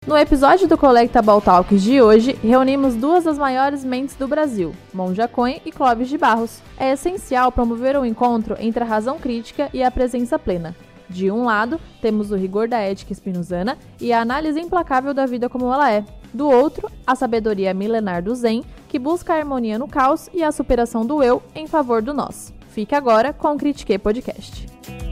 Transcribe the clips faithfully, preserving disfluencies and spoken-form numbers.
No episódio do Collectible Talks de hoje, reunimos duas das maiores mentes do Brasil, Monja Cohen e Clóvis de Barros. É essencial promover o encontro entre a razão crítica e a presença plena. De um lado, temos o rigor da ética spinozana e a análise implacável da vida como ela é. Do outro, a sabedoria milenar do Zen, que busca a harmonia no caos e a superação do eu em favor do nós. Fique agora com o Critique Podcast.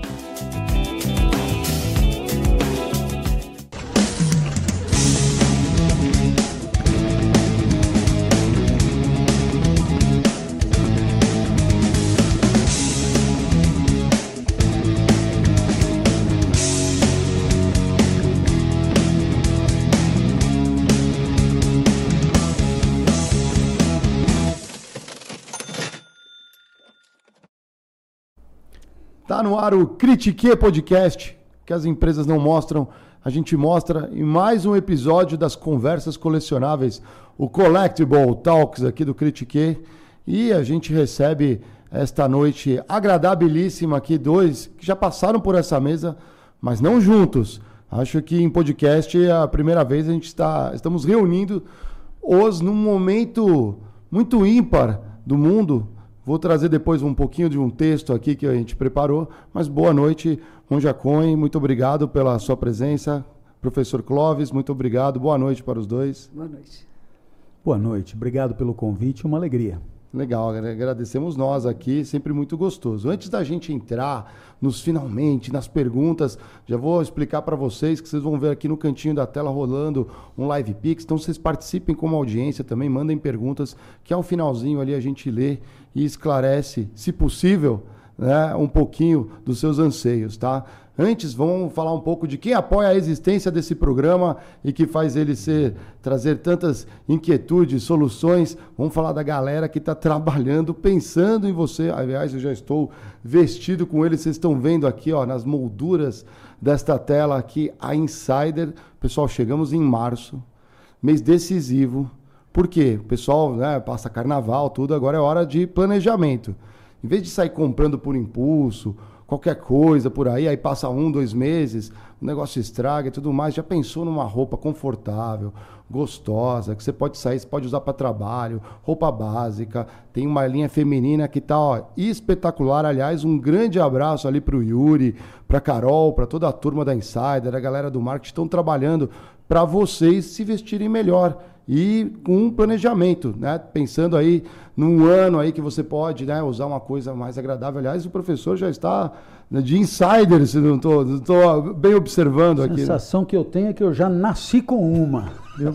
Tá no ar o Critique Podcast, que as empresas não mostram, a gente mostra em mais um episódio das conversas colecionáveis, o Collectible Talks aqui do Critique. E a gente recebe esta noite agradabilíssima aqui dois que já passaram por essa mesa, mas não juntos. Acho que em podcast é a primeira vez a gente está estamos reunindo os num momento muito ímpar do mundo. Vou trazer depois um pouquinho de um texto aqui que a gente preparou, mas boa noite, Monja Cohen, muito obrigado pela sua presença. Professor Clóvis, muito obrigado, boa noite para os dois. Boa noite. Boa noite, obrigado pelo convite, uma alegria. Legal, agradecemos nós aqui, sempre muito gostoso. Antes da gente entrar nos finalmente, nas perguntas, já vou explicar para vocês que vocês vão ver aqui no cantinho da tela rolando um Live Pix, então vocês participem como audiência também, mandem perguntas, que ao finalzinho ali a gente lê e esclarece, se possível, né, um pouquinho dos seus anseios, tá? Antes, vamos falar um pouco de quem apoia a existência desse programa e que faz ele ser, trazer tantas inquietudes, soluções. Vamos falar da galera que está trabalhando, pensando em você. Aliás, eu já estou vestido com ele, vocês estão vendo aqui, ó, nas molduras desta tela aqui, a Insider. Pessoal, chegamos em março, mês decisivo. Por quê? O pessoal, né, passa carnaval, tudo, agora é hora de planejamento. Em vez de sair comprando por impulso, qualquer coisa por aí, aí passa um, dois meses, o negócio estraga e tudo mais, já pensou numa roupa confortável, gostosa, que você pode sair, você pode usar para trabalho, roupa básica, tem uma linha feminina que tá, ó, espetacular. Aliás, um grande abraço ali para o Yuri, para Carol, para toda a turma da Insider, a galera do marketing, estão trabalhando para vocês se vestirem melhor e com um planejamento, né? Pensando aí num ano aí que você pode, né, usar uma coisa mais agradável. Aliás, o professor já está de insider, se não estou não tô bem observando aqui. A sensação, né, que eu tenho é que eu já nasci com uma. Viu?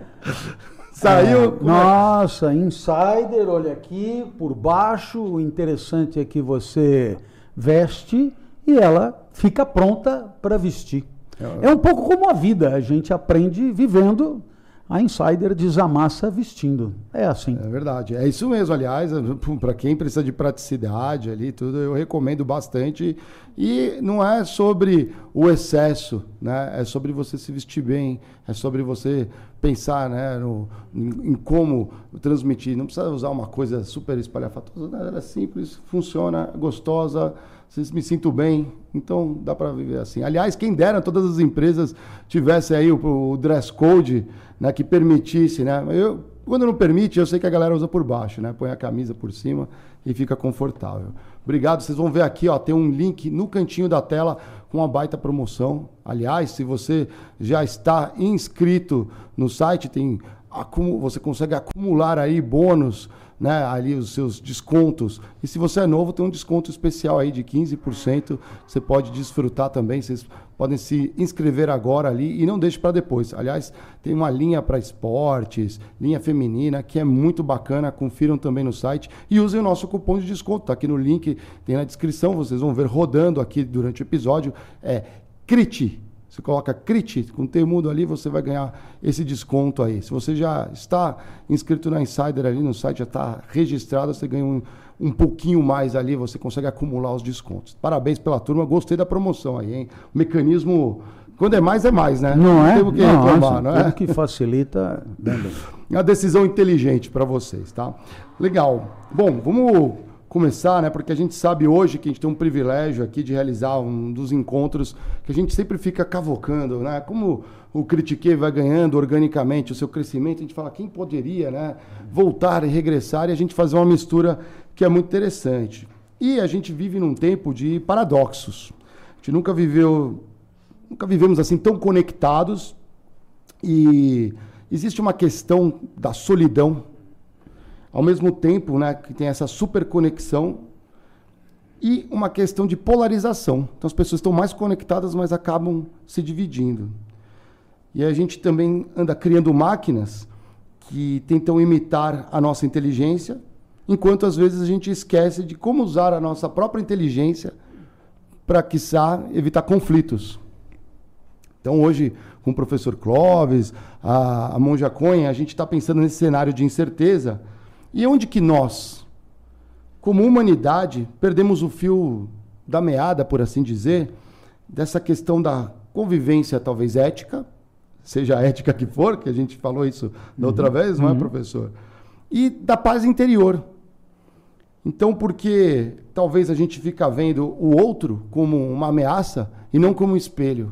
Saiu? É, nossa, insider, olha aqui, por baixo, o interessante é que você veste e ela fica pronta para vestir. É um pouco como a vida, a gente aprende vivendo, a Insider desamassa vestindo. É assim. É verdade. É isso mesmo, aliás, para quem precisa de praticidade ali, tudo, eu recomendo bastante. E não é sobre o excesso, né? É sobre você se vestir bem, é sobre você pensar, né, no, em, em como transmitir. Não precisa usar uma coisa super espalhafatosa, né? Ela é simples, funciona, gostosa, vocês me sinto bem, então dá para viver assim. Aliás, quem dera todas as empresas tivessem aí o, o dress code, né, que permitisse, né? Eu, quando não permite, eu sei que a galera usa por baixo, né? Põe a camisa por cima e fica confortável. Obrigado, vocês vão ver aqui, ó, tem um link no cantinho da tela com uma baita promoção. Aliás, se você já está inscrito no site, tem, você consegue acumular aí bônus, né, ali os seus descontos. E se você é novo, tem um desconto especial aí de quinze por cento. Você pode desfrutar também. Vocês podem se inscrever agora ali e não deixe para depois. Aliás, tem uma linha para esportes, linha feminina, que é muito bacana. Confiram também no site e usem o nosso cupom de desconto. Está aqui no link, tem na descrição. Vocês vão ver rodando aqui durante o episódio. É CRITI. Você coloca CRITI, com T mudo ali, você vai ganhar esse desconto aí. Se você já está inscrito na Insider ali no site, já está registrado, você ganha um, um pouquinho mais ali, você consegue acumular os descontos. Parabéns pela turma, gostei da promoção aí, hein? O mecanismo, quando é mais, é mais, né? Não, não é? Temos que reclamar, não, não é? Tudo que facilita... É uma decisão inteligente para vocês, tá? Legal. Bom, vamos começar, né? Porque a gente sabe hoje que a gente tem um privilégio aqui de realizar um dos encontros que a gente sempre fica cavocando, né? Como o Critique vai ganhando organicamente o seu crescimento, a gente fala, quem poderia, né? Voltar e regressar e a gente fazer uma mistura que é muito interessante. E a gente vive num tempo de paradoxos. A gente nunca viveu, nunca vivemos assim tão conectados e existe uma questão da solidão, ao mesmo tempo, né, que tem essa superconexão e uma questão de polarização. Então as pessoas estão mais conectadas, mas acabam se dividindo. E a gente também anda criando máquinas que tentam imitar a nossa inteligência, enquanto às vezes a gente esquece de como usar a nossa própria inteligência para, quiçá, evitar conflitos. Então hoje, com o professor Clóvis, a, a Monja Cohen, a gente está pensando nesse cenário de incerteza. E onde que nós, como humanidade, perdemos o fio da meada, por assim dizer, dessa questão da convivência talvez ética, seja a ética que for, que a gente falou isso da outra uhum. vez, não é, professor? E da paz interior. Então, porque talvez a gente fica vendo o outro como uma ameaça e não como um espelho.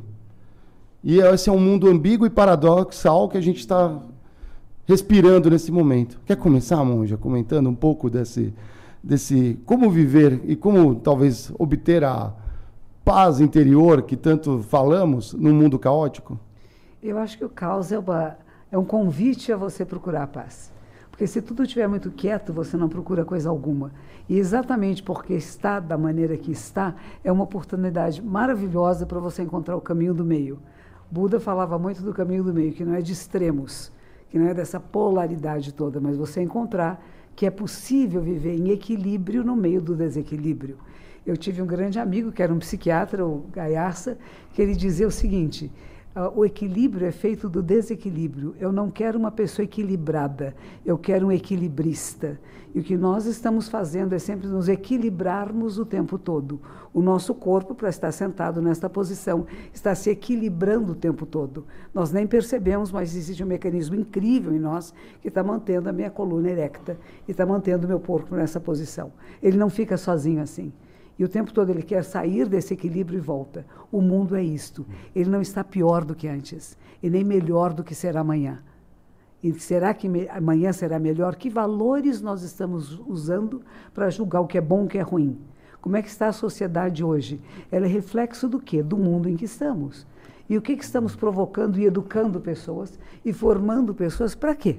E esse é um mundo ambíguo e paradoxal que a gente está respirando nesse momento. Quer começar, Monja, comentando um pouco desse, desse como viver e como talvez obter a paz interior que tanto falamos num mundo caótico? Eu acho que o caos é, uma, é um convite a você procurar a paz. Porque se tudo estiver muito quieto, você não procura coisa alguma. E exatamente porque está da maneira que está, é uma oportunidade maravilhosa para você encontrar o caminho do meio. Buda falava muito do caminho do meio, que não é de extremos, que não é dessa polaridade toda, mas você encontrar que é possível viver em equilíbrio no meio do desequilíbrio. Eu tive um grande amigo, que era um psiquiatra, o Gaiarsa, que ele dizia o seguinte: o equilíbrio é feito do desequilíbrio. Eu não quero uma pessoa equilibrada, eu quero um equilibrista. E o que nós estamos fazendo é sempre nos equilibrarmos o tempo todo. O nosso corpo, para estar sentado nesta posição, está se equilibrando o tempo todo. Nós nem percebemos, mas existe um mecanismo incrível em nós que está mantendo a minha coluna erecta e está mantendo o meu corpo nessa posição. Ele não fica sozinho assim. E o tempo todo ele quer sair desse equilíbrio e volta. O mundo é isto. Ele não está pior do que antes, e nem melhor do que será amanhã. E será que amanhã será melhor? Que valores nós estamos usando para julgar o que é bom e o que é ruim? Como é que está a sociedade hoje? Ela é reflexo do quê? Do mundo em que estamos. E o que, que estamos provocando e educando pessoas e formando pessoas para quê?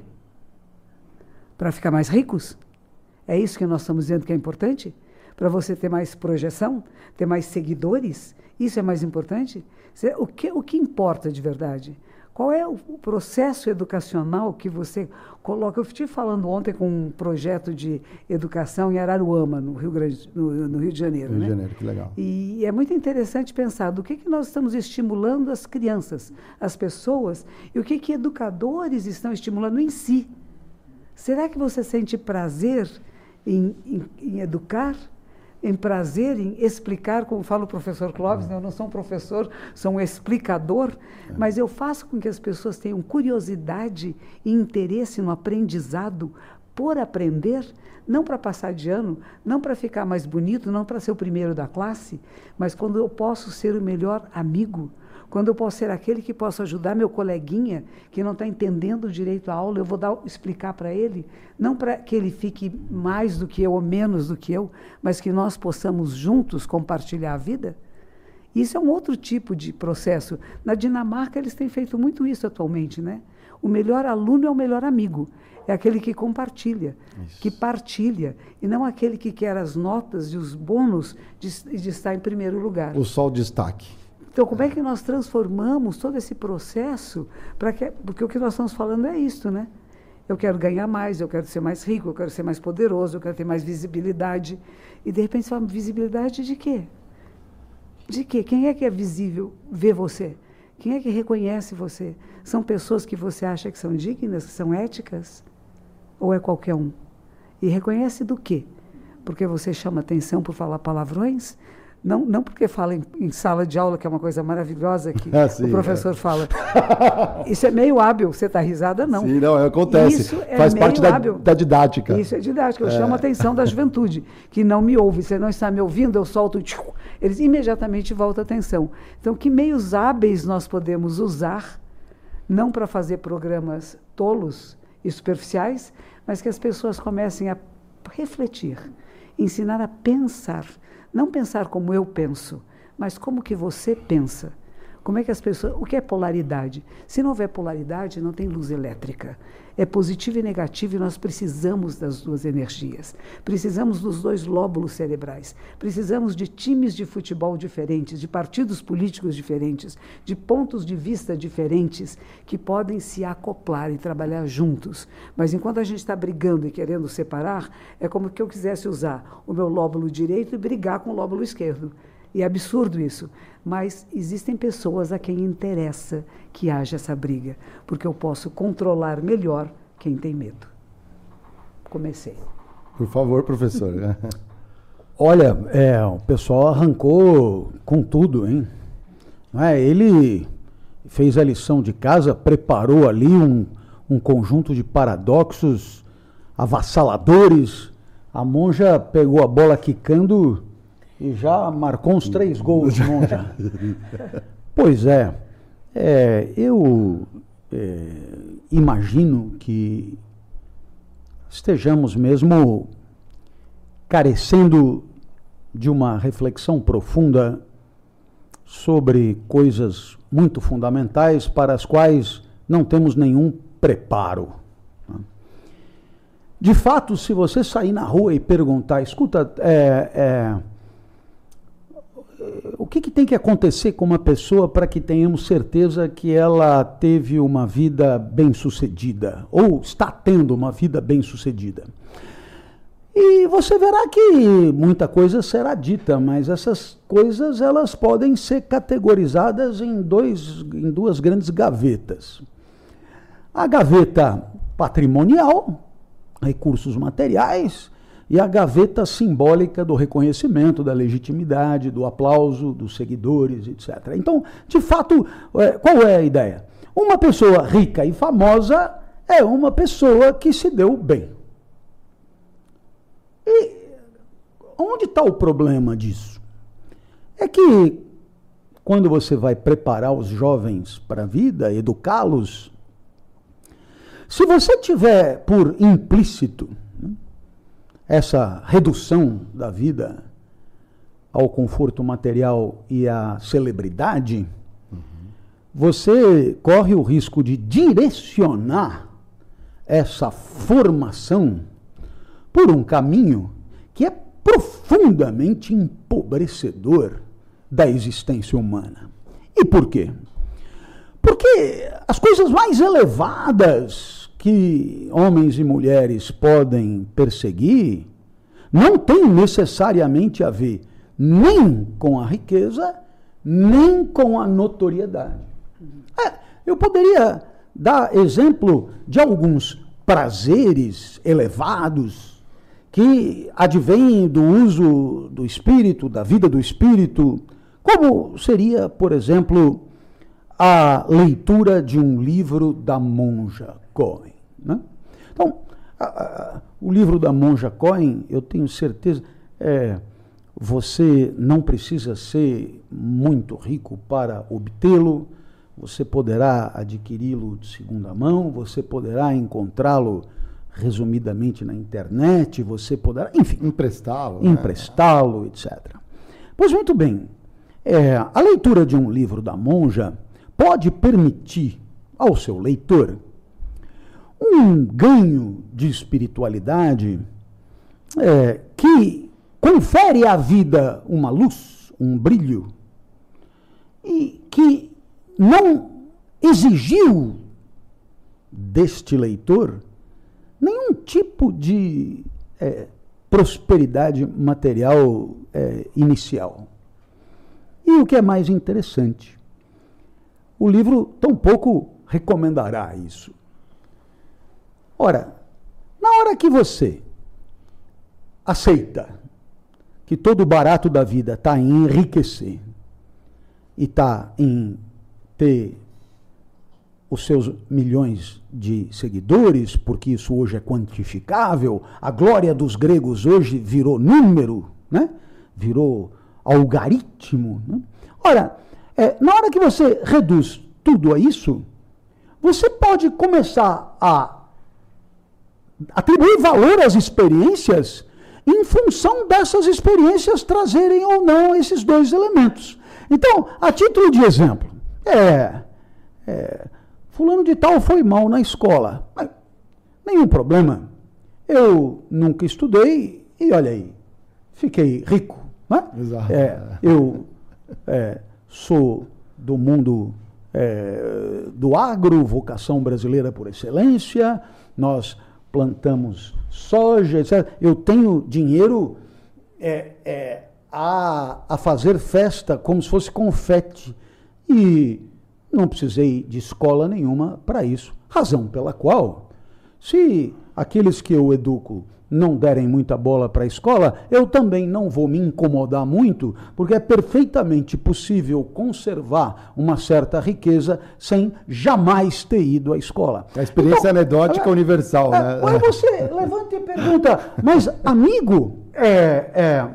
Para ficar mais ricos? É isso que nós estamos dizendo que é importante? Para você ter mais projeção, ter mais seguidores? Isso é mais importante? O que, o que importa de verdade? Qual é o processo educacional que você coloca? Eu estive falando ontem com um projeto de educação em Araruama, no Rio, Grande, no, no Rio de Janeiro. Rio de né? Janeiro, que legal. E é muito interessante pensar do que, que nós estamos estimulando as crianças, as pessoas, e o que, que educadores estão estimulando em si. Será que você sente prazer em, em, em educar? Em prazer em explicar, como fala o professor Clóvis, né? Eu não sou um professor, sou um explicador, é. mas eu faço com que as pessoas tenham curiosidade e interesse no aprendizado por aprender, não para passar de ano, não para ficar mais bonito, não para ser o primeiro da classe, mas quando eu posso ser o melhor amigo, quando eu posso ser aquele que posso ajudar meu coleguinha que não está entendendo direito a aula, eu vou dar, explicar para ele, não para que ele fique mais do que eu ou menos do que eu, mas que nós possamos juntos compartilhar a vida. Isso é um outro tipo de processo. Na Dinamarca eles têm feito muito isso atualmente, né? O melhor aluno é o melhor amigo, é aquele que compartilha, isso. que partilha, e não aquele que quer as notas e os bônus de, de estar em primeiro lugar. O só o destaque. Então, como é que nós transformamos todo esse processo para que... Porque o que nós estamos falando é isso, né? Eu quero ganhar mais, eu quero ser mais rico, eu quero ser mais poderoso, eu quero ter mais visibilidade. E, de repente, você fala, visibilidade de quê? De quê? Quem é que é visível, vê você? Quem é que reconhece você? São pessoas que você acha que são dignas, que são éticas? Ou é qualquer um? E reconhece do quê? Porque você chama atenção por falar palavrões? Não, não porque fala em, em sala de aula, que é uma coisa maravilhosa que ah, sim, o professor é. fala. Isso é meio hábil, você está risada, não. Sim, não, acontece. Isso é Faz parte da, da didática. Isso é didática. Eu é. chamo a atenção da juventude, que não me ouve. Você não está me ouvindo, eu solto, tchiu, eles imediatamente voltam a atenção. Então, que meios hábeis nós podemos usar, não para fazer programas tolos e superficiais, mas que as pessoas comecem a refletir, ensinar a pensar. Não pensar como eu penso, mas como que você pensa. Como é que as pessoas... O que é polaridade? Se não houver polaridade, não tem luz elétrica. É positivo e negativo e nós precisamos das duas energias. Precisamos dos dois lóbulos cerebrais. Precisamos de times de futebol diferentes, de partidos políticos diferentes, de pontos de vista diferentes que podem se acoplar e trabalhar juntos. Mas enquanto a gente está brigando e querendo separar, é como que eu quisesse usar o meu lóbulo direito e brigar com o lóbulo esquerdo. E é absurdo isso, mas existem pessoas a quem interessa que haja essa briga, porque eu posso controlar melhor quem tem medo. Comecei. Por favor, professor. Olha, é, o pessoal arrancou com tudo, hein? Não é? Ele fez a lição de casa, preparou ali um, um conjunto de paradoxos avassaladores. A monja pegou a bola quicando e já marcou uns três gols, monja. Pois é, é eu é, imagino que estejamos mesmo carecendo de uma reflexão profunda sobre coisas muito fundamentais para as quais não temos nenhum preparo. De fato, se você sair na rua e perguntar, escuta, é, é, o que, que tem que acontecer com uma pessoa para que tenhamos certeza que ela teve uma vida bem-sucedida, ou está tendo uma vida bem-sucedida? E você verá que muita coisa será dita, mas essas coisas elas podem ser categorizadas em, dois, em duas grandes gavetas. A gaveta patrimonial, recursos materiais, e a gaveta simbólica do reconhecimento, da legitimidade, do aplauso, dos seguidores, etcétera. Então, de fato, qual é a ideia? Uma pessoa rica e famosa é uma pessoa que se deu bem. E onde está o problema disso? É que quando você vai preparar os jovens para a vida, educá-los, se você tiver por implícito essa redução da vida ao conforto material e à celebridade, uhum. você corre o risco de direcionar essa formação por um caminho que é profundamente empobrecedor da existência humana. E por quê? Porque as coisas mais elevadas que homens e mulheres podem perseguir não têm necessariamente a ver nem com a riqueza, nem com a notoriedade. É, eu poderia dar exemplo de alguns prazeres elevados que advêm do uso do espírito, da vida do espírito, como seria, por exemplo, a leitura de um livro da monja Cohen. Né? Então, a, a, o livro da monja Cohen, eu tenho certeza, é, você não precisa ser muito rico para obtê-lo, você poderá adquiri-lo de segunda mão, você poderá encontrá-lo resumidamente na internet, você poderá, enfim, emprestá-lo, emprestá-lo, né? etcétera. Pois muito bem, é, a leitura de um livro da monja pode permitir ao seu leitor um ganho de espiritualidade é, que confere à vida uma luz, um brilho, e que não exigiu deste leitor nenhum tipo de é, prosperidade material é, inicial. E o que é mais interessante, o livro tampouco recomendará isso. Ora, na hora que você aceita que todo o barato da vida está em enriquecer e está em ter os seus milhões de seguidores, porque isso hoje é quantificável, a glória dos gregos hoje virou número, né? Virou algaritmo. Né? Ora, é, na hora que você reduz tudo a isso, você pode começar a atribuir valor às experiências em função dessas experiências trazerem ou não esses dois elementos. Então, a título de exemplo, é, é, fulano de tal foi mal na escola. Mas, nenhum problema. Eu nunca estudei e, olha aí, fiquei rico. Né? Exato. É, eu é, sou do mundo é, do agro, vocação brasileira por excelência, nós plantamos soja, etcétera. Eu tenho dinheiro é, é, a, a fazer festa como se fosse confete e não precisei de escola nenhuma para isso. Razão pela qual, se aqueles que eu educo não derem muita bola para a escola, eu também não vou me incomodar muito, porque é perfeitamente possível conservar uma certa riqueza sem jamais ter ido à escola. A experiência então, anedótica é, universal, é, né? Aí você levanta e pergunta, mas amigo, é, é,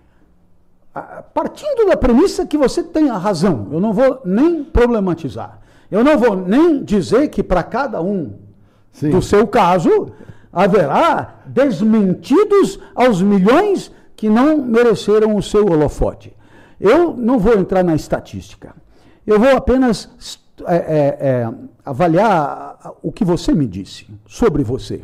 partindo da premissa que você tem a razão, eu não vou nem problematizar, eu não vou nem dizer que para cada um Sim. do seu caso haverá desmentidos aos milhões que não mereceram o seu holofote. Eu não vou entrar na estatística. Eu vou apenas é, é, é, avaliar o que você me disse sobre você.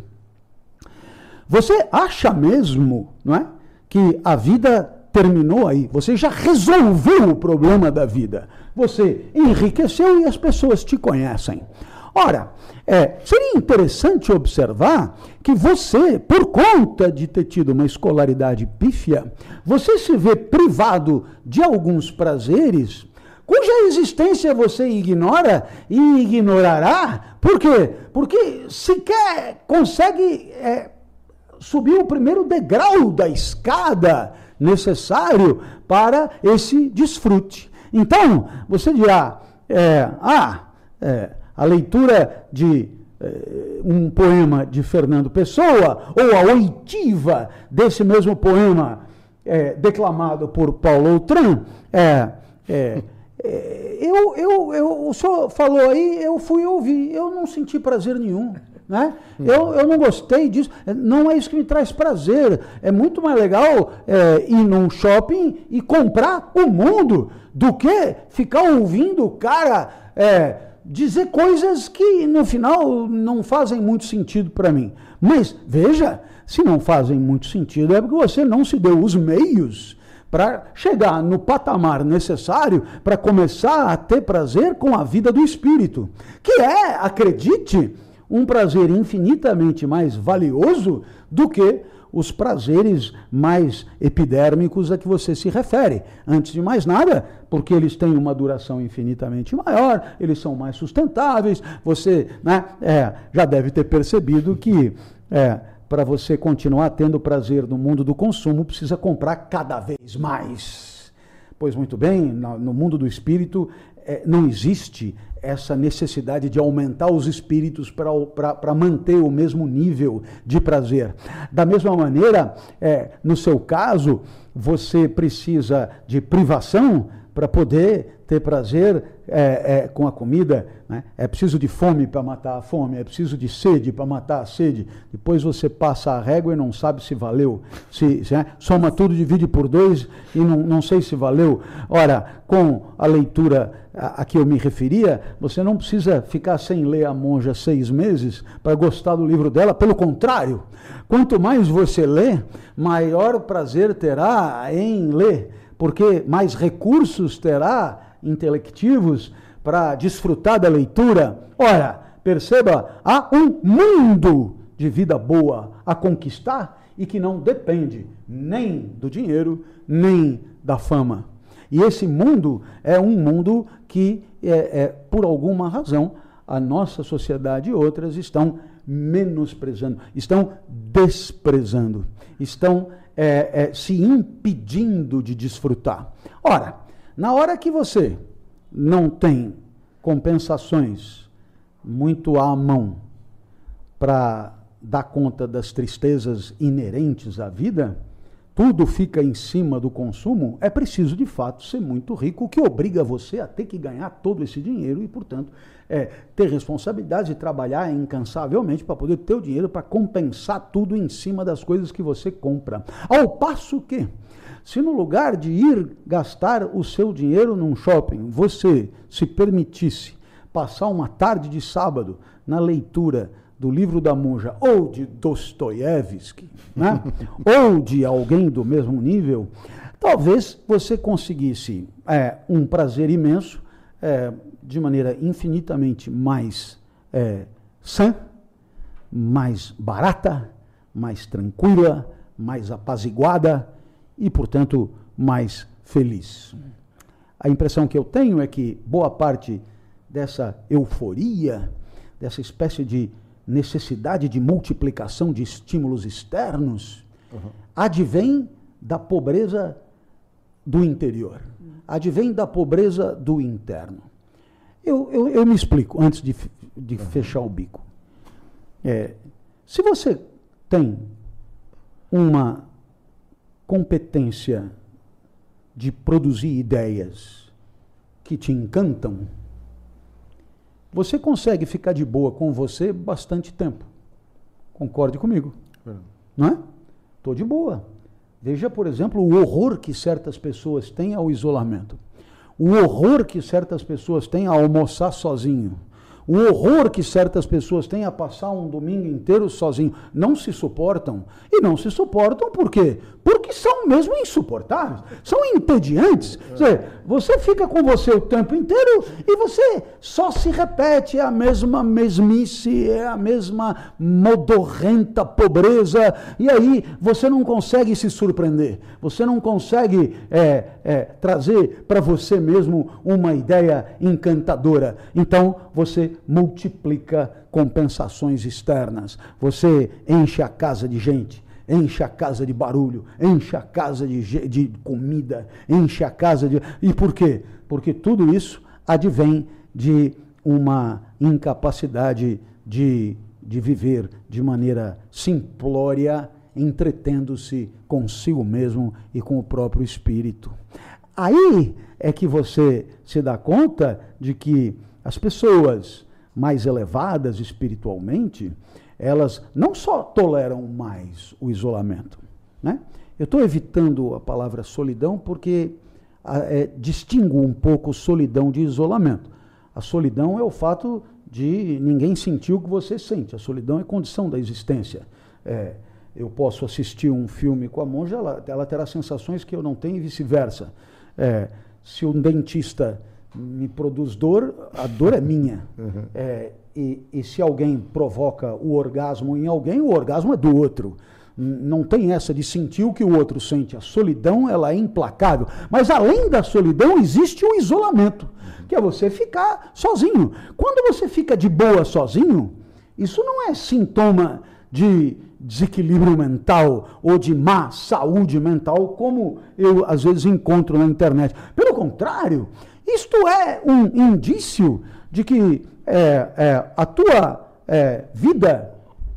Você acha mesmo, não é, que a vida terminou aí? Você já resolveu o problema da vida. Você enriqueceu e as pessoas te conhecem. Ora, é, seria interessante observar que você, por conta de ter tido uma escolaridade pífia, você se vê privado de alguns prazeres cuja existência você ignora e ignorará. Por quê? Porque sequer consegue é, subir o primeiro degrau da escada necessário para esse desfrute. Então, você dirá, é, ah, é, a leitura de eh, um poema de Fernando Pessoa, ou a oitiva desse mesmo poema eh, declamado por Paulo Outram, é, é, é, eu, eu, eu, o senhor falou aí, eu fui ouvir, eu não senti prazer nenhum. Né? Eu, eu não gostei disso, não é isso que me traz prazer. É muito mais legal é, ir num shopping e comprar o mundo do que ficar ouvindo o cara é, dizer coisas que no final não fazem muito sentido para mim. Mas veja, se não fazem muito sentido é porque você não se deu os meios para chegar no patamar necessário para começar a ter prazer com a vida do espírito, que é, acredite, um prazer infinitamente mais valioso do que os prazeres mais epidérmicos a que você se refere. Antes de mais nada, porque eles têm uma duração infinitamente maior, eles são mais sustentáveis, você né, é, já deve ter percebido que é, para você continuar tendo prazer no mundo do consumo, precisa comprar cada vez mais. Pois muito bem, no, no mundo do espírito é, não existe essa necessidade de aumentar os espíritos para manter o mesmo nível de prazer. Da mesma maneira, é, no seu caso, você precisa de privação para poder ter prazer é, é, com a comida, né? É preciso de fome para matar a fome, é preciso de sede para matar a sede. Depois você passa a régua e não sabe se valeu. Se, se, né? Soma tudo, divide por dois e não, não sei se valeu. Ora, com a leitura a, a que eu me referia, você não precisa ficar sem ler a monja seis meses para gostar do livro dela. Pelo contrário, quanto mais você lê, maior prazer terá em ler, porque mais recursos terá intelectivos para desfrutar da leitura. Ora, perceba, há um mundo de vida boa a conquistar e que não depende nem do dinheiro, nem da fama. E esse mundo é um mundo que, é, é, por alguma razão, a nossa sociedade e outras estão menosprezando, estão desprezando, estão é, é, se impedindo de desfrutar. Ora, na hora que você não tem compensações muito à mão para dar conta das tristezas inerentes à vida, tudo fica em cima do consumo, é preciso de fato ser muito rico, o que obriga você a ter que ganhar todo esse dinheiro e, portanto, é, ter responsabilidade de trabalhar incansavelmente para poder ter o dinheiro para compensar tudo em cima das coisas que você compra. Ao passo que, se no lugar de ir gastar o seu dinheiro num shopping, você se permitisse passar uma tarde de sábado na leitura do livro da monja, ou de Dostoiévski, né? ou de alguém do mesmo nível, talvez você conseguisse é, um prazer imenso, é, de maneira infinitamente mais é, sã, mais barata, mais tranquila, mais apaziguada e, portanto, mais feliz. A impressão que eu tenho é que boa parte dessa euforia, dessa espécie de necessidade de multiplicação de estímulos externos, uhum. advém da pobreza do interior, uhum. advém da pobreza do interno. Eu, eu, eu me explico, antes de, de uhum. fechar o bico. É, se você tem uma competência de produzir ideias que te encantam, você consegue ficar de boa com você bastante tempo. Concorde comigo. É. Não é? Estou de boa. Veja, por exemplo, o horror que certas pessoas têm ao isolamento. O horror que certas pessoas têm a almoçar sozinho. O horror que certas pessoas têm a passar um domingo inteiro sozinho. Não se suportam. E não se suportam por quê? Porque são mesmo insuportáveis. São entediantes. Quer dizer, você fica com você o tempo inteiro e você só se repete. É a mesma mesmice, é a mesma modorrenta pobreza. E aí você não consegue se surpreender. Você não consegue é, é, trazer para você mesmo uma ideia encantadora. Então você multiplica compensações externas. Você enche a casa de gente, enche a casa de barulho, enche a casa de, de comida, enche a casa de... E por quê? Porque tudo isso advém de uma incapacidade de, de viver de maneira simplória, entretendo-se consigo mesmo e com o próprio espírito. Aí é que você se dá conta de que as pessoas mais elevadas espiritualmente, elas não só toleram mais o isolamento, né? Eu estou evitando a palavra solidão porque é, distingo um pouco solidão de isolamento. A solidão é o fato de ninguém sentir o que você sente. A solidão é condição da existência. É, eu posso assistir um filme com a monja, ela, ela terá sensações que eu não tenho e vice-versa. É, se um dentista me produz dor, a dor é minha. Uhum. É, e, e se alguém provoca o orgasmo em alguém, o orgasmo é do outro. Não tem essa de sentir o que o outro sente. A solidão, ela é implacável. Mas além da solidão, existe o isolamento, uhum. que é você ficar sozinho. Quando você fica de boa sozinho, isso não é sintoma de desequilíbrio mental ou de má saúde mental, como eu às vezes encontro na internet. Pelo contrário, isto é um indício de que é, é, a tua é, vida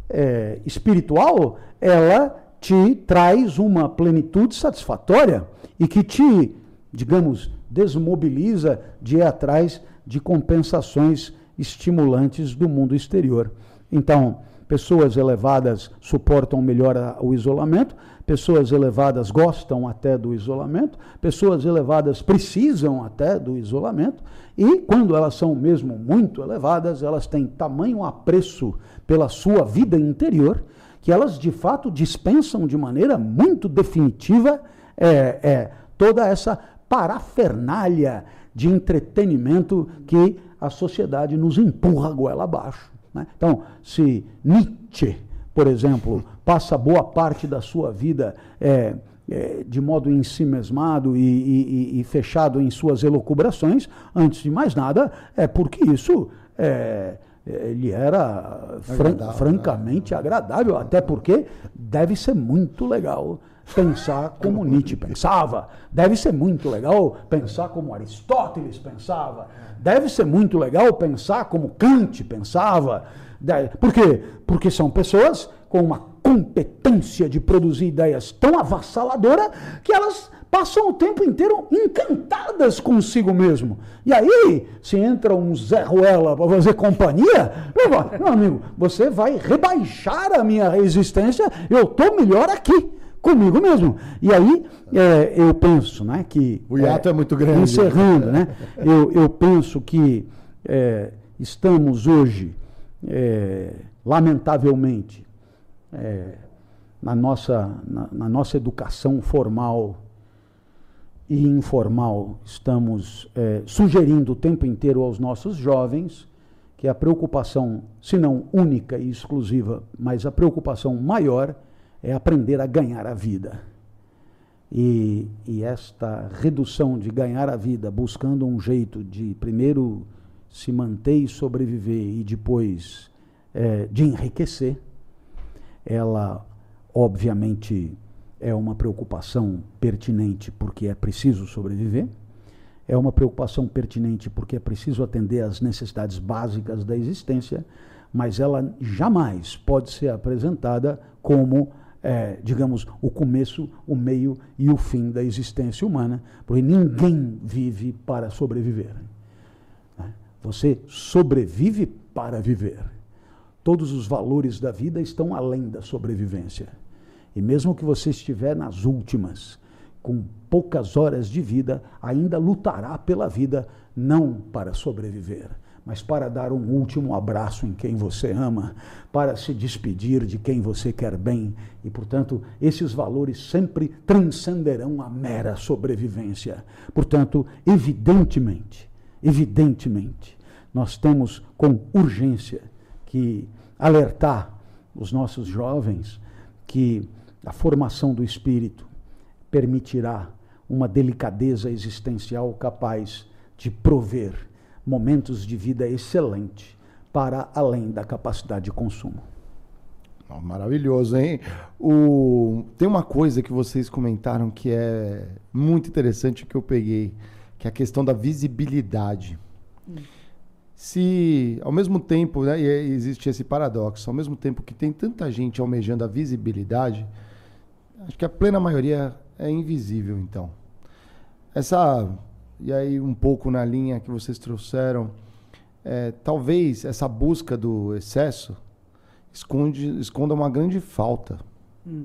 é, espiritual, ela te traz uma plenitude satisfatória e que te, digamos, desmobiliza de ir atrás de compensações estimulantes do mundo exterior. Então, pessoas elevadas suportam melhor a, o isolamento, pessoas elevadas gostam até do isolamento, pessoas elevadas precisam até do isolamento, e quando elas são mesmo muito elevadas, elas têm tamanho apreço pela sua vida interior, que elas de fato dispensam de maneira muito definitiva é, é, toda essa parafernália de entretenimento que a sociedade nos empurra goela abaixo. Né? Então, se Nietzsche, por exemplo, passa boa parte da sua vida é, é, de modo ensimesmado e, e, e fechado em suas elucubrações, antes de mais nada, é porque isso é, ele era fran- agradável, francamente né? agradável, até porque deve ser muito legal pensar como Nietzsche pensava. Deve ser muito legal pensar como Aristóteles pensava. Deve ser muito legal pensar como Kant pensava. Por quê? Porque são pessoas com uma competência de produzir ideias tão avassaladora que elas passam o tempo inteiro encantadas consigo mesmo. E aí, se entra um Zé Ruela para fazer companhia, meu amigo, você vai rebaixar a minha resistência, eu estou melhor aqui, comigo mesmo. E aí, é, eu penso, né, que... O hiato é, é muito grande. Encerrando, né, eu, eu penso que é, estamos hoje, é, lamentavelmente, é, na, nossa, na, na nossa educação formal e informal, estamos é, sugerindo o tempo inteiro aos nossos jovens que a preocupação, se não única e exclusiva, mas a preocupação maior é aprender a ganhar a vida. E, e esta redução de ganhar a vida, buscando um jeito de primeiro se manter e sobreviver e depois é, de enriquecer, ela obviamente é uma preocupação pertinente porque é preciso sobreviver, é uma preocupação pertinente porque é preciso atender às necessidades básicas da existência, mas ela jamais pode ser apresentada como, é, digamos, o começo, o meio e o fim da existência humana, porque ninguém vive para sobreviver. Você sobrevive para viver. Todos os valores da vida estão além da sobrevivência. E mesmo que você estiver nas últimas, com poucas horas de vida, ainda lutará pela vida, não para sobreviver, mas para dar um último abraço em quem você ama, para se despedir de quem você quer bem. E, portanto, esses valores sempre transcenderão a mera sobrevivência. Portanto, evidentemente, evidentemente, nós temos com urgência que alertar os nossos jovens que a formação do espírito permitirá uma delicadeza existencial capaz de prover momentos de vida excelente para além da capacidade de consumo. Oh, maravilhoso, hein? O... Tem uma coisa que vocês comentaram que é muito interessante que eu peguei, que é a questão da visibilidade. Hum. Se, ao mesmo tempo, né, e existe esse paradoxo, ao mesmo tempo que tem tanta gente almejando a visibilidade, acho que a plena maioria é invisível, então. Essa, e aí um pouco na linha que vocês trouxeram, é, talvez essa busca do excesso esconde, esconda uma grande falta. Hum.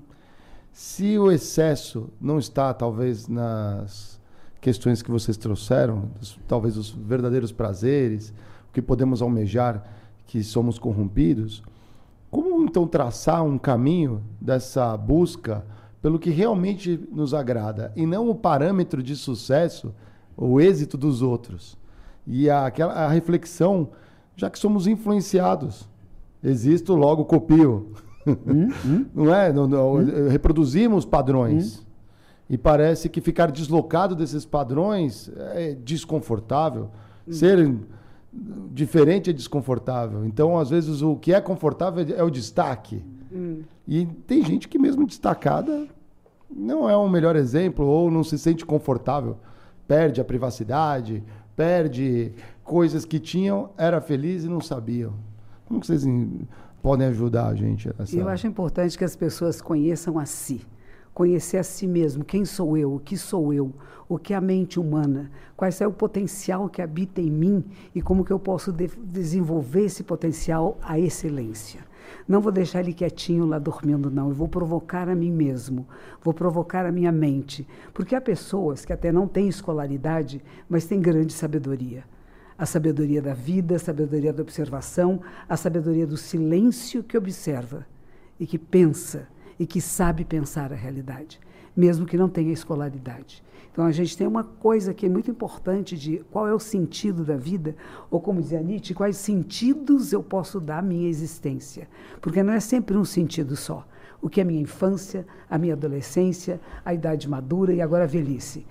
Se o excesso não está, talvez, nas questões que vocês trouxeram, talvez os verdadeiros prazeres, o que podemos almejar, que somos corrompidos, como então traçar um caminho dessa busca pelo que realmente nos agrada, e não o parâmetro de sucesso, o êxito dos outros? E a, aquela, a reflexão, já que somos influenciados, existo, logo copio. Hum, hum. Não é? Não, não, hum. Reproduzimos padrões. Hum. E parece que ficar deslocado desses padrões é desconfortável. Hum. Ser diferente é desconfortável. Então, às vezes, o que é confortável é o destaque. Hum. E tem gente que mesmo destacada não é um melhor exemplo ou não se sente confortável. Perde a privacidade, perde coisas que tinham, era feliz e não sabiam. Como que vocês podem ajudar a gente? Nessa... Eu acho importante que as pessoas conheçam a si. Conhecer a si mesmo, quem sou eu, o que sou eu, o que é a mente humana, qual é o potencial que habita em mim e como que eu posso de- desenvolver esse potencial à excelência. Não vou deixar ele quietinho lá dormindo, não. Eu vou provocar a mim mesmo, vou provocar a minha mente. Porque há pessoas que até não têm escolaridade, mas têm grande sabedoria. A sabedoria da vida, a sabedoria da observação, a sabedoria do silêncio que observa e que pensa, e que sabe pensar a realidade, mesmo que não tenha escolaridade. Então, a gente tem uma coisa que é muito importante de qual é o sentido da vida, ou como dizia Nietzsche, quais sentidos eu posso dar à minha existência. Porque não é sempre um sentido só. O que é a minha infância, a minha adolescência, a idade madura e agora a velhice.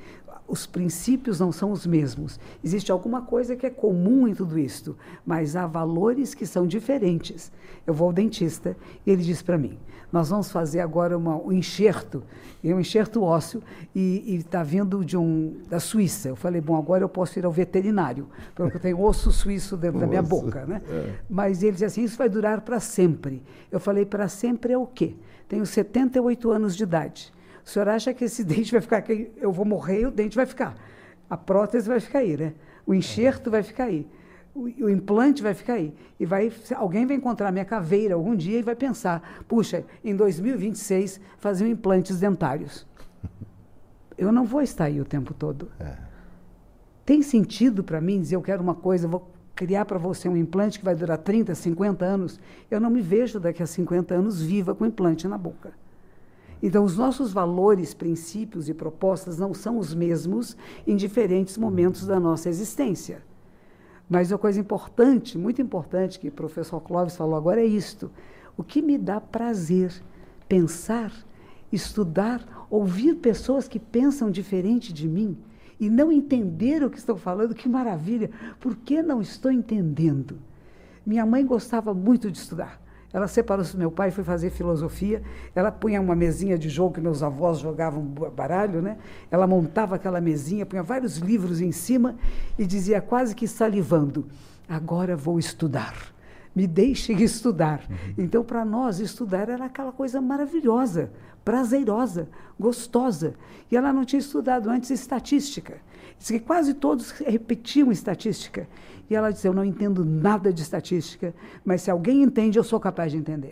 os princípios não são os mesmos. Existe alguma coisa que é comum em tudo isto, mas há valores que são diferentes. Eu vou ao dentista e ele diz para mim, nós vamos fazer agora uma, um enxerto, um enxerto ósseo, e está vindo de um, da Suíça. Eu falei, bom, agora eu posso ir ao veterinário, porque eu tenho osso suíço dentro da minha boca, né? É. Mas ele disse assim, isso vai durar para sempre. Eu falei, para sempre é o quê? Tenho setenta e oito anos de idade. O senhor acha que esse dente vai ficar aqui? Eu vou morrer e o dente vai ficar. A prótese vai ficar aí, né? O enxerto vai ficar aí. O, o implante vai ficar aí. E vai, alguém vai encontrar minha caveira algum dia e vai pensar, puxa, em dois mil e vinte e seis faziam implantes dentários. Eu não vou estar aí o tempo todo. É. Tem sentido para mim dizer, eu quero uma coisa, eu vou criar para você um implante que vai durar trinta, cinquenta anos? Eu não me vejo daqui a cinquenta anos viva com implante na boca. Então, os nossos valores, princípios e propostas não são os mesmos em diferentes momentos da nossa existência. Mas uma coisa importante, muito importante, que o professor Clóvis falou agora é isto. O que me dá prazer pensar, estudar, ouvir pessoas que pensam diferente de mim e não entender o que estão falando, que maravilha! Por que não estou entendendo? Minha mãe gostava muito de estudar. Ela separou-se do meu pai e foi fazer filosofia. Ela punha uma mesinha de jogo que meus avós jogavam baralho, né? Ela montava aquela mesinha, punha vários livros em cima e dizia quase que salivando, agora vou estudar. Me deixem estudar. Uhum. Então, para nós, estudar era aquela coisa maravilhosa, prazerosa, gostosa. E ela não tinha estudado antes estatística. Diz que quase todos repetiam estatística. E ela disse, eu não entendo nada de estatística, mas se alguém entende, eu sou capaz de entender.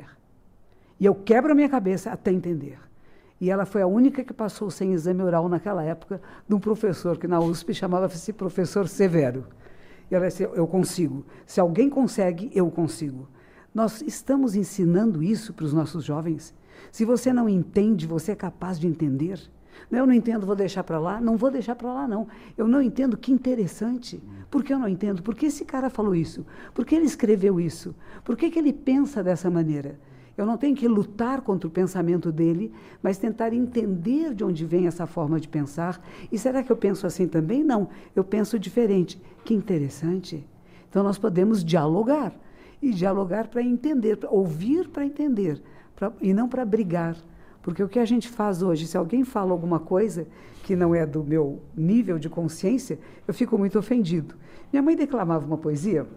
E eu quebro a minha cabeça até entender. E ela foi a única que passou sem exame oral naquela época, de um professor que na U S P chamava-se professor Severo. E ela disse, eu consigo. Se alguém consegue, eu consigo. Nós estamos ensinando isso para os nossos jovens. Se você não entende, você é capaz de entender. Eu não entendo, vou deixar para lá. Não vou deixar para lá, não. Eu não entendo, que interessante. Por que eu não entendo? Por que esse cara falou isso? Por que ele escreveu isso? Por que, que ele pensa dessa maneira? Eu não tenho que lutar contra o pensamento dele, mas tentar entender de onde vem essa forma de pensar. E será que eu penso assim também? Não, eu penso diferente. Que interessante. Então, nós podemos dialogar. E dialogar para entender, pra ouvir para entender, pra, e não para brigar. Porque o que a gente faz hoje, se alguém fala alguma coisa que não é do meu nível de consciência, eu fico muito ofendido. Minha mãe declamava uma poesia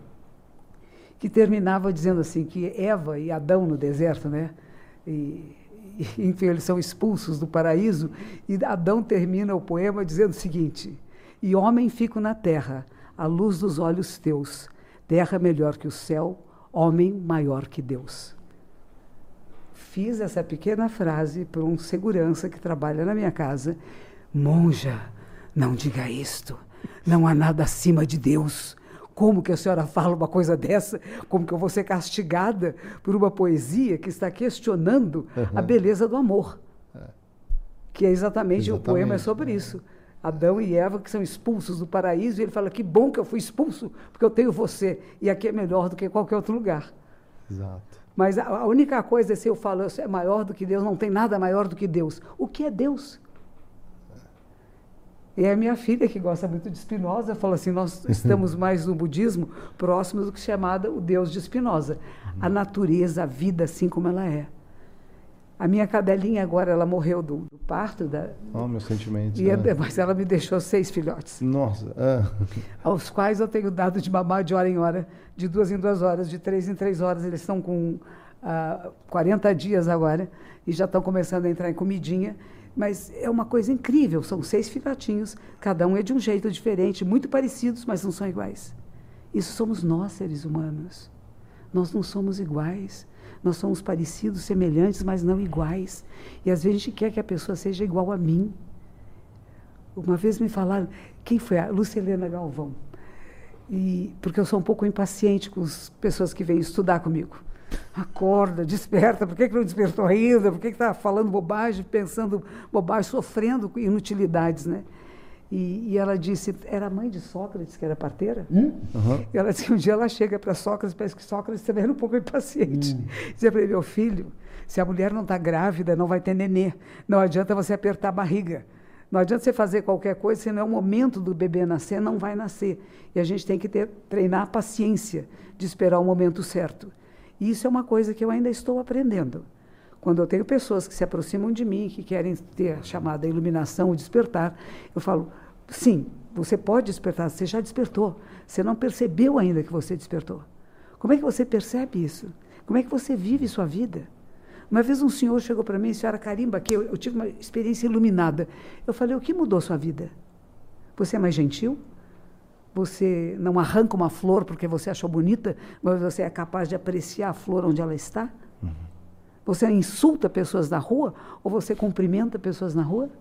que terminava dizendo assim, que Eva e Adão no deserto, né? E, e, enfim, eles são expulsos do paraíso, e Adão termina o poema dizendo o seguinte, e homem fico na terra, à luz dos olhos teus, terra melhor que o céu, homem maior que Deus. Fiz essa pequena frase por um segurança que trabalha na minha casa. Monja, não diga isto. Não há nada acima de Deus. Como que a senhora fala uma coisa dessa? Como que eu vou ser castigada por uma poesia que está questionando uhum. a beleza do amor? É. Que é exatamente, exatamente, o poema é sobre é. isso. Adão e Eva que são expulsos do paraíso, e ele fala, que bom que eu fui expulso, porque eu tenho você, e aqui é melhor do que qualquer outro lugar. Exato. Mas a, a única coisa é se eu falo, é maior do que Deus, não tem nada maior do que Deus. O que é Deus? E a minha filha, que gosta muito de Spinoza, fala assim, nós estamos mais no budismo próximos do que chamada o Deus de Spinoza. Uhum. A natureza, a vida assim como ela é. A minha cadelinha agora, ela morreu do, do parto. Da, oh, meus sentimentos. E, é. Mas ela me deixou seis filhotes. Nossa. É. Aos quais eu tenho dado de mamar de hora em hora, de duas em duas horas, de três em três horas. Eles estão com uh, quarenta dias agora e já estão começando a entrar em comidinha. Mas é uma coisa incrível, são seis filhotinhos, cada um é de um jeito diferente, muito parecidos, mas não são iguais. Isso somos nós, seres humanos. Nós não somos iguais. Nós somos parecidos, semelhantes, mas não iguais. E às vezes a gente quer que a pessoa seja igual a mim. Uma vez me falaram, quem foi? A Lucilena Galvão. E, porque eu sou um pouco impaciente com as pessoas que vêm estudar comigo. Acorda, desperta, por que, que não despertou ainda? Por que está falando bobagem, pensando bobagem, sofrendo inutilidades, né? E, e ela disse, era a mãe de Sócrates, que era parteira? Hum? Uhum. E ela disse que um dia ela chega para Sócrates, parece que Sócrates também era um pouco impaciente. Hum. Dizia para ele, meu filho, se a mulher não está grávida, não vai ter nenê. Não adianta você apertar a barriga. Não adianta você fazer qualquer coisa, se não é o momento do bebê nascer, não vai nascer. E a gente tem que ter, treinar a paciência de esperar o momento certo. E isso é uma coisa que eu ainda estou aprendendo. Quando eu tenho pessoas que se aproximam de mim, que querem ter a chamada iluminação, o despertar, eu falo, sim, você pode despertar, você já despertou. Você não percebeu ainda que você despertou. Como é que você percebe isso? Como é que você vive sua vida? Uma vez um senhor chegou para mim, senhora Carimba, que eu, eu tive uma experiência iluminada. Eu falei, o que mudou sua vida? Você é mais gentil? Você não arranca uma flor porque você achou bonita, mas você é capaz de apreciar a flor onde ela está? Uhum. Você insulta pessoas na rua ou você cumprimenta pessoas na rua?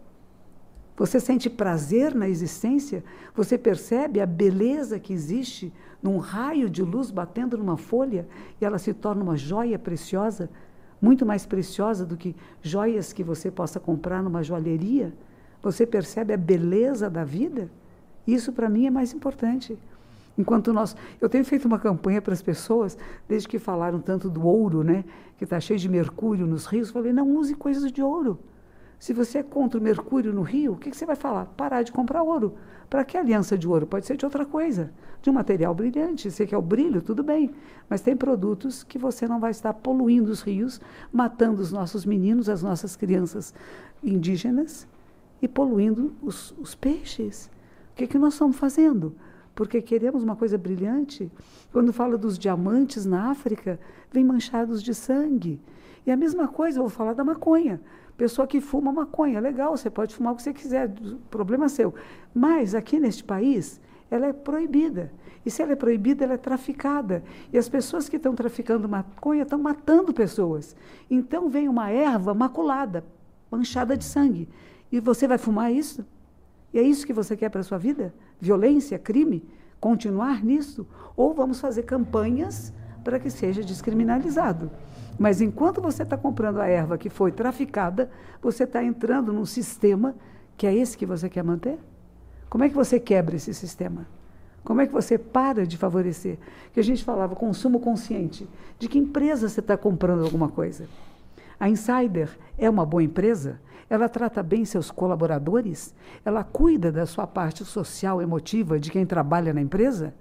Você sente prazer na existência? Você percebe a beleza que existe num raio de luz batendo numa folha e ela se torna uma joia preciosa? Muito mais preciosa do que joias que você possa comprar numa joalheria. Você percebe a beleza da vida? Isso, para mim, é mais importante. Enquanto nós... Eu tenho feito uma campanha para as pessoas, desde que falaram tanto do ouro, né, que está cheio de mercúrio nos rios, eu falei, não use coisas de ouro. Se você é contra o mercúrio no rio, o que, que você vai falar? Parar de comprar ouro. Para que aliança de ouro? Pode ser de outra coisa, de um material brilhante. Você quer o brilho, tudo bem. Mas tem produtos que você não vai estar poluindo os rios, matando os nossos meninos, as nossas crianças indígenas e poluindo os, os peixes. O que, que nós estamos fazendo? Porque queremos uma coisa brilhante. Quando fala dos diamantes na África, vem manchados de sangue. E a mesma coisa, eu vou falar da maconha. Pessoa que fuma maconha, legal, você pode fumar o que você quiser, problema é seu. Mas aqui neste país, ela é proibida. E se ela é proibida, ela é traficada. E as pessoas que estão traficando maconha estão matando pessoas. Então vem uma erva maculada, manchada de sangue. E você vai fumar isso? E é isso que você quer para a sua vida? Violência, crime? Continuar nisso? Ou vamos fazer campanhas para que seja descriminalizado? Mas enquanto você está comprando a erva que foi traficada, você está entrando num sistema que é esse que você quer manter? Como é que você quebra esse sistema? Como é que você para de favorecer? Que a gente falava consumo consciente. De que empresa você está comprando alguma coisa? A Insider é uma boa empresa? Ela trata bem seus colaboradores? Ela cuida da sua parte social, emotiva, de quem trabalha na empresa?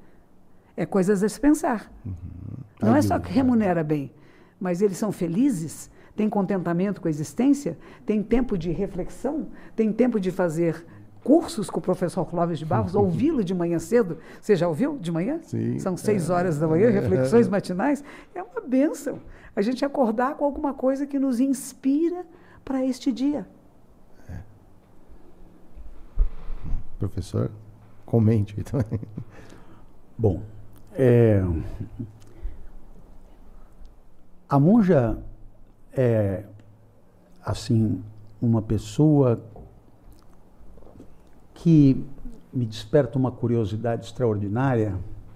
É coisas a se pensar. Uhum. Não é só que remunera bem, mas eles são felizes, têm contentamento com a existência, têm tempo de reflexão, têm tempo de fazer cursos com o professor Clóvis de Barros, ouvi-lo de manhã cedo. Você já ouviu de manhã? Sim. São seis horas da manhã, reflexões matinais. É uma bênção. A gente acordar com alguma coisa que nos inspira para este dia. É. Professor, comente também. Bom, é... a monja é, assim, uma pessoa que me desperta uma curiosidade extraordinária,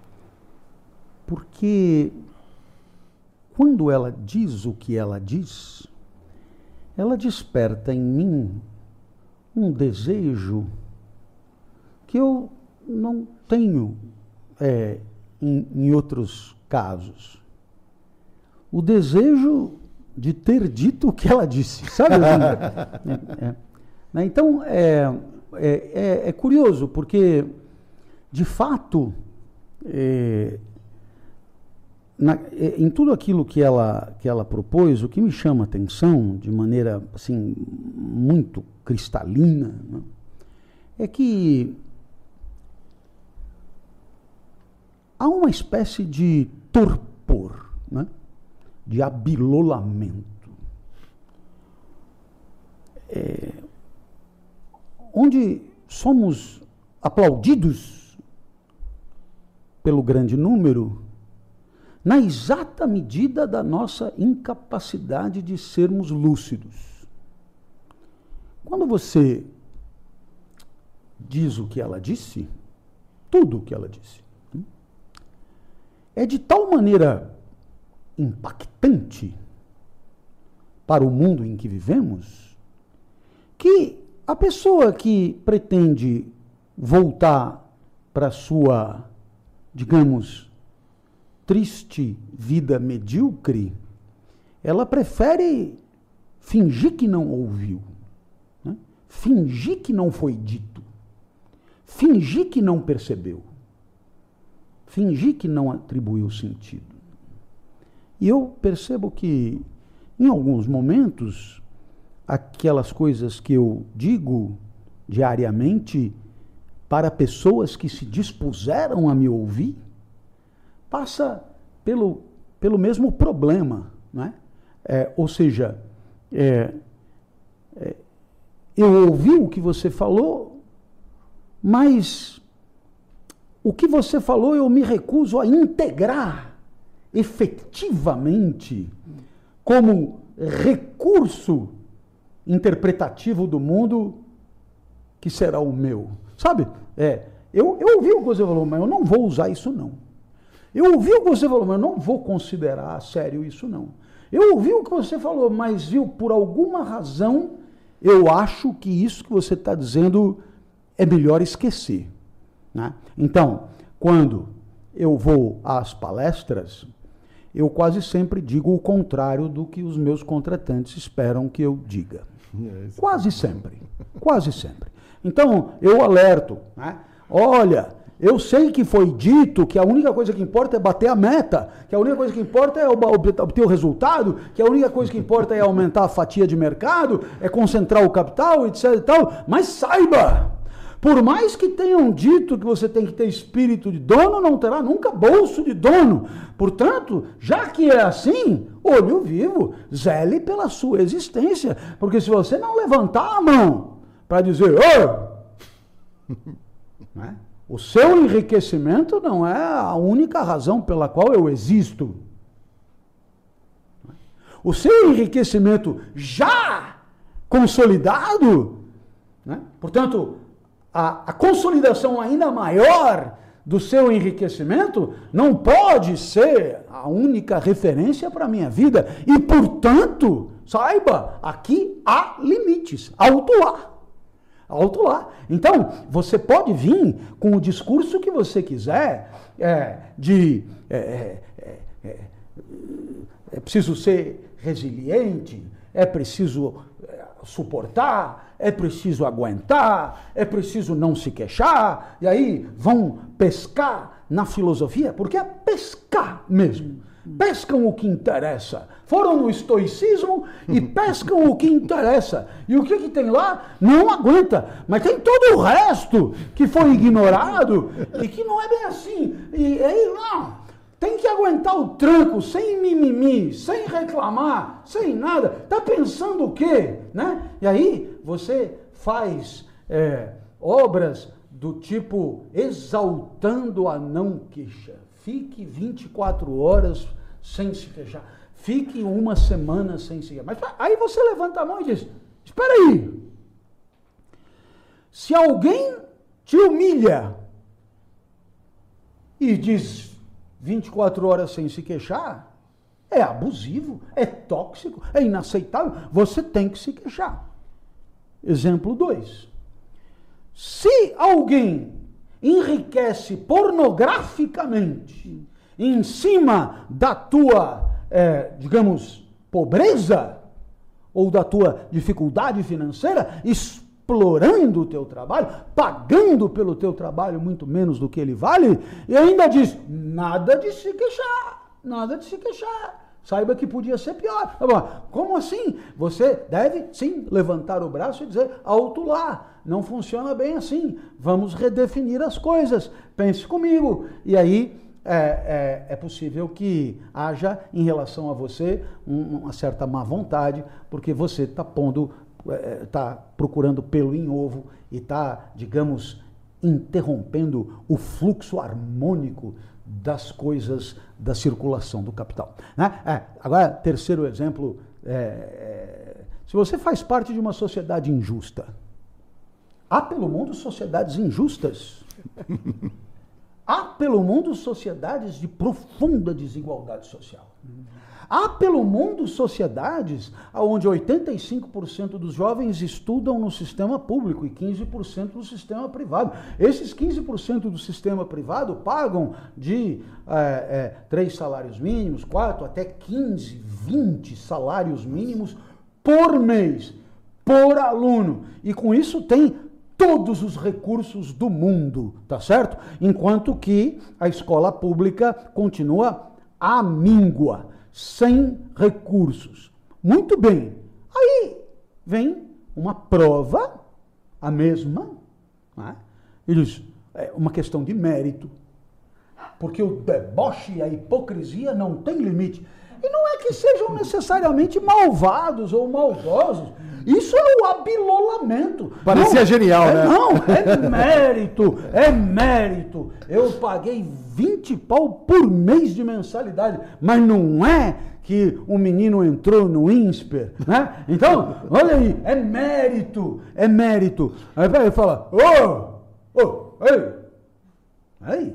porque quando ela diz o que ela diz, ela desperta em mim um desejo que eu não tenho é, em, em outros casos. O desejo de ter dito o que ela disse, sabe? é, é. Então, é, é, é curioso, porque, de fato, é, na, é, em tudo aquilo que ela, que ela propôs, o que me chama a atenção, de maneira assim, muito cristalina, né, é que há uma espécie de torpor, né? De abilolamento, é, onde somos aplaudidos pelo grande número, na exata medida da nossa incapacidade de sermos lúcidos. Quando você diz o que ela disse, tudo o que ela disse, é de tal maneira impactante para o mundo em que vivemos, que a pessoa que pretende voltar para a sua, digamos, triste vida medíocre, ela prefere fingir que não ouviu, né? fingir que não foi dito, fingir que não percebeu, fingir que não atribuiu sentido. E eu percebo que, em alguns momentos, aquelas coisas que eu digo diariamente para pessoas que se dispuseram a me ouvir, passa pelo, pelo mesmo problema, né? É, ou seja, é, é, eu ouvi o que você falou, mas o que você falou eu me recuso a integrar efetivamente como recurso interpretativo do mundo que será o meu. Sabe? É, eu, eu ouvi o que você falou, mas eu não vou usar isso não. Eu ouvi o que você falou, mas eu não vou considerar a sério isso não. Eu ouvi o que você falou, mas viu, por alguma razão, eu acho que isso que você está dizendo é melhor esquecer. Né? Então, quando eu vou às palestras, eu quase sempre digo o contrário do que os meus contratantes esperam que eu diga. Quase sempre. Quase sempre. Então, eu alerto. Né? Olha, eu sei que foi dito que a única coisa que importa é bater a meta, que a única coisa que importa é obter o resultado, que a única coisa que importa é aumentar a fatia de mercado, é concentrar o capital, etc e tal. Mas saiba, por mais que tenham dito que você tem que ter espírito de dono, não terá nunca bolso de dono. Portanto, já que é assim, olho vivo, zele pela sua existência. Porque se você não levantar a mão para dizer, ô, né? O seu enriquecimento não é a única razão pela qual eu existo. O seu enriquecimento já consolidado, né? Portanto, a, a consolidação ainda maior do seu enriquecimento não pode ser a única referência para a minha vida. E, portanto, saiba, aqui há limites. Alto lá. Alto lá. Então, você pode vir com o discurso que você quiser, é, de é, é, é, é preciso ser resiliente, é preciso suportar, é preciso aguentar, é preciso não se queixar, e aí vão pescar na filosofia, porque é pescar mesmo. Pescam o que interessa. Foram no estoicismo e pescam o que interessa. E o que, que tem lá? Não aguenta. Mas tem todo o resto que foi ignorado e que não é bem assim. E aí, não. Tem que aguentar o tranco, sem mimimi, sem reclamar, sem nada. Tá pensando o quê? Né? E aí você faz é, obras do tipo exaltando a não queixa. Fique vinte e quatro horas sem se queixar. Fique uma semana sem se queixar. Mas aí você levanta a mão e diz, espera aí. Se alguém te humilha e diz vinte e quatro horas sem se queixar, é abusivo, é tóxico, é inaceitável. Você tem que se queixar. Exemplo dois. Se alguém enriquece pornograficamente em cima da tua, é, digamos, pobreza ou da tua dificuldade financeira, explorando o teu trabalho, pagando pelo teu trabalho muito menos do que ele vale, e ainda diz, nada de se queixar, nada de se queixar. Saiba que podia ser pior. Como assim? Você deve, sim, levantar o braço e dizer, alto lá, não funciona bem assim, vamos redefinir as coisas, pense comigo. E aí é, é, é possível que haja, em relação a você, um, uma certa má vontade, porque você está pondo, está procurando pelo em ovo e está, digamos, interrompendo o fluxo harmônico das coisas da circulação do capital. Né? É, agora, terceiro exemplo, é, é, se você faz parte de uma sociedade injusta, há pelo mundo sociedades injustas, há pelo mundo sociedades de profunda desigualdade social. Há pelo mundo sociedades onde oitenta e cinco por cento dos jovens estudam no sistema público e quinze por cento no sistema privado. Esses quinze por cento do sistema privado pagam de é, é, três salários mínimos, quatro até quinze, vinte salários mínimos por mês. por aluno. E com isso tem todos os recursos do mundo, tá certo? Enquanto que a escola pública continua à míngua, sem recursos. Muito bem. Aí vem uma prova, a mesma, né? Eles, é uma questão de mérito, porque o deboche e a hipocrisia não tem limite. E não é que sejam necessariamente malvados ou maldosos. Isso é o abilolamento. Parecia não, genial, é, né? Não, é mérito, é mérito. Eu paguei vinte pau por mês de mensalidade, mas não é que o menino entrou no INSPER, né? Então, olha aí, é mérito, é mérito. Aí ele fala, ô, ô, ei, aí.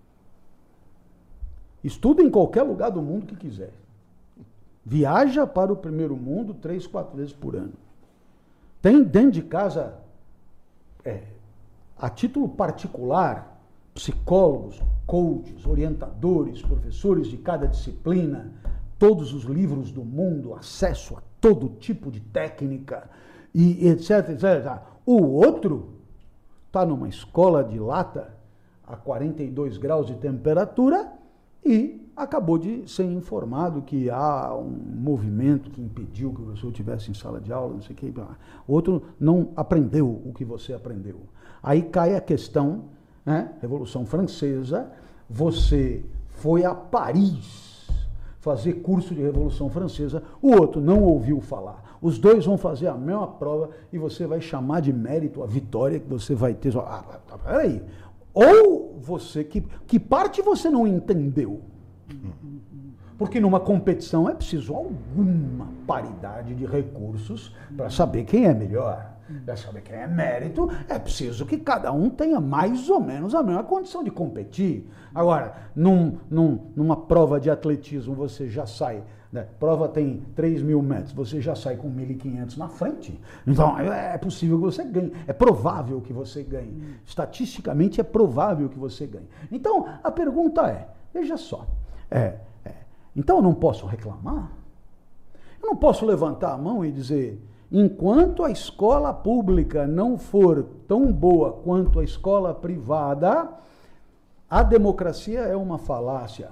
Estuda em qualquer lugar do mundo que quiser. Viaja para o primeiro mundo três, quatro vezes por ano. Tem dentro de casa, é, a título particular, psicólogos, coaches, orientadores, professores de cada disciplina, todos os livros do mundo, acesso a todo tipo de técnica, e etc, etcétera. O outro está numa escola de lata a quarenta e dois graus de temperatura e acabou de ser informado que há um movimento que impediu que o professor estivesse em sala de aula, não sei o que. O outro não aprendeu o que você aprendeu. Aí cai a questão, né? Revolução Francesa, você foi a Paris fazer curso de Revolução Francesa, o outro não ouviu falar. Os dois vão fazer a mesma prova e você vai chamar de mérito a vitória que você vai ter. Ah, peraí. Ou você, que, que parte você não entendeu? Porque numa competição é preciso alguma paridade de recursos para saber quem é melhor. Para saber quem é mérito, é preciso que cada um tenha mais ou menos a mesma condição de competir. Agora, num, num, numa prova de atletismo, você já sai, né? Prova tem três mil metros, você já sai com mil e quinhentos na frente. Então, é possível que você ganhe. É provável que você ganhe. Estatisticamente, é provável que você ganhe. Então, a pergunta é, veja só, é, é, então eu não posso reclamar? Eu não posso levantar a mão e dizer, enquanto a escola pública não for tão boa quanto a escola privada, a democracia é uma falácia.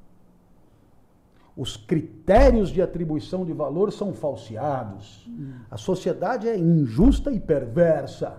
Os critérios de atribuição de valor são falseados. A sociedade é injusta e perversa.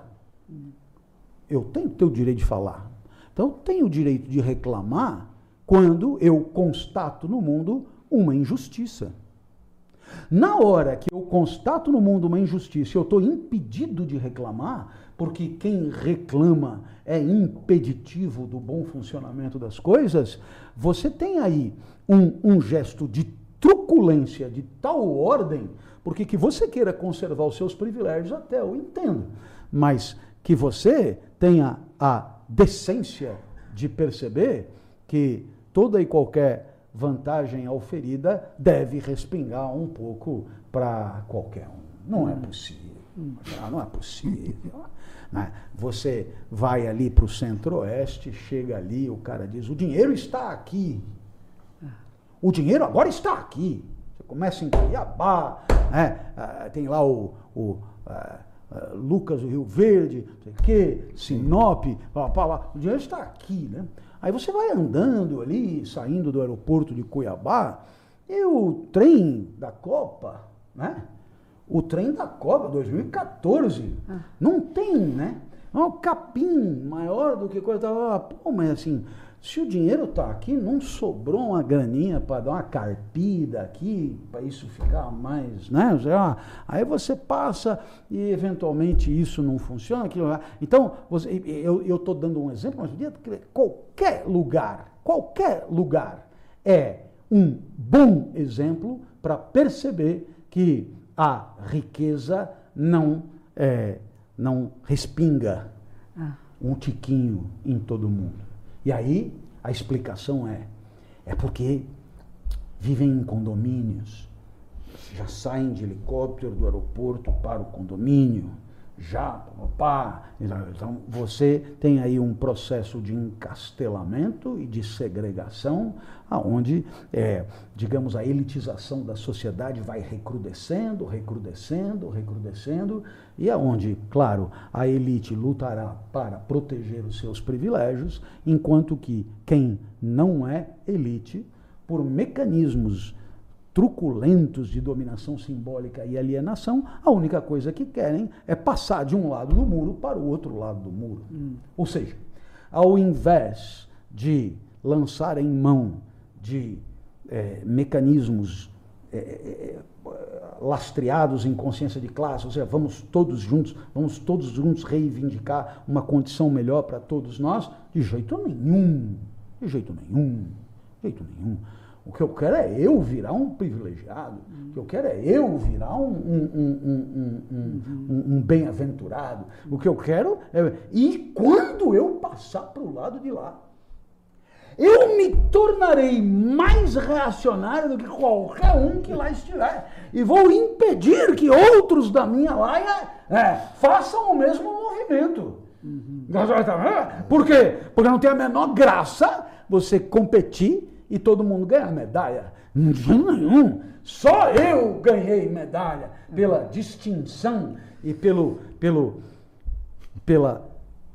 Eu tenho que ter o direito de falar. Então, eu tenho o direito de reclamar quando eu constato no mundo uma injustiça. Na hora que eu constato no mundo uma injustiça, eu estou impedido de reclamar, porque quem reclama é impeditivo do bom funcionamento das coisas, você tem aí um, um gesto de truculência de tal ordem, porque que você queira conservar os seus privilégios, até eu entendo, mas que você tenha a decência de perceber que toda e qualquer vantagem auferida deve respingar um pouco para qualquer um. Não é possível. Não é possível. Né? Você vai ali para o centro-oeste, chega ali, o cara diz, o dinheiro está aqui. O dinheiro agora está aqui. Você começa em Cuiabá, né? Tem lá o, o uh, uh, Lucas do Rio Verde, não sei o quê, Sinop, pá, pá, pá. O dinheiro está aqui, né? Aí você vai andando ali, saindo do aeroporto de Cuiabá, e o trem da Copa, né? O trem da Copa dois mil e quatorze, ah. não tem, né? É um capim maior do que coisa. Pô, mas assim, se o dinheiro está aqui, não sobrou uma graninha para dar uma carpida aqui, para isso ficar mais, né? Aí você passa e eventualmente isso não funciona. Aquilo lá. Então, você, eu estou dando um exemplo, mas qualquer lugar, qualquer lugar é um bom exemplo para perceber que a riqueza não, é, não respinga ah. um tiquinho em todo mundo. E aí, a explicação é, é porque vivem em condomínios, já saem de helicóptero do aeroporto para o condomínio, já, pá. Então, você tem aí um processo de encastelamento e de segregação, aonde, é, digamos, a elitização da sociedade vai recrudescendo, recrudescendo, recrudescendo, e aonde, claro, a elite lutará para proteger os seus privilégios, enquanto que quem não é elite, por mecanismos truculentos de dominação simbólica e alienação, a única coisa que querem é passar de um lado do muro para o outro lado do muro. Hum. Ou seja, ao invés de lançar em mão de é, mecanismos é, é, lastreados em consciência de classe, ou seja, vamos todos juntos, vamos todos juntos reivindicar uma condição melhor para todos nós, de jeito nenhum, de jeito nenhum, de jeito nenhum. O que eu quero é eu virar um privilegiado. Uhum. O que eu quero é eu virar um, um, um, um, um, um, um bem-aventurado. O que eu quero é... E quando eu passar para o lado de lá, eu me tornarei mais reacionário do que qualquer um que lá estiver. E vou impedir que outros da minha laia é, façam o mesmo movimento. Uhum. Por quê? Porque não tem a menor graça você competir e todo mundo ganha medalha. Nenhum. Só eu ganhei medalha pela distinção e pelo, pelo, pela,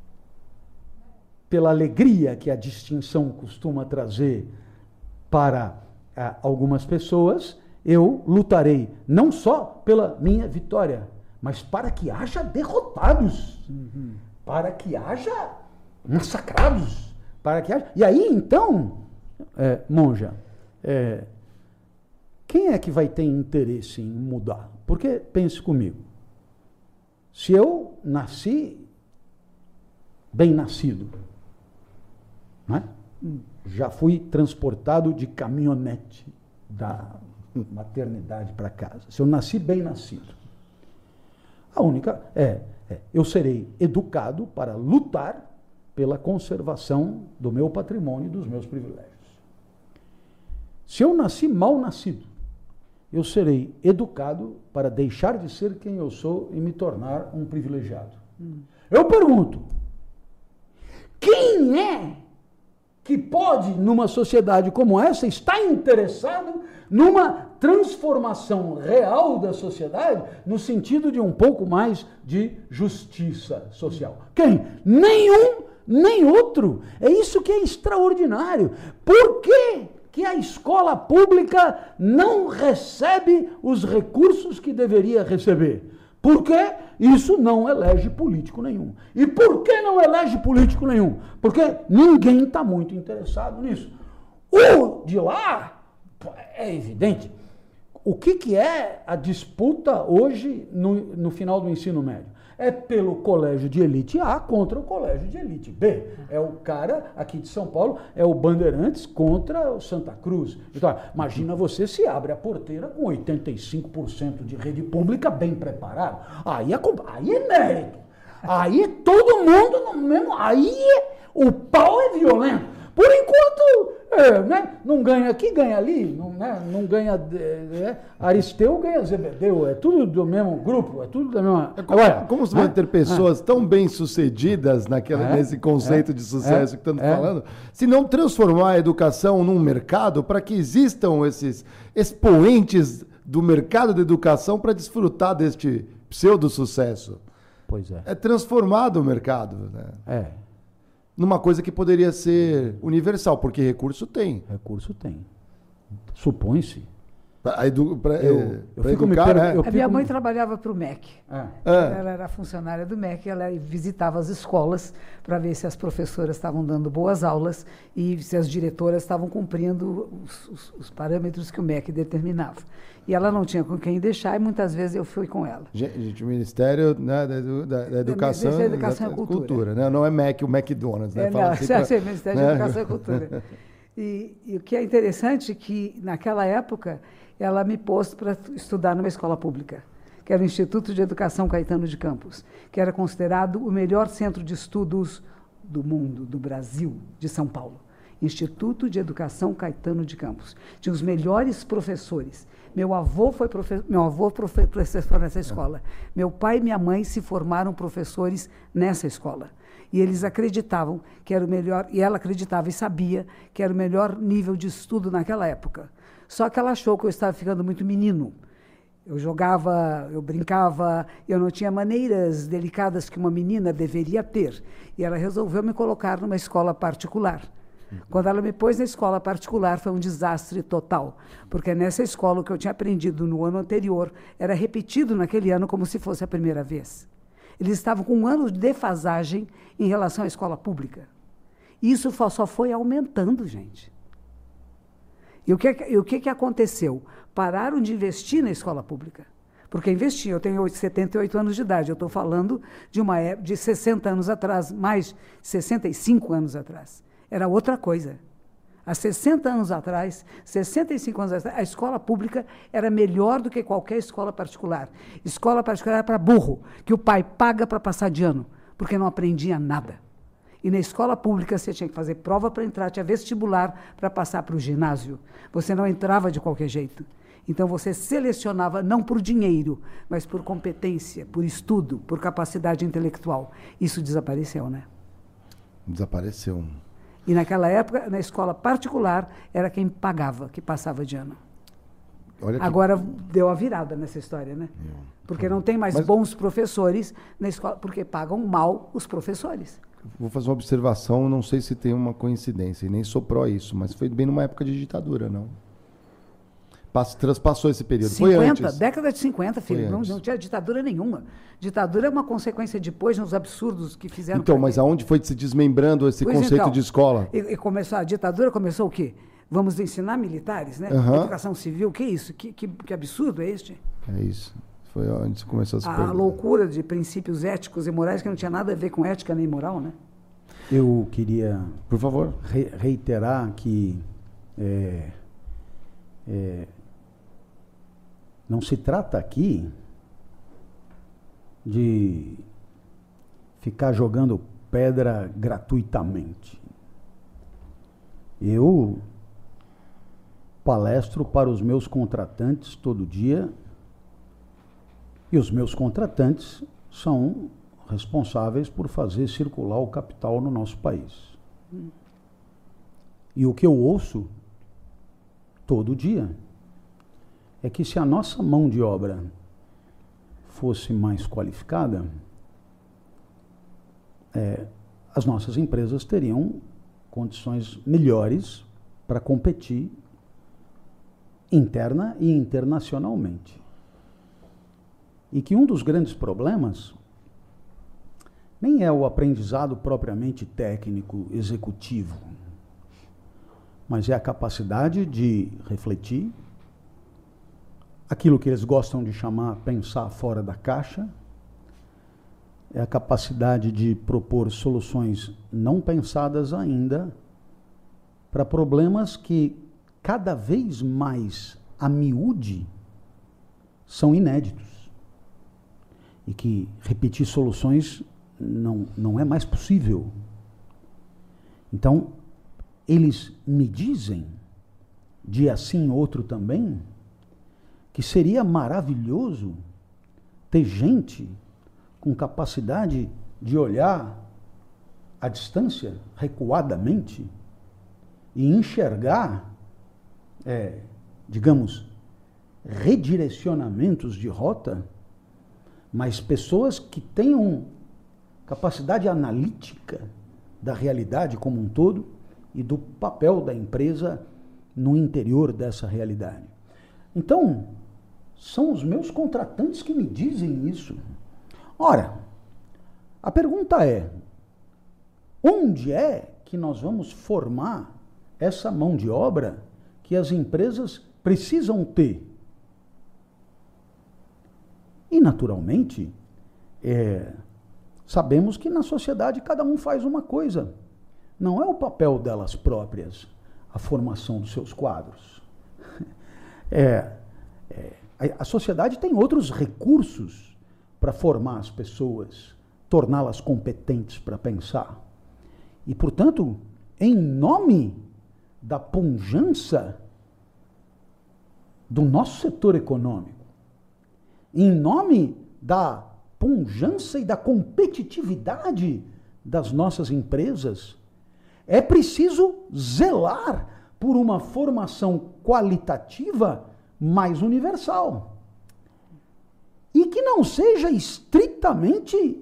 pela alegria que a distinção costuma trazer para ah, algumas pessoas. Eu lutarei não só pela minha vitória, mas para que haja derrotados, uhum. para que haja massacrados, para que haja... E aí, então... É, monja, é, quem é que vai ter interesse em mudar? Porque, pense comigo, se eu nasci bem nascido, né? Já fui transportado de caminhonete da maternidade para casa, se eu nasci bem nascido, a única é, é eu serei educado para lutar pela conservação do meu patrimônio e dos meus privilégios. Se eu nasci mal nascido, eu serei educado para deixar de ser quem eu sou e me tornar um privilegiado. Hum. Eu pergunto, quem é que pode, numa sociedade como essa, estar interessado numa transformação real da sociedade no sentido de um pouco mais de justiça social? Quem? Nenhum, nem outro. É isso que é extraordinário. Por quê que a escola pública não recebe os recursos que deveria receber? Porque isso não elege político nenhum. E por que não elege político nenhum? Porque ninguém está muito interessado nisso. O de lá, é evidente. O que, que é a disputa hoje no, no final do ensino médio? É pelo colégio de elite A contra o colégio de elite B. É o cara aqui de São Paulo, é o Bandeirantes contra o Santa Cruz. Então, imagina você se abre a porteira com oitenta e cinco por cento de rede pública bem preparado. Aí é, aí é mérito. Aí todo mundo no mesmo... Aí o pau é violento. Por enquanto, é, né, não ganha aqui, ganha ali, não, né, não ganha é, Aristeu, ganha Zebedeu, é tudo do mesmo grupo, é tudo da mesma... É como, Agora, como você vai ter pessoas é, tão bem-sucedidas naquela, é, nesse conceito é, de sucesso é, que estamos é, falando, se não transformar a educação num mercado para que existam esses expoentes do mercado da educação para desfrutar deste pseudo-sucesso? Pois é. É transformado o mercado, né? É. Numa coisa que poderia ser universal, porque recurso tem. Recurso tem. Supõe-se. Para edu eu, eu fico educar, me né? eu A minha mãe me... trabalhava para o M E C. Ah. Ela era funcionária do M E C, ela visitava as escolas para ver se as professoras estavam dando boas aulas e se as diretoras estavam cumprindo os, os, os parâmetros que o M E C determinava. E ela não tinha com quem deixar, e muitas vezes eu fui com ela. Gente, o Ministério, né, da, da, da Educação, da Educação da, e Cultura. Cultura, né? Não é M E C, o McDonald's. Né? É, não, assim pra, é o Ministério né? da Educação e Cultura. E, e o que é interessante é que, naquela época, ela me pôs para estudar numa escola pública, que era o Instituto de Educação Caetano de Campos, que era considerado o melhor centro de estudos do mundo, do Brasil, de São Paulo. Instituto de Educação Caetano de Campos. Tinha os melhores professores. Meu avô foi profe meu avô foi professor nessa escola. Meu pai e minha mãe se formaram professores nessa escola. E eles acreditavam que era o melhor, e ela acreditava e sabia que era o melhor nível de estudo naquela época. Só que ela achou que eu estava ficando muito menino. Eu jogava, eu brincava, eu não tinha maneiras delicadas que uma menina deveria ter. E ela resolveu me colocar numa escola particular. Quando ela me pôs na escola particular, foi um desastre total. Porque nessa escola, o que eu tinha aprendido no ano anterior era repetido naquele ano como se fosse a primeira vez. Eles estavam com um ano de defasagem em relação à escola pública. E isso só foi aumentando, gente. E o que, e o que, que aconteceu? Pararam de investir na escola pública. Porque investiam. Eu tenho setenta e oito anos de idade. Eu estou falando de uma época de sessenta anos atrás, mais de sessenta e cinco anos atrás. Era outra coisa. Há sessenta anos atrás, sessenta e cinco anos atrás, a escola pública era melhor do que qualquer escola particular. Escola particular era para burro, que o pai paga para passar de ano, porque não aprendia nada. E na escola pública você tinha que fazer prova para entrar, tinha vestibular para passar para o ginásio. Você não entrava de qualquer jeito. Então você selecionava não por dinheiro, mas por competência, por estudo, por capacidade intelectual. Isso desapareceu, né? Desapareceu. E naquela época, na escola particular, era quem pagava, que passava de ano. Olha que... Agora deu a virada nessa história, né? Porque não tem mais Mas... bons professores na escola, porque pagam mal os professores. Vou fazer uma observação, não sei se tem uma coincidência, e nem soprou isso, mas foi bem numa época de ditadura, não? Transpassou esse período. cinquenta, foi antes. Década de cinquenta, filho. Não, não tinha ditadura nenhuma. Ditadura é uma consequência depois nos absurdos que fizeram. Então, mas aonde foi se desmembrando esse pois conceito então, de escola? E, e começou, a ditadura começou o quê? Vamos ensinar militares, né? Uhum. Educação civil, que isso? Que, que, que absurdo é este? É isso. Foi onde se começou a se A, perder. a loucura de princípios éticos e morais que não tinha nada a ver com ética nem moral, né? Eu queria, por favor, re reiterar que é, é, não se trata aqui de ficar jogando pedra gratuitamente. Eu palestro para os meus contratantes todo dia e os meus contratantes são responsáveis por fazer circular o capital no nosso país. Hum. E o que eu ouço todo dia é que se a nossa mão de obra fosse mais qualificada, é, as nossas empresas teriam condições melhores para competir interna e internacionalmente. E que um dos grandes problemas nem é o aprendizado propriamente técnico, executivo, mas é a capacidade de refletir, aquilo que eles gostam de chamar pensar fora da caixa, é a capacidade de propor soluções não pensadas ainda para problemas que cada vez mais a miúde são inéditos e que repetir soluções não, não é mais possível. Então, eles me dizem, de assim outro também, que seria maravilhoso ter gente com capacidade de olhar à distância, recuadamente, e enxergar, é, digamos, redirecionamentos de rota, mas pessoas que tenham capacidade analítica da realidade como um todo e do papel da empresa no interior dessa realidade. Então, são os meus contratantes que me dizem isso. Ora, a pergunta é, onde é que nós vamos formar essa mão de obra que as empresas precisam ter? E, naturalmente, é, sabemos que na sociedade cada um faz uma coisa. Não é o papel delas próprias a formação dos seus quadros. É, é, a sociedade tem outros recursos para formar as pessoas, torná-las competentes para pensar. E, portanto, em nome da pujança do nosso setor econômico, em nome da pujança e da competitividade das nossas empresas, é preciso zelar por uma formação qualitativa mais universal. E que não seja estritamente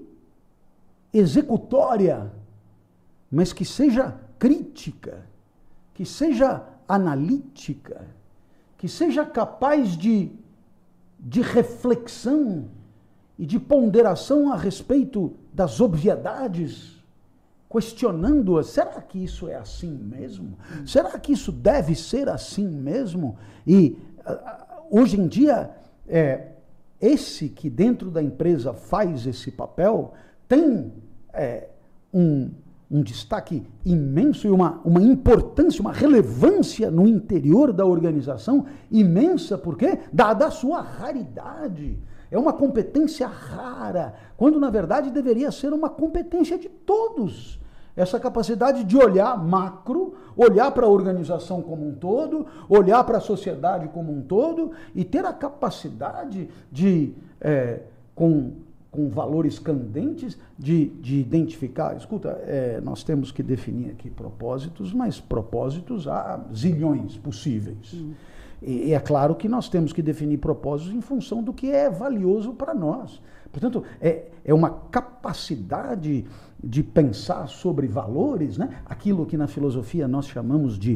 executória, mas que seja crítica, que seja analítica, que seja capaz de, de reflexão e de ponderação a respeito das obviedades, questionando-as. Será que isso é assim mesmo? Será que isso deve ser assim mesmo? E hoje em dia, é, esse que dentro da empresa faz esse papel tem é, um, um destaque imenso e uma, uma importância, uma relevância no interior da organização imensa, porque dada a sua raridade. É uma competência rara, quando na verdade deveria ser uma competência de todos. Essa capacidade de olhar macro, olhar para a organização como um todo, olhar para a sociedade como um todo e ter a capacidade de, é, com, com valores candentes, de, de identificar. Escuta, é, nós temos que definir aqui propósitos, mas propósitos há zilhões possíveis. Hum. E, e é claro que nós temos que definir propósitos em função do que é valioso para nós. Portanto, é, é uma capacidade de pensar sobre valores, né? Aquilo que na filosofia nós chamamos de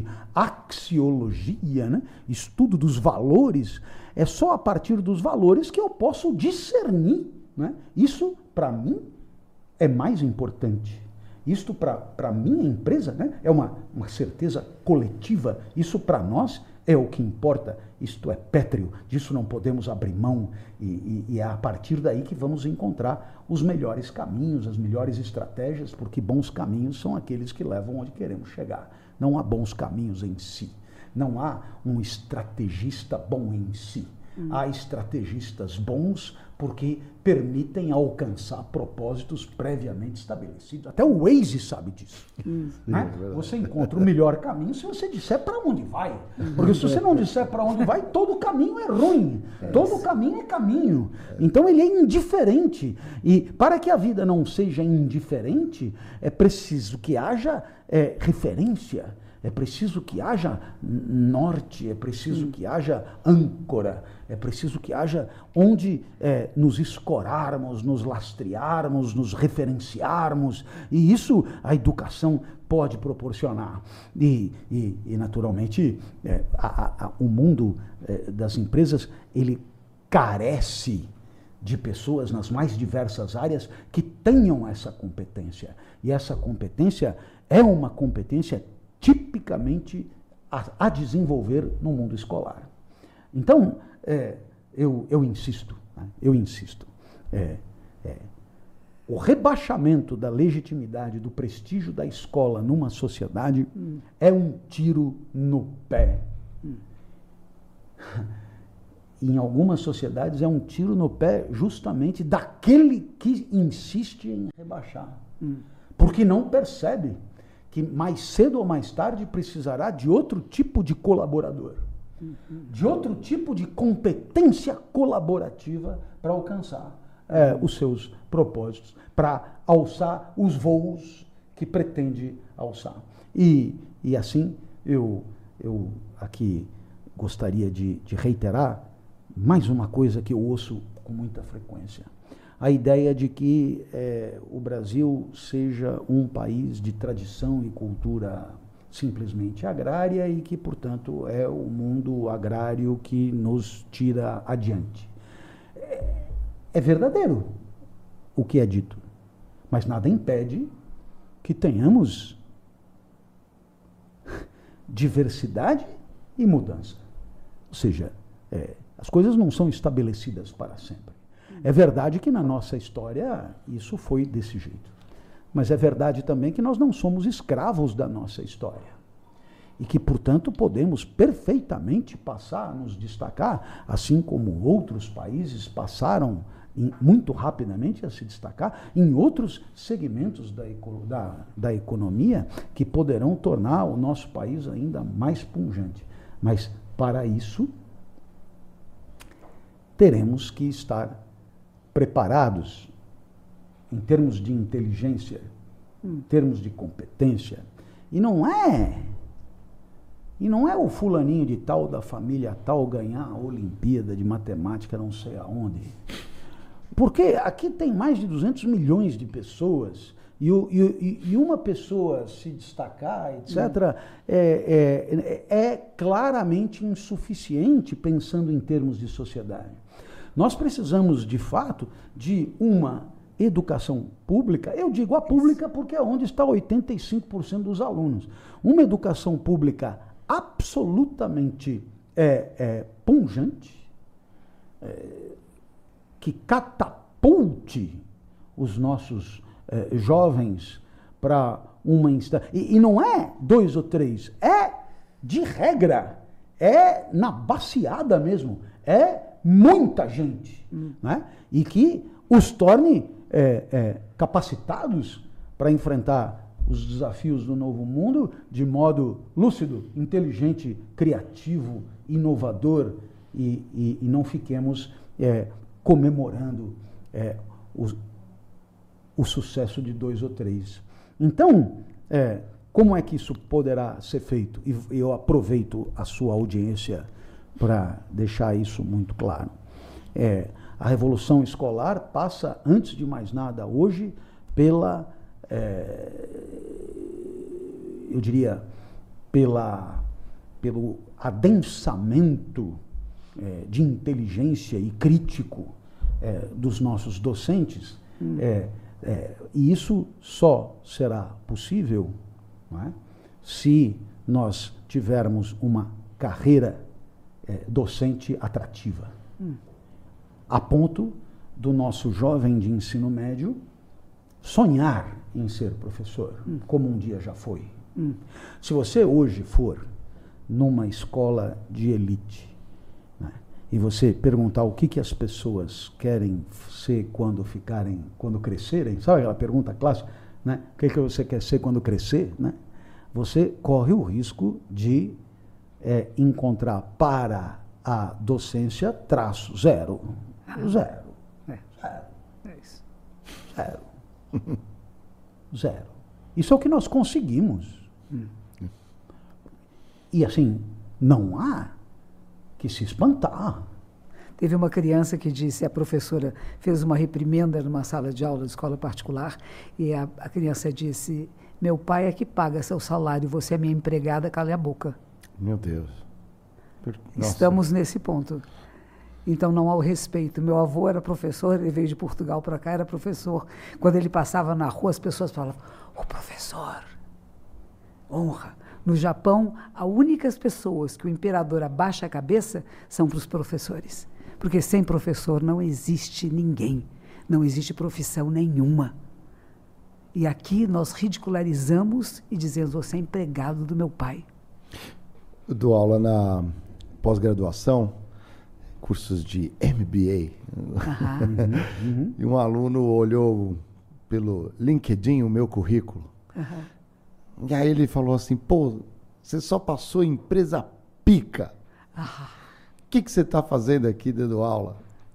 axiologia, né? Estudo dos valores. É só a partir dos valores que eu posso discernir, né? Isso, para mim, é mais importante. Isto, para a minha empresa, né? É uma, uma certeza coletiva. Isso, para nós, é o que importa. Isto é pétreo, disso não podemos abrir mão e, e, e é a partir daí que vamos encontrar os melhores caminhos, as melhores estratégias, porque bons caminhos são aqueles que levam onde queremos chegar. Não há bons caminhos em si, não há um estrategista bom em si. Hum. Há estrategistas bons porque permitem alcançar propósitos previamente estabelecidos. Até o Waze sabe disso. Hum. Né? É você encontra o melhor caminho se você disser para onde vai. Porque se você não disser para onde vai, todo caminho é ruim. É todo isso. Caminho é caminho. É. Então ele é indiferente. E para que a vida não seja indiferente, é preciso que haja é, referência. É preciso que haja norte, é preciso hum. que haja âncora, é preciso que haja onde é, nos escorarmos, nos lastrearmos, nos referenciarmos, e isso a educação pode proporcionar. E, e, e naturalmente, é, a, a, o mundo é, das empresas, ele carece de pessoas nas mais diversas áreas que tenham essa competência. E essa competência é uma competência tipicamente a, a desenvolver no mundo escolar. Então, é, eu, eu insisto, né? eu insisto, é, é, o rebaixamento da legitimidade, do prestígio da escola numa sociedade hum. é um tiro no pé. Hum. Em algumas sociedades é um tiro no pé justamente daquele que insiste em rebaixar, hum. porque não percebe que mais cedo ou mais tarde precisará de outro tipo de colaborador, uhum. de outro tipo de competência colaborativa para alcançar é, os seus propósitos, para alçar os voos que pretende alçar. E, e assim, eu, eu aqui gostaria de, de reiterar mais uma coisa que eu ouço com muita frequência. A ideia de que é, o Brasil seja um país de tradição e cultura simplesmente agrária e que, portanto, é o mundo agrário que nos tira adiante. É, é verdadeiro o que é dito, mas nada impede que tenhamos diversidade e mudança. Ou seja, é, as coisas não são estabelecidas para sempre. É verdade que na nossa história isso foi desse jeito. Mas é verdade também que nós não somos escravos da nossa história. E que, portanto, podemos perfeitamente passar a nos destacar, assim como outros países passaram em, muito rapidamente a se destacar em outros segmentos da, da, da economia que poderão tornar o nosso país ainda mais pujante. Mas, para isso, teremos que estar preparados em termos de inteligência, em termos de competência. E não é, e não é o fulaninho de tal, da família tal, ganhar a Olimpíada de Matemática não sei aonde. Porque aqui tem mais de duzentos milhões de pessoas e, o, e, e uma pessoa se destacar, etcétera, é, é, é claramente insuficiente pensando em termos de sociedade. Nós precisamos, de fato, de uma educação pública, eu digo a pública porque é onde está oitenta e cinco por cento dos alunos. Uma educação pública absolutamente é, é, pungente, é, que catapulte os nossos é, jovens para uma instância. E, e não é dois ou três, é de regra, é na baciada mesmo, é muita gente, hum. né? E que os torne é, é, capacitados para enfrentar os desafios do novo mundo de modo lúcido, inteligente, criativo, inovador e, e, e não fiquemos é, comemorando é, o, o sucesso de dois ou três. Então, é, como é que isso poderá ser feito? E eu aproveito a sua audiência para deixar isso muito claro. É, a revolução escolar passa, antes de mais nada, hoje, pela, é, eu diria, pela, pelo adensamento é, de inteligência e crítico é, dos nossos docentes, hum. é, é, e isso só será possível, não é, se nós tivermos uma carreira é, docente atrativa. Hum. A ponto do nosso jovem de ensino médio sonhar em ser professor, hum. como um dia já foi. Hum. Se você hoje for numa escola de elite, né, e você perguntar o que, que as pessoas querem ser quando ficarem, quando crescerem, sabe aquela pergunta clássica, né? O que, que você quer ser quando crescer, né? Você corre o risco de é, encontrar para a docência traço zero. Zero. É. Zero. É isso. Zero. Zero. Isso é o que nós conseguimos. Hum. E assim, não há que se espantar. Teve uma criança que disse, a professora fez uma reprimenda numa sala de aula de escola particular, e a, a criança disse, meu pai é que paga seu salário, você é minha empregada, cala a boca. Meu Deus. Nossa. Estamos nesse ponto. Então não há o respeito. Meu avô era professor, ele veio de Portugal para cá, era professor. Quando ele passava na rua, as pessoas falavam, o professor, honra. No Japão, as únicas pessoas que o imperador abaixa a cabeça são para os professores. Porque sem professor não existe ninguém, não existe profissão nenhuma. E aqui nós ridicularizamos e dizemos, você é empregado do meu pai. Eu dou aula na pós-graduação, cursos de M B A. Uhum, uhum. E um aluno olhou pelo LinkedIn o meu currículo. Uhum. E aí ele falou assim, pô, você só passou em empresa pica. O uhum. que, que você está fazendo aqui dando aula?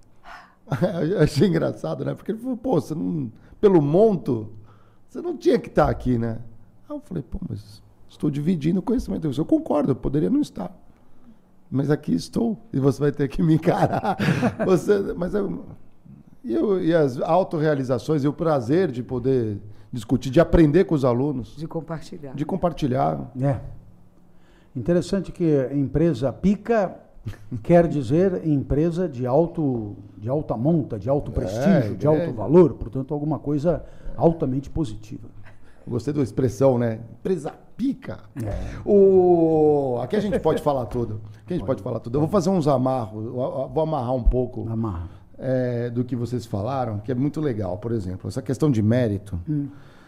Eu achei engraçado, né? Porque ele falou, pô, você não, pelo monto, você não tinha que estar aqui, né? Aí eu falei, pô, mas estou dividindo o conhecimento. Eu concordo, eu poderia não estar. Mas aqui estou, e você vai ter que me encarar. Você, mas eu, e, eu, e as autorrealizações e o prazer de poder discutir, de aprender com os alunos. De compartilhar. De compartilhar. É. Interessante que empresa pica quer dizer empresa de, alto, de alta monta, de alto prestígio, é, de alto é. valor, portanto, alguma coisa altamente positiva. Gostei da expressão, né? Empresa pica. É. O... Aqui a gente pode falar tudo. Aqui a gente pode, pode falar tudo. Eu vou fazer uns amarros, vou amarrar um pouco Amarra. é, do que vocês falaram, que é muito legal. Por exemplo, essa questão de mérito hum.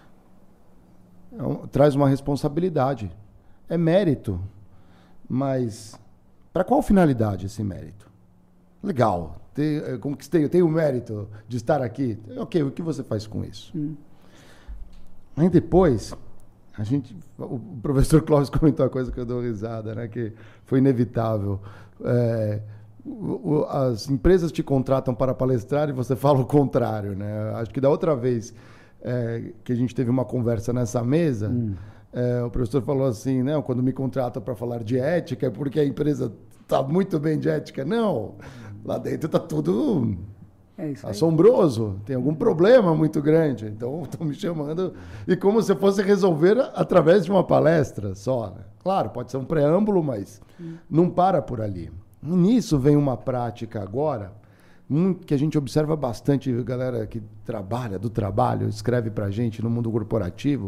é um, traz uma responsabilidade. É mérito, mas para qual finalidade esse mérito? Legal, Tem, conquistei, eu tenho o mérito de estar aqui. Ok, o que você faz com isso? Hum. Aí depois, a gente, o professor Clóvis comentou uma coisa que eu dou risada, né? Que foi inevitável. É, o, o, as empresas te contratam para palestrar e você fala o contrário, né? Acho que da outra vez é, que a gente teve uma conversa nessa mesa, hum. é, o professor falou assim, né? Quando me contratam para falar de ética é porque a empresa está muito bem de ética. Não, lá dentro está tudo é assombroso, tem algum problema muito grande. Então, estão me chamando e como se fosse resolver através de uma palestra só. Né? Claro, pode ser um preâmbulo, mas hum. não para por ali. E nisso vem uma prática agora que a gente observa bastante, a galera que trabalha do trabalho, escreve para a gente no mundo corporativo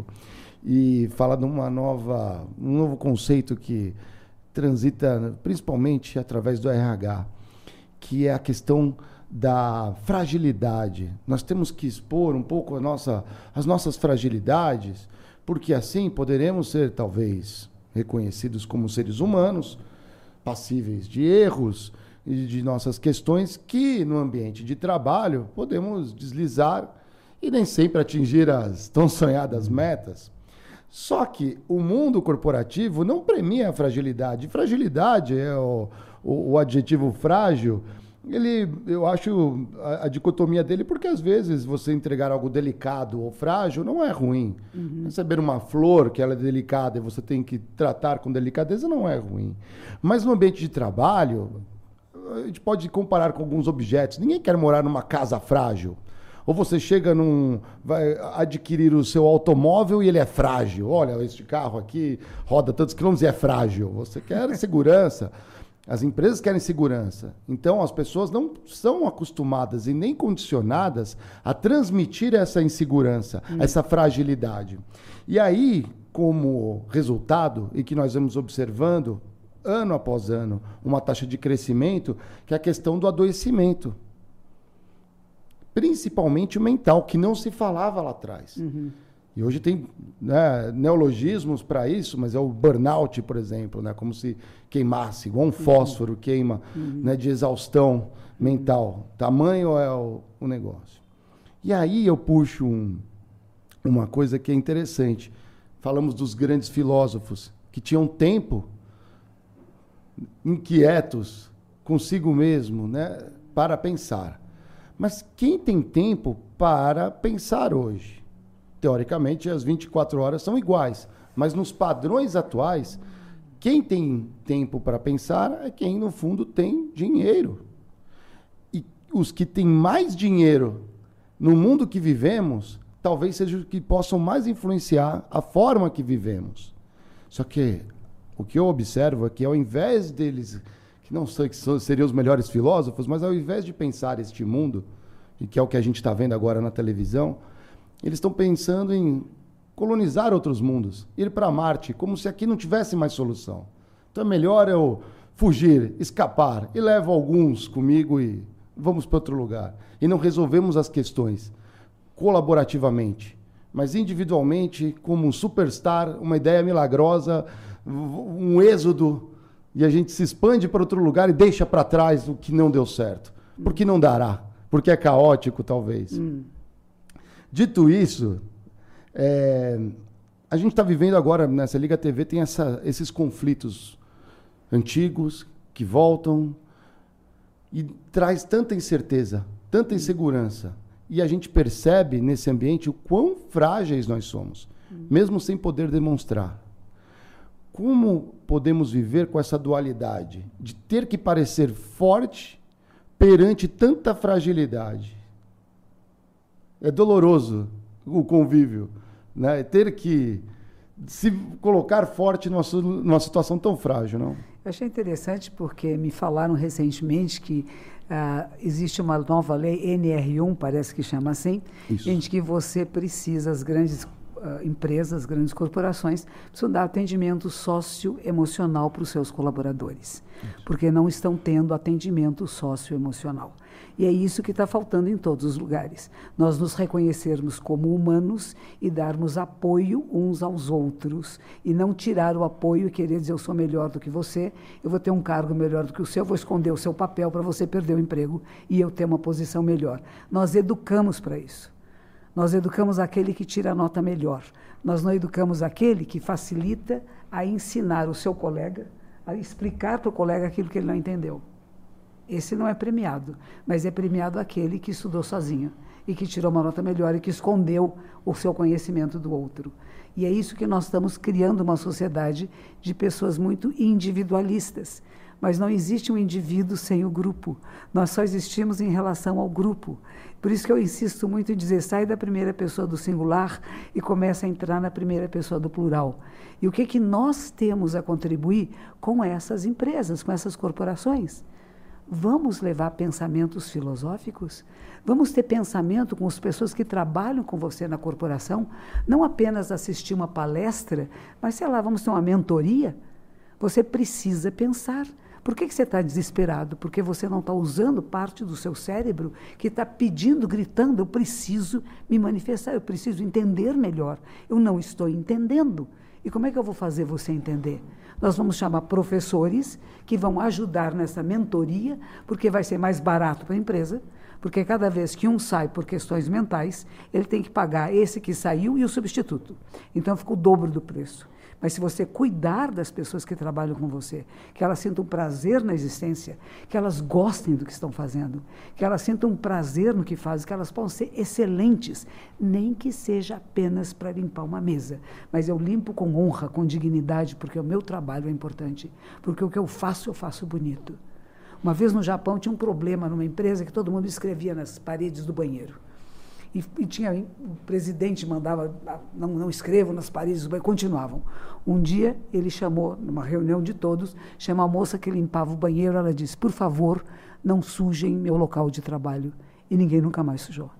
e fala de uma nova, um novo conceito que transita principalmente através do R H, que é a questão da fragilidade. Nós temos que expor um pouco a nossa, as nossas fragilidades, porque assim poderemos ser, talvez, reconhecidos como seres humanos, passíveis de erros e de nossas questões que, no ambiente de trabalho, podemos deslizar e nem sempre atingir as tão sonhadas metas. Só que o mundo corporativo não premia a fragilidade. Fragilidade é o, o, o adjetivo frágil. Ele, eu acho a, a dicotomia dele, porque às vezes você entregar algo delicado ou frágil não é ruim. Uhum. Receber uma flor que ela é delicada e você tem que tratar com delicadeza não é ruim. Mas no ambiente de trabalho, a gente pode comparar com alguns objetos. Ninguém quer morar numa casa frágil. Ou você chega num... vai adquirir o seu automóvel e ele é frágil. Olha, este carro aqui roda tantos quilômetros e é frágil. Você quer segurança. As empresas querem segurança. Então, as pessoas não são acostumadas e nem condicionadas a transmitir essa insegurança, hum. essa fragilidade. E aí, como resultado, e que nós vamos observando, ano após ano, uma taxa de crescimento, que é a questão do adoecimento. Principalmente o mental, que não se falava lá atrás. Uhum. E hoje tem, né, neologismos para isso, mas é o burnout, por exemplo, né, como se queimasse, igual um fósforo uhum. queima, uhum. né, de exaustão mental. Tamanho é o, o negócio. E aí eu puxo um, uma coisa que é interessante. Falamos dos grandes filósofos que tinham tempo inquietos consigo mesmo, né, para pensar. Mas quem tem tempo para pensar hoje? Teoricamente, as vinte e quatro horas são iguais, mas nos padrões atuais, quem tem tempo para pensar é quem, no fundo, tem dinheiro. E os que têm mais dinheiro no mundo que vivemos, talvez sejam os que possam mais influenciar a forma que vivemos. Só que o que eu observo é que, ao invés deles... que não sei que seriam os melhores filósofos, mas ao invés de pensar este mundo, e que é o que a gente está vendo agora na televisão, eles estão pensando em colonizar outros mundos, ir para Marte, como se aqui não tivesse mais solução. Então é melhor eu fugir, escapar, e levo alguns comigo e vamos para outro lugar. E não resolvemos as questões colaborativamente, mas individualmente, como um superstar, uma ideia milagrosa, um êxodo, e a gente se expande para outro lugar e deixa para trás o que não deu certo. Porque não dará. Porque é caótico, talvez. Hum. Dito isso, é, a gente está vivendo agora, nessa Liga T V, tem essa, esses conflitos antigos que voltam e traz tanta incerteza, tanta insegurança. E a gente percebe nesse ambiente o quão frágeis nós somos, hum. mesmo sem poder demonstrar. Como podemos viver com essa dualidade de ter que parecer forte perante tanta fragilidade? É doloroso o convívio, né? Ter que se colocar forte numa, numa situação tão frágil, não? Eu achei interessante porque me falaram recentemente que uh, existe uma nova lei, N R um, parece que chama assim, Isso. em que você precisa, as grandes uh, empresas, grandes corporações, precisam dar atendimento socioemocional para os seus colaboradores, isso. Porque não estão tendo atendimento socioemocional. E é isso que está faltando em todos os lugares. Nós nos reconhecermos como humanos e darmos apoio uns aos outros. E não tirar o apoio e querer dizer eu sou melhor do que você, eu vou ter um cargo melhor do que o seu, eu vou esconder o seu papel para você perder o emprego e eu ter uma posição melhor. Nós educamos para isso. Nós educamos aquele que tira a nota melhor. Nós não educamos aquele que facilita a ensinar o seu colega, a explicar para o colega aquilo que ele não entendeu. Esse não é premiado, mas é premiado aquele que estudou sozinho e que tirou uma nota melhor e que escondeu o seu conhecimento do outro. E é isso que nós estamos criando, uma sociedade de pessoas muito individualistas. Mas não existe um indivíduo sem o grupo. Nós só existimos em relação ao grupo. Por isso que eu insisto muito em dizer, sai da primeira pessoa do singular e começa a entrar na primeira pessoa do plural. E o que, que nós temos a contribuir com essas empresas, com essas corporações? Vamos levar pensamentos filosóficos? Vamos ter pensamento com as pessoas que trabalham com você na corporação? Não apenas assistir uma palestra, mas, sei lá, vamos ter uma mentoria? Você precisa pensar. Por que, que você está desesperado? Porque você não está usando parte do seu cérebro que está pedindo, gritando, eu preciso me manifestar, eu preciso entender melhor. Eu não estou entendendo. E como é que eu vou fazer você entender? Nós vamos chamar professores que vão ajudar nessa mentoria, porque vai ser mais barato para a empresa, porque cada vez que um sai por questões mentais, ele tem que pagar esse que saiu e o substituto. Então fica o dobro do preço. Mas se você cuidar das pessoas que trabalham com você, que elas sintam prazer na existência, que elas gostem do que estão fazendo, que elas sintam prazer no que fazem, que elas possam ser excelentes, nem que seja apenas para limpar uma mesa. Mas eu limpo com honra, com dignidade, porque o meu trabalho é importante, porque o que eu faço, eu faço bonito. Uma vez no Japão tinha um problema numa empresa que todo mundo escrevia nas paredes do banheiro. E, e tinha, o presidente mandava, não, não escrevam nas paredes do banheiro, continuavam. Um dia ele chamou, numa reunião de todos, chamou a moça que limpava o banheiro, ela disse, por favor, não sujem meu local de trabalho. E ninguém nunca mais sujou.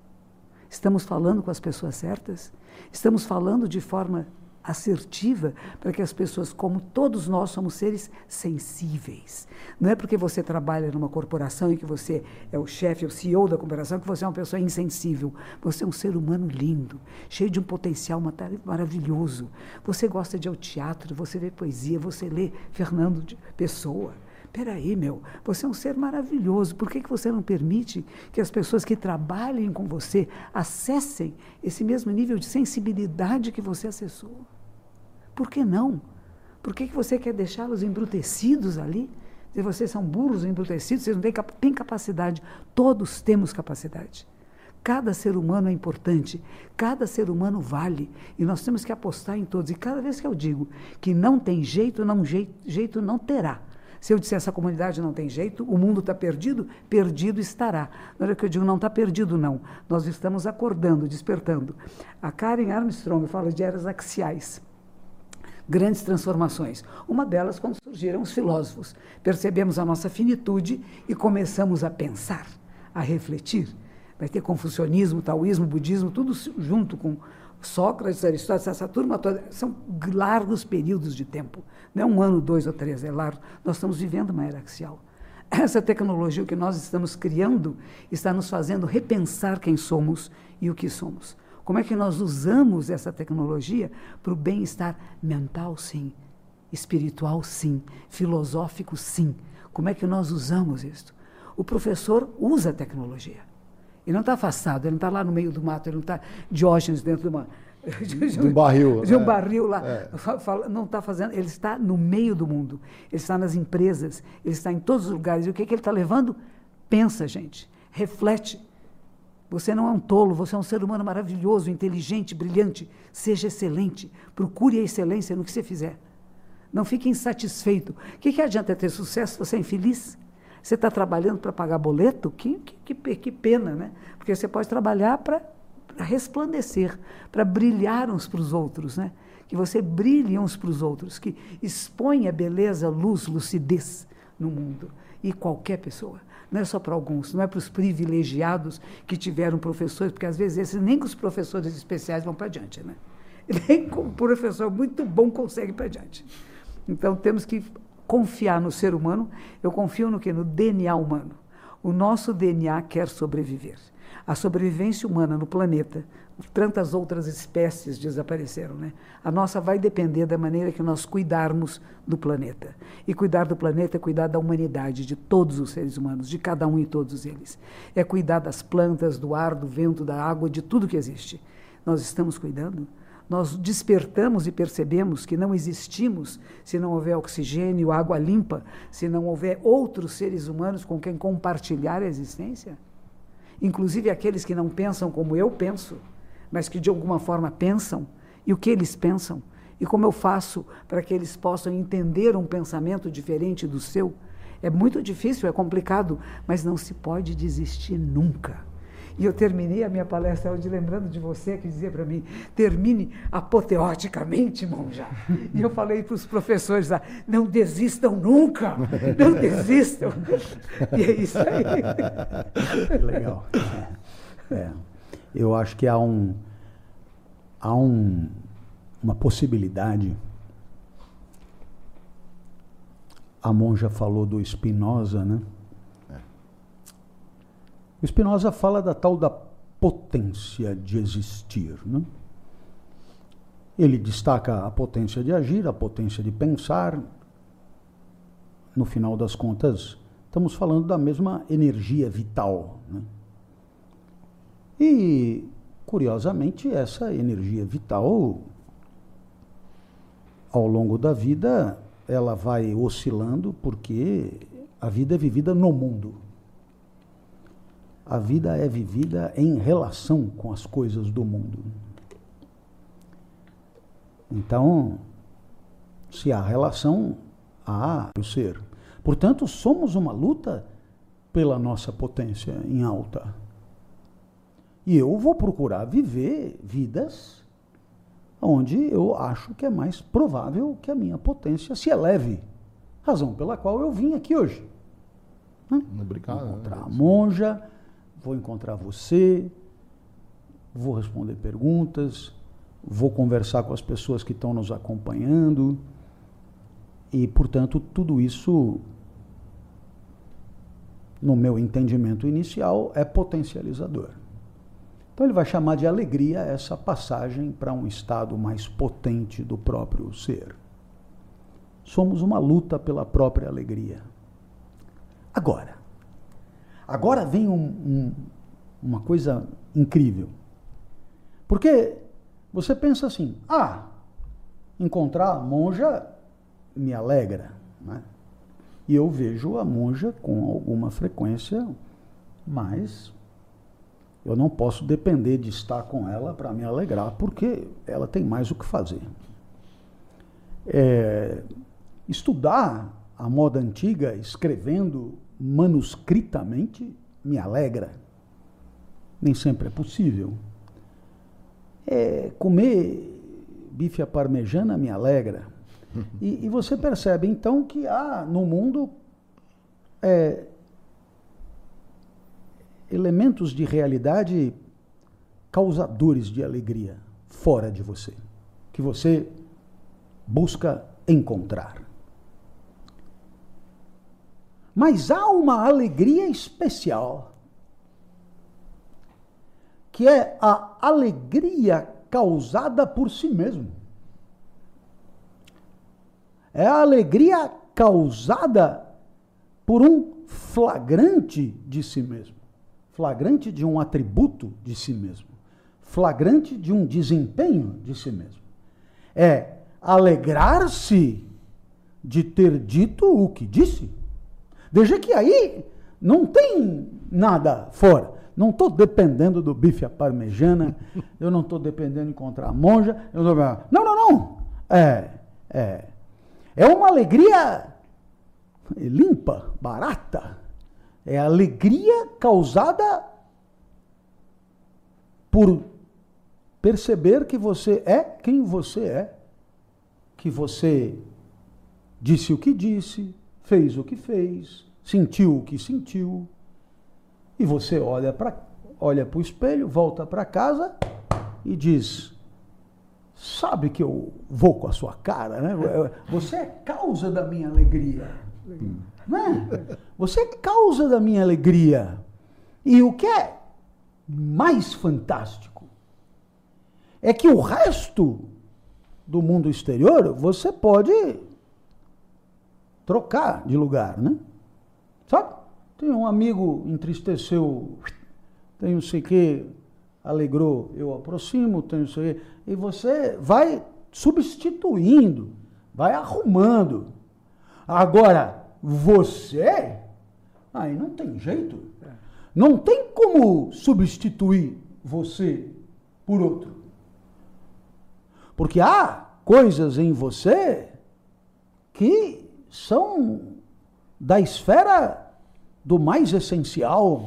Estamos falando com as pessoas certas? Estamos falando de forma assertiva para que as pessoas, como todos nós, somos seres sensíveis. Não é porque você trabalha numa corporação e que você é o chefe, o C E O da corporação, que você é uma pessoa insensível. Você é um ser humano lindo, cheio de um potencial maravilhoso. Você gosta de ir ao teatro, você vê poesia, você lê Fernando de Pessoa. Peraí, meu, você é um ser maravilhoso. Por que, que você não permite que as pessoas que trabalhem com você acessem esse mesmo nível de sensibilidade que você acessou? Por que não? Por que, que você quer deixá-los embrutecidos ali? Se vocês são burros, embrutecidos, vocês não têm, têm capacidade. Todos temos capacidade. Cada ser humano é importante, cada ser humano vale, e nós temos que apostar em todos. E cada vez que eu digo que não tem jeito, não jeito, jeito não terá. Se eu disser essa comunidade não tem jeito, o mundo está perdido, perdido estará. Na hora que eu digo não está perdido, não. Nós estamos acordando, despertando. A Karen Armstrong fala de eras axiais, grandes transformações. Uma delas quando surgiram os filósofos. Percebemos a nossa finitude e começamos a pensar, a refletir. Vai ter confucionismo, taoísmo, budismo, tudo junto com Sócrates, Aristóteles, essa turma toda. São largos períodos de tempo. Não é um ano, dois ou três, é largo. Nós estamos vivendo uma era axial. Essa tecnologia que nós estamos criando está nos fazendo repensar quem somos e o que somos. Como é que nós usamos essa tecnologia para o bem-estar mental, sim. Espiritual, sim. Filosófico, sim. Como é que nós usamos isso? O professor usa a tecnologia. Ele não está afastado, ele não está lá no meio do mato, ele não está Diógenes dentro de, uma, de, de, um, barril, de um é, barril lá, é. fala, não está fazendo, ele está no meio do mundo, ele está nas empresas, ele está em todos os lugares. E o que, que ele está levando? Pensa, gente, reflete. Você não é um tolo, você é um ser humano maravilhoso, inteligente, brilhante, seja excelente, procure a excelência no que você fizer. Não fique insatisfeito. O que, que adianta ter sucesso se você é infeliz? Você está trabalhando para pagar boleto? Que, que, que, que pena, né? Porque você pode trabalhar para resplandecer, para brilhar uns para os outros, né? Que você brilhe uns para os outros, que exponha beleza, luz, lucidez no mundo. E qualquer pessoa. Não é só para alguns, não é para os privilegiados que tiveram professores, porque às vezes esses, nem com os professores especiais vão para adiante, né? Nem como professor muito bom consegue para adiante. Então, temos que confiar no ser humano. Eu confio no quê? No D N A humano. O nosso D N A quer sobreviver. A sobrevivência humana no planeta, tantas outras espécies desapareceram, né? A nossa vai depender da maneira que nós cuidarmos do planeta. E cuidar do planeta é cuidar da humanidade, de todos os seres humanos, de cada um e todos eles. É cuidar das plantas, do ar, do vento, da água, de tudo que existe. Nós estamos cuidando? Nós despertamos e percebemos que não existimos se não houver oxigênio, água limpa, se não houver outros seres humanos com quem compartilhar a existência? Inclusive aqueles que não pensam como eu penso, mas que de alguma forma pensam, e o que eles pensam, e como eu faço para que eles possam entender um pensamento diferente do seu. É muito difícil, é complicado, mas não se pode desistir nunca. E eu terminei a minha palestra hoje lembrando de você, que dizia para mim, termine apoteoticamente, monja. E eu falei para os professores lá, não desistam nunca, não desistam. E é isso aí. Legal. É. É. Eu acho que há, um, há um, uma possibilidade. A monja falou do Spinoza, né? O Spinoza fala da tal da potência de existir, né? Ele destaca a potência de agir, a potência de pensar. No final das contas, estamos falando da mesma energia vital, né? E, curiosamente, essa energia vital, ao longo da vida, ela vai oscilando porque a vida é vivida no mundo. A vida é vivida em relação com as coisas do mundo. Então, se há relação, há o ser. Portanto, somos uma luta pela nossa potência em alta. E eu vou procurar viver vidas onde eu acho que é mais provável que a minha potência se eleve. Razão pela qual eu vim aqui hoje. Obrigado. Vou encontrar a monja, vou encontrar você, vou responder perguntas, vou conversar com as pessoas que estão nos acompanhando e, portanto, tudo isso, no meu entendimento inicial, é potencializador. Então ele vai chamar de alegria essa passagem para um estado mais potente do próprio ser. Somos uma luta pela própria alegria. Agora, agora vem um, um, uma coisa incrível. Porque você pensa assim, ah, encontrar a monja me alegra, né? E eu vejo a monja com alguma frequência, mas eu não posso depender de estar com ela para me alegrar, porque ela tem mais o que fazer. É, estudar a moda antiga, escrevendo manuscritamente, me alegra. Nem sempre é possível. É, comer bife à parmegiana me alegra. E, e você percebe, então, que há no mundo é, elementos de realidade causadores de alegria fora de você, que você busca encontrar. Mas há uma alegria especial, que é a alegria causada por si mesmo. É a alegria causada por um flagrante de si mesmo. Flagrante de um atributo de si mesmo. Flagrante de um desempenho de si mesmo. É alegrar-se de ter dito o que disse. Veja que aí não tem nada fora. Não estou dependendo do bife à parmegiana, eu não estou dependendo de encontrar a monja. Eu não, não, não, não. É, é, é uma alegria limpa, barata. É a alegria causada por perceber que você é quem você é, que você disse o que disse, fez o que fez, sentiu o que sentiu, e você olha para olha para o espelho, volta para casa e diz, sabe que eu vou com a sua cara, né? Você é causa da minha alegria. Não é? Você é causa da minha alegria. E o que é mais fantástico é que o resto do mundo exterior você pode trocar de lugar, né? Sabe? Tem um amigo entristeceu, tem não sei o que, alegrou, eu aproximo, tem não sei o que, e você vai substituindo, vai arrumando. Agora, você, aí não tem jeito. Não tem como substituir você por outro. Porque há coisas em você que são da esfera do mais essencial.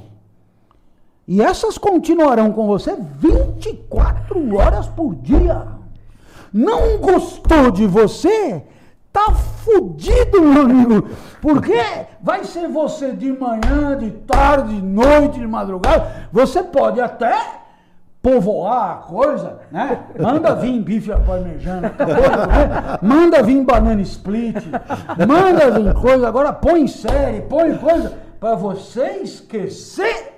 E essas continuarão com você vinte e quatro horas por dia. Não gostou de você? Tá fudido, meu amigo. Porque vai ser você de manhã, de tarde, de noite, de madrugada. Você pode até povoar a coisa, né? Manda vir bife à parmegiana, né? Manda vir banana split, manda vir coisa. Agora põe série, põe coisa para você esquecer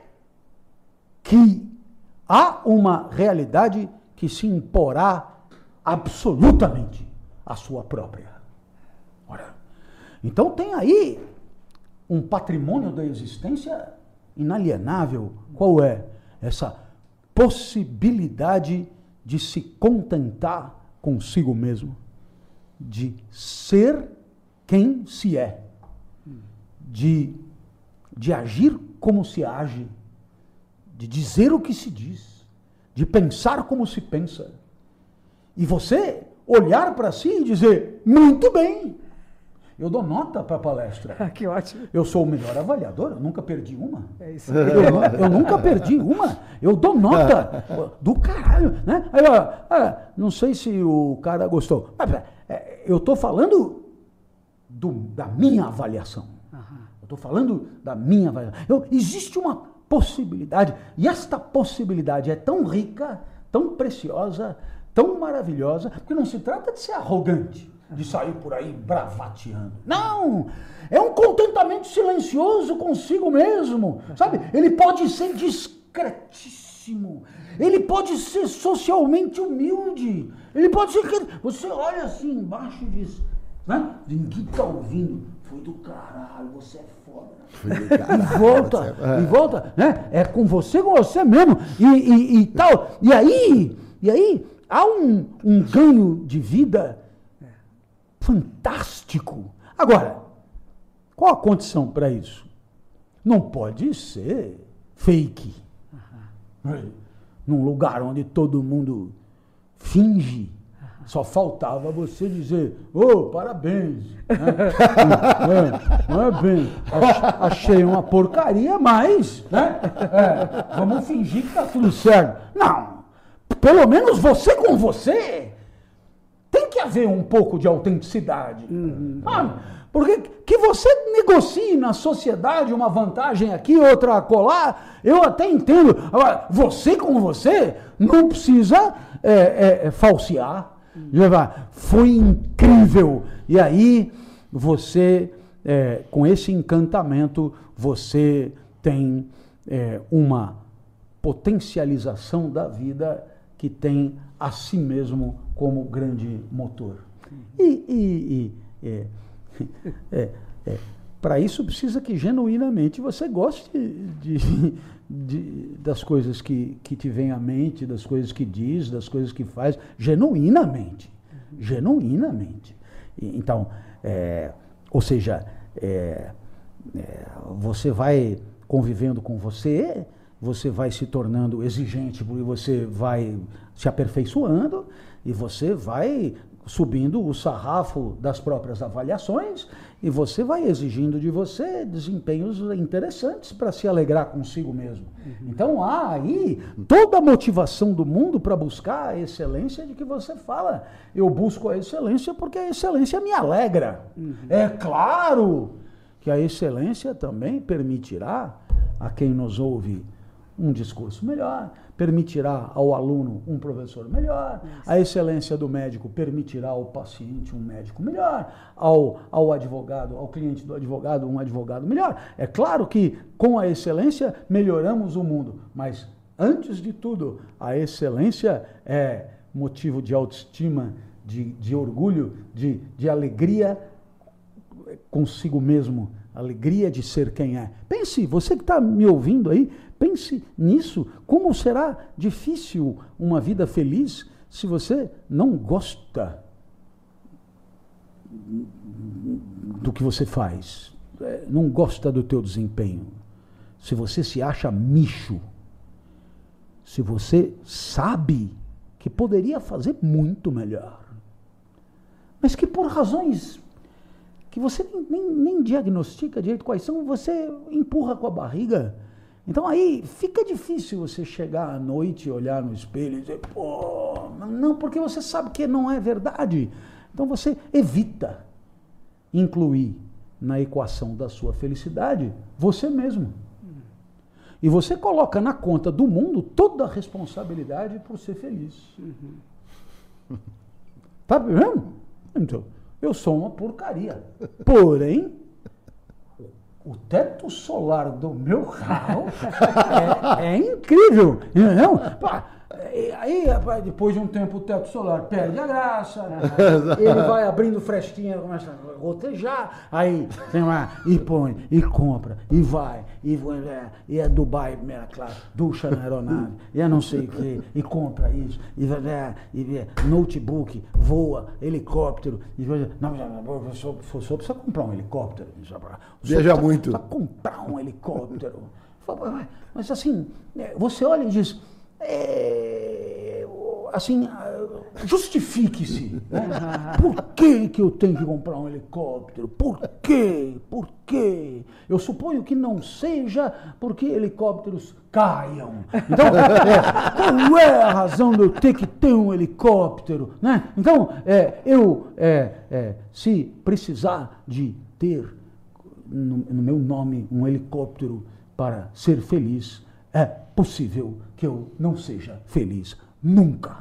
que há uma realidade que se imporá absolutamente à sua própria. Ora, então tem aí um patrimônio da existência inalienável. Qual é? Essa possibilidade de se contentar consigo mesmo, de ser quem se é, de, de agir como se age, de dizer o que se diz, de pensar como se pensa. E você olhar para si e dizer, muito bem, eu dou nota para a palestra. Que ótimo. Eu sou o melhor avaliador, eu nunca perdi uma. É isso. Eu, eu nunca perdi uma. Eu dou nota do caralho, né? Aí, ó, ah, não sei se o cara gostou. Mas, é, eu estou falando do, da minha avaliação. Uhum. Eu estou falando da minha avaliação. Eu, existe uma possibilidade, e esta possibilidade é tão rica, tão preciosa, tão maravilhosa, porque não se trata de ser arrogante, de sair por aí bravateando. Não! É um contentamento silencioso consigo mesmo, sabe? Ele pode ser discretíssimo, ele pode ser socialmente humilde, ele pode ser que você olha assim embaixo e diz, né? Ninguém tá ouvindo, foi do caralho, você é foda. Foi do caralho, e volta, é... e volta, né? É com você, com você mesmo, e, e, e tal. E aí, e aí há um, um ganho de vida fantástico. Agora, qual a condição para isso? Não pode ser fake. Uhum. Num lugar onde todo mundo finge. Uhum. Só faltava você dizer, ô, oh, parabéns. Não é bem. Achei uma porcaria, mas né? É, vamos fingir que está tudo certo. Não. Pelo menos você com você. Tem que haver um pouco de autenticidade. Uhum. Ah, porque que você negocie na sociedade uma vantagem aqui, outra acolá, eu até entendo. Agora, você com você não precisa é, é, é, falsear. Uhum. Foi incrível. E aí, você, é, com esse encantamento, você tem é, uma potencialização da vida que tem a si mesmo como grande motor. E, e, e é, é, é, para isso precisa que genuinamente você goste de, de, das coisas que, que te vem à mente, das coisas que diz, das coisas que faz, genuinamente. Genuinamente. E, então, é, ou seja, é, é, você vai convivendo com você, você vai se tornando exigente, porque você vai se aperfeiçoando e você vai subindo o sarrafo das próprias avaliações e você vai exigindo de você desempenhos interessantes para se alegrar consigo mesmo. Uhum. Então há aí toda a motivação do mundo para buscar a excelência de que você fala. Eu busco a excelência porque a excelência me alegra. Uhum. É claro que a excelência também permitirá a quem nos ouve um discurso melhor, permitirá ao aluno um professor melhor, a excelência do médico permitirá ao paciente um médico melhor, ao, ao advogado, ao cliente do advogado, um advogado melhor. É claro que com a excelência melhoramos o mundo, mas antes de tudo, a excelência é motivo de autoestima, de, de orgulho, de, de alegria consigo mesmo, alegria de ser quem é. Pense, você que está me ouvindo aí, pense nisso. Como será difícil uma vida feliz se você não gosta do que você faz, não gosta do teu desempenho, se você se acha micho, se você sabe que poderia fazer muito melhor, mas que por razões que você nem, nem, nem diagnostica direito quais são, você empurra com a barriga. Então aí fica difícil você chegar à noite, olhar no espelho e dizer, pô, não, porque você sabe que não é verdade. Então você evita incluir na equação da sua felicidade você mesmo. E você coloca na conta do mundo toda a responsabilidade por ser feliz. Uhum. Tá vendo? Então, eu sou uma porcaria. Porém, o teto solar do meu carro é, é incrível. Entendeu? Aí, depois de um tempo, o teto solar perde a graça, ele vai abrindo frestinha, começa a gotejar, aí tem lá, e põe, e compra, e vai, e, é, e é Dubai, primeira classe, ducha na aeronave, e é não sei o que, e compra isso, e, é, e é, notebook, voa, helicóptero, e não, o senhor precisa comprar um helicóptero. Viaja muito. Precisa comprar um helicóptero. Mas assim, você olha e diz, É, assim, justifique-se. Né? Por que que eu tenho que comprar um helicóptero? Por quê? Por quê? Eu suponho que não seja porque helicópteros caiam. Então, é, qual é a razão de eu ter que ter um helicóptero? Né? Então, é, eu, é, é, se precisar de ter no, no meu nome um helicóptero para ser feliz, é possível que eu não seja feliz nunca.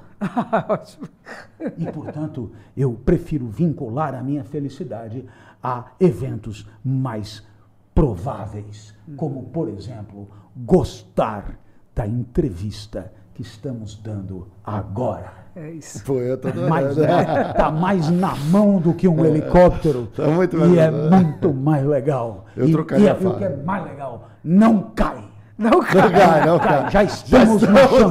E, portanto, eu prefiro vincular a minha felicidade a eventos mais prováveis, como, por exemplo, gostar da entrevista que estamos dando agora. É isso. Pô, eu tô Está mais, né? Tá mais na mão do que um helicóptero. Tá muito mais e é legal. muito mais legal. Eu e, trocaria e, a é, o que é fala. mais legal, não cai. Não, cara. Não cai, não cai. Já estamos no chão.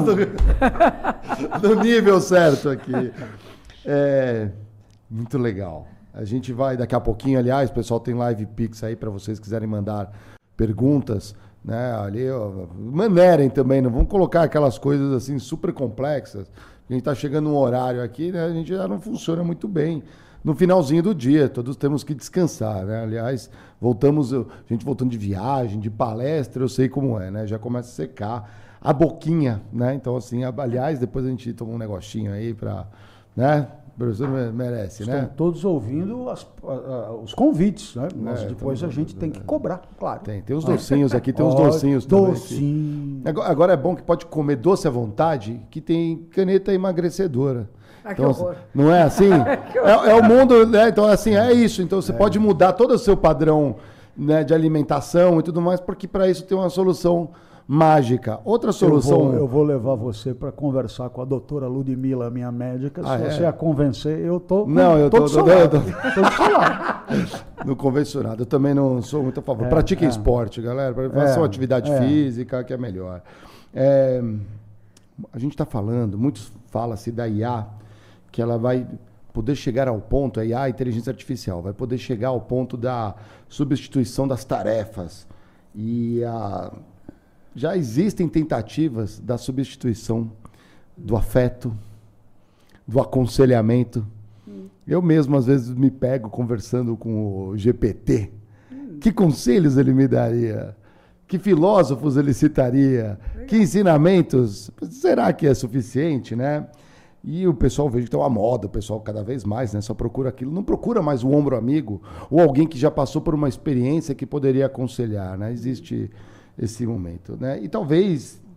No nível certo aqui. É, muito legal. A gente vai daqui a pouquinho, aliás, o pessoal tem live Pix aí para vocês quiserem mandar perguntas, né? Ali, ó, manerem também, não vamos colocar aquelas coisas assim super complexas. A gente está chegando num horário aqui, né? A gente já não funciona muito bem. No finalzinho do dia, todos temos que descansar, né? Aliás, voltamos, a gente voltando de viagem, de palestra, eu sei como é, né? Já começa a secar a boquinha, né? Então, assim, aliás, depois a gente toma um negocinho aí para, né? O professor merece, Estão né? todos ouvindo as, a, a, os convites, né? Mas É, depois tamo- a gente tem que cobrar, claro. Tem, tem os docinhos aqui, tem uns Ó, docinhos também. aqui. Docinho. Agora, agora é bom que pode comer doce à vontade, que tem caneta emagrecedora. Ah, que Então, horror. assim, não é assim? é, é o mundo, né? Então, assim, é isso. Então, você pode mudar todo o seu padrão, né, de alimentação e tudo mais, porque para isso tem uma solução mágica. Outra Eu solução... vou, eu vou levar você para conversar com a doutora Ludmila, minha médica. Se Ah, é? você a convencer, eu tô. Não, eu tô tô- do seu tô- lado. eu Tô do seu lado. No convencionado. Eu também não sou muito a favor. É, Pratiquem é. esporte, galera. Façam É, atividade é. física, que é melhor. É, a gente está falando, muitos falam-se da I A, que ela vai poder chegar ao ponto, a I A, a inteligência artificial, vai poder chegar ao ponto da substituição das tarefas. E a, já existem tentativas da substituição do afeto, do aconselhamento. Eu mesmo, às vezes, me pego conversando com o G P T. Que conselhos ele me daria? Que filósofos ele citaria? Que ensinamentos? Será que é suficiente, né? E o pessoal, vejo que tem uma moda, o pessoal cada vez mais, né? Só procura aquilo. Não procura mais o ombro amigo ou alguém que já passou por uma experiência que poderia aconselhar, né? Existe esse momento, né? E talvez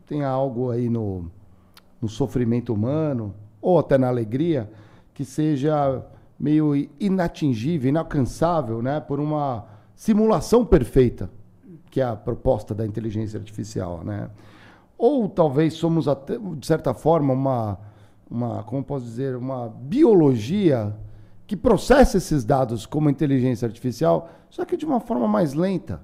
tenha algo aí no, no sofrimento humano, ou até na alegria, que seja meio inatingível, inalcançável, né, por uma simulação perfeita, que é a proposta da inteligência artificial, né? Ou talvez somos, até, de certa forma, uma, uma, como posso dizer, uma biologia que processa esses dados como inteligência artificial, só que de uma forma mais lenta.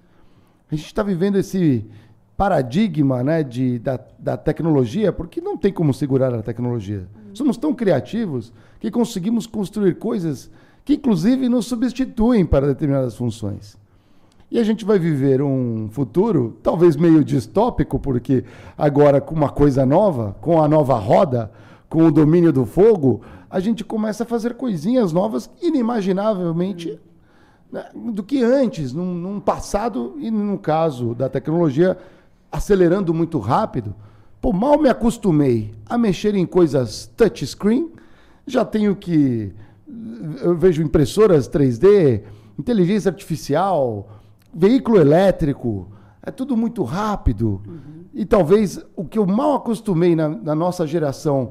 A gente está vivendo esse paradigma, né, de, da, da tecnologia, porque não tem como segurar a tecnologia. Somos tão criativos que conseguimos construir coisas que, inclusive, nos substituem para determinadas funções. E a gente vai viver um futuro, talvez meio distópico, porque agora com uma coisa nova, com a nova roda, com o domínio do fogo, a gente começa a fazer coisinhas novas inimaginavelmente, né, do que antes, num, num passado, e no caso da tecnologia, acelerando muito rápido. Pô, mal me acostumei a mexer em coisas touchscreen, já tenho que... Eu vejo impressoras três D, inteligência artificial, veículo elétrico, é tudo muito rápido. Uhum. E talvez o que eu mal acostumei na, na nossa geração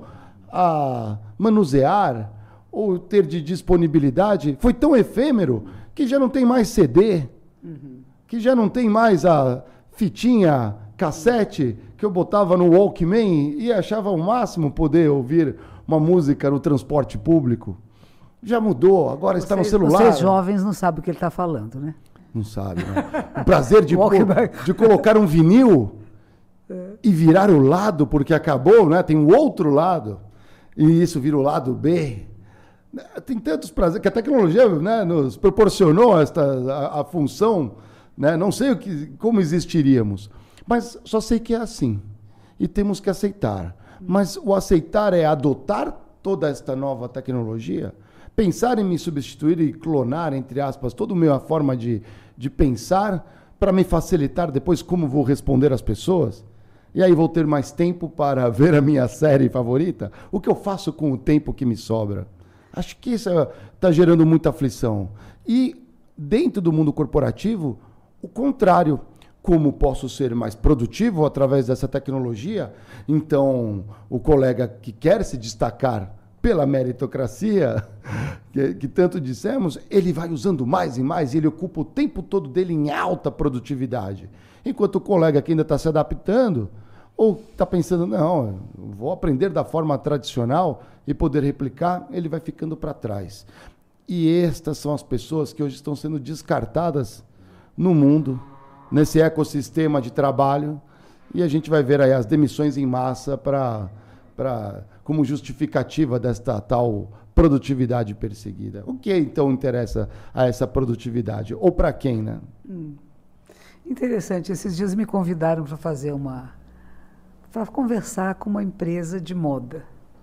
a manusear ou ter de disponibilidade foi tão efêmero que já não tem mais C D, uhum. que já não tem mais a fitinha, cassete que eu botava no Walkman e achava o máximo poder ouvir uma música no transporte público. Já mudou, agora vocês, está no celular. Vocês jovens não sabem o que ele está falando, né? Não sabe, né? O prazer de, co de colocar um vinil é. e virar o lado, porque acabou, né? Tem o outro lado, e isso vira o lado B. Tem tantos prazeres, que a tecnologia, né, nos proporcionou esta, a, a função, né? Não sei o que, como existiríamos, mas só sei que é assim, e temos que aceitar. Mas o aceitar é adotar toda esta nova tecnologia, pensar em me substituir e clonar, entre aspas, toda a minha forma de, de pensar para me facilitar depois como vou responder às pessoas. E aí vou ter mais tempo para ver a minha série favorita. O que eu faço com o tempo que me sobra? Acho que isso está gerando muita aflição. E dentro do mundo corporativo, o contrário. Como posso ser mais produtivo através dessa tecnologia? Então, o colega que quer se destacar pela meritocracia, que, que tanto dissemos, ele vai usando mais e mais, e ele ocupa o tempo todo dele em alta produtividade. Enquanto o colega que ainda está se adaptando, ou está pensando, não, vou aprender da forma tradicional e poder replicar, ele vai ficando para trás. E estas são as pessoas que hoje estão sendo descartadas no mundo, nesse ecossistema de trabalho, e a gente vai ver aí as demissões em massa para... para como justificativa desta tal produtividade perseguida. O que então interessa a essa produtividade? Ou para quem, né? Hum. Interessante. Esses dias me convidaram para fazer uma... para conversar com uma empresa de moda.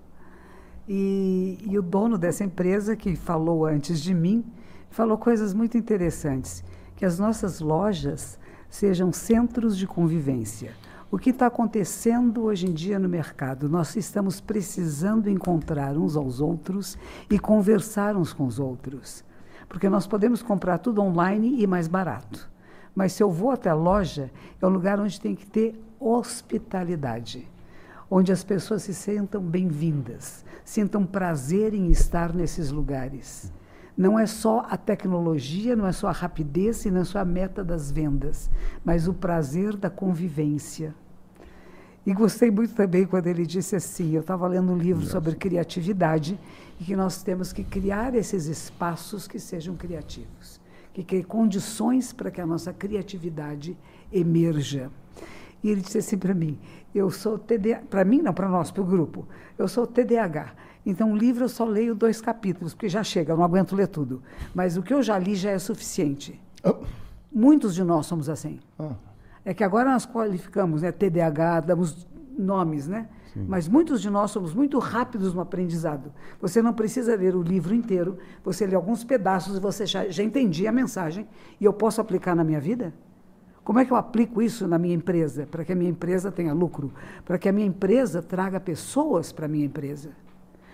E, e o dono dessa empresa, que falou antes de mim, falou coisas muito interessantes. Que as nossas lojas sejam centros de convivência. O que está acontecendo hoje em dia no mercado? Nós estamos precisando encontrar uns aos outros e conversar uns com os outros. Porque nós podemos comprar tudo online e mais barato. Mas se eu vou até a loja, é um lugar onde tem que ter hospitalidade. Onde as pessoas se sentam bem-vindas, sintam prazer em estar nesses lugares. Não é só a tecnologia, não é só a rapidez e não é só a meta das vendas, mas o prazer da convivência. E gostei muito também quando ele disse assim, eu estava lendo um livro Nossa. sobre criatividade, e que nós temos que criar esses espaços que sejam criativos, que criem condições para que a nossa criatividade emerja. E ele disse assim para mim, eu sou T D A H, para mim não, para nós, para o grupo, eu sou T D A H. Então, o livro eu só leio dois capítulos, porque já chega, eu não aguento ler tudo. Mas o que eu já li já é suficiente. Oh. Muitos de nós somos assim. Oh. É que agora nós qualificamos, né, T D A H, damos nomes, né? Sim. Mas muitos de nós somos muito rápidos no aprendizado. Você não precisa ler o livro inteiro, você lê alguns pedaços e você já, já entendi a mensagem e eu posso aplicar na minha vida? Como é que eu aplico isso na minha empresa? Para que a minha empresa tenha lucro, para que a minha empresa traga pessoas para a minha empresa.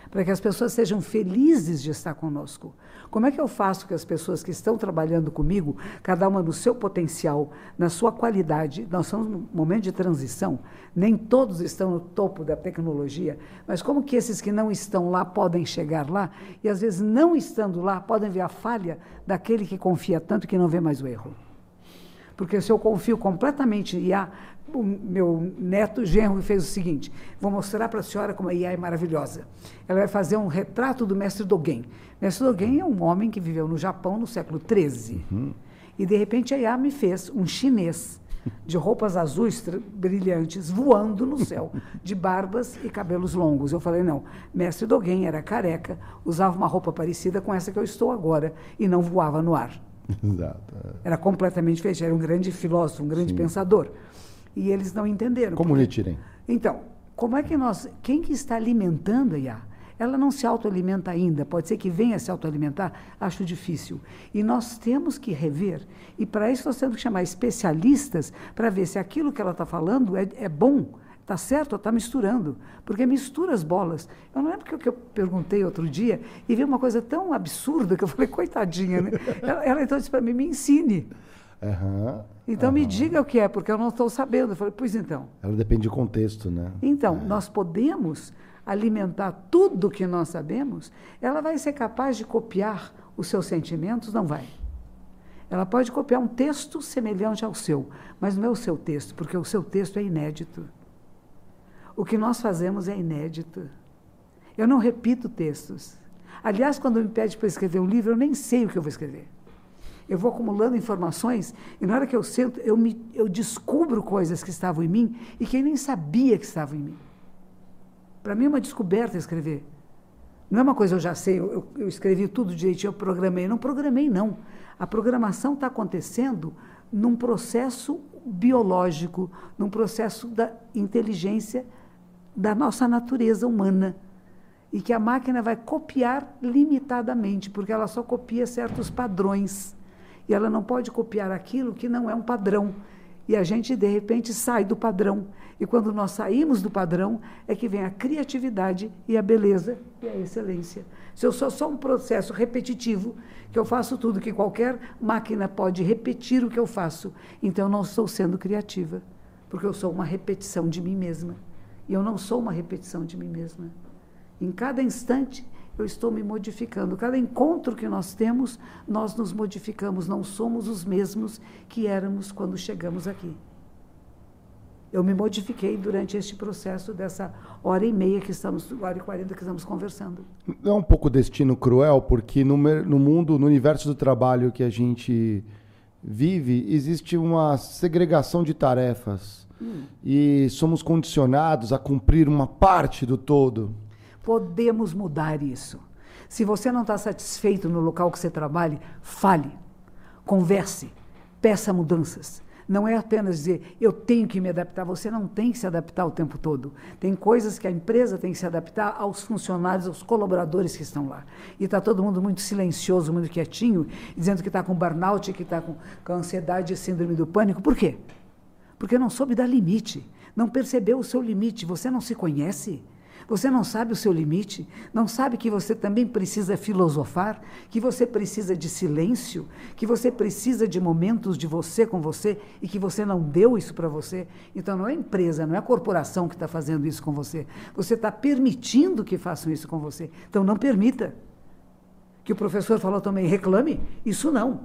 para que as pessoas sejam felizes de estar conosco. Como é que eu faço que as pessoas que estão trabalhando comigo, cada uma no seu potencial, na sua qualidade, nós estamos num momento de transição, nem todos estão no topo da tecnologia, mas como que esses que não estão lá podem chegar lá, e às vezes não estando lá, podem ver a falha daquele que confia tanto que não vê mais o erro. Porque se eu confio completamente em I A, o meu neto genro fez o seguinte, vou mostrar para a senhora como a I A é maravilhosa. Ela vai fazer um retrato do mestre Dogen. Mestre Dogen é um homem que viveu no Japão no século treze. Uhum. E, de repente, a I A me fez um chinês de roupas azuis brilhantes, voando no céu, de barbas e cabelos longos. Eu falei, não, mestre Dogen era careca, usava uma roupa parecida com essa que eu estou agora e não voava no ar. Exato. Era completamente diferente, era um grande filósofo, um grande Sim. pensador. E eles não entenderam. Como lhe tirem? Então, como é que nós... Quem que está alimentando a I A? Ela não se autoalimenta ainda, pode ser que venha a se autoalimentar, acho difícil. E nós temos que rever, e para isso nós temos que chamar especialistas para ver se aquilo que ela está falando é, é bom, está certo ou está misturando, porque mistura as bolas. Eu não lembro o que eu perguntei outro dia, e vi uma coisa tão absurda que eu falei, coitadinha, né? Ela, ela então disse para mim, me ensine. Uhum, então uhum. me diga o que é, porque eu não estou sabendo. Eu falei, pois então. Ela depende do contexto, né? Então, é. nós podemos alimentar tudo que nós sabemos, ela vai ser capaz de copiar os seus sentimentos? Não vai. Ela pode copiar um texto semelhante ao seu, mas não é o seu texto, porque o seu texto é inédito. O que nós fazemos é inédito. Eu não repito textos. Aliás, quando me pede para escrever um livro, eu nem sei o que eu vou escrever. Eu vou acumulando informações e na hora que eu sento, eu, me, eu descubro coisas que estavam em mim e que eu nem sabia que estavam em mim. Para mim é uma descoberta escrever. Não é uma coisa eu já sei, eu, eu escrevi tudo direitinho, eu programei. Não programei, não. A programação está acontecendo num processo biológico, num processo da inteligência da nossa natureza humana. E que a máquina vai copiar limitadamente, porque ela só copia certos padrões. E ela não pode copiar aquilo que não é um padrão. E a gente, de repente, sai do padrão. E quando nós saímos do padrão, é que vem a criatividade e a beleza e a excelência. Se eu sou só um processo repetitivo, que eu faço tudo, que qualquer máquina pode repetir o que eu faço, então eu não estou sendo criativa, porque eu sou uma repetição de mim mesma. E eu não sou uma repetição de mim mesma. Em cada instante, eu estou me modificando. Cada encontro que nós temos, nós nos modificamos. Não somos os mesmos que éramos quando chegamos aqui. Eu me modifiquei durante este processo dessa hora e meia que estamos, hora e quarenta que estamos conversando. É um pouco destino cruel, porque no, no mundo, no universo do trabalho que a gente vive, existe uma segregação de tarefas. Hum. E somos condicionados a cumprir uma parte do todo. Podemos mudar isso. Se você não está satisfeito no local que você trabalha, fale, converse, peça mudanças. Não é apenas dizer, eu tenho que me adaptar. Você não tem que se adaptar o tempo todo. Tem coisas que a empresa tem que se adaptar aos funcionários, aos colaboradores que estão lá. E está todo mundo muito silencioso, muito quietinho, dizendo que está com burnout, que está com, com ansiedade e síndrome do pânico. Por quê? Porque não soube dar limite. Não percebeu o seu limite. Você não se conhece. Você não sabe o seu limite, não sabe que você também precisa filosofar, que você precisa de silêncio, que você precisa de momentos de você com você e que você não deu isso para você. Então, não é a empresa, não é a corporação que está fazendo isso com você. Você está permitindo que façam isso com você. Então, não permita. Que o professor falou também, reclame, isso não.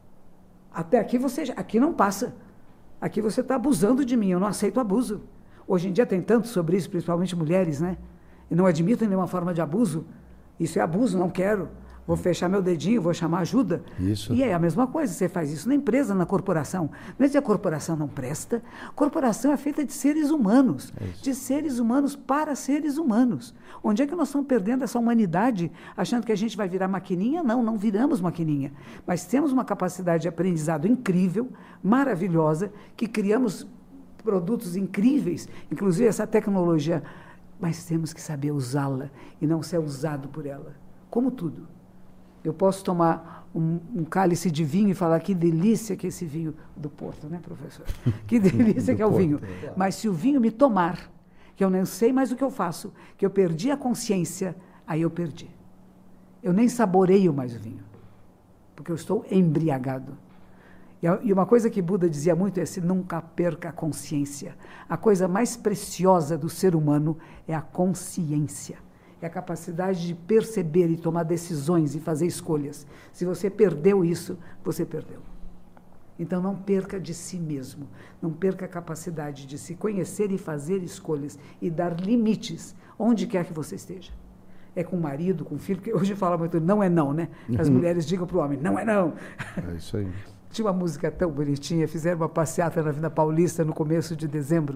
Até aqui você, aqui não passa. Aqui você está abusando de mim, eu não aceito abuso. Hoje em dia tem tanto sobre isso, principalmente mulheres, né? E não admitem nenhuma forma de abuso. Isso é abuso, não quero. Vou fechar meu dedinho, vou chamar ajuda. Isso. E é a mesma coisa, você faz isso na empresa, na corporação. Não é dizer que a corporação não presta. A corporação é feita de seres humanos. É de seres humanos para seres humanos. Onde é que nós estamos perdendo essa humanidade, achando que a gente vai virar maquininha? Não, não viramos maquininha. Mas temos uma capacidade de aprendizado incrível, maravilhosa, que criamos produtos incríveis, inclusive essa tecnologia, mas temos que saber usá-la e não ser usado por ela. Como tudo. Eu posso tomar um, um cálice de vinho e falar que delícia que é esse vinho do Porto, né, professor? Que delícia que é o vinho. Mas se o vinho me tomar, que eu não sei mais o que eu faço, que eu perdi a consciência, Aí eu perdi. Eu nem saboreio mais o vinho, porque eu estou embriagado. E uma coisa que Buda dizia muito é: se nunca perca a consciência. A coisa mais preciosa do ser humano é a consciência. É a capacidade de perceber e tomar decisões e fazer escolhas. Se você perdeu isso, você perdeu. Então não perca de si mesmo. Não perca a capacidade de se conhecer e fazer escolhas e dar limites onde quer que você esteja. É com o marido, com o filho, porque hoje fala muito, não é não, né? As uhum. mulheres digam para o homem, não é não. É isso aí. Tinha uma música tão bonitinha, fizeram uma passeata na Avenida Paulista no começo de dezembro.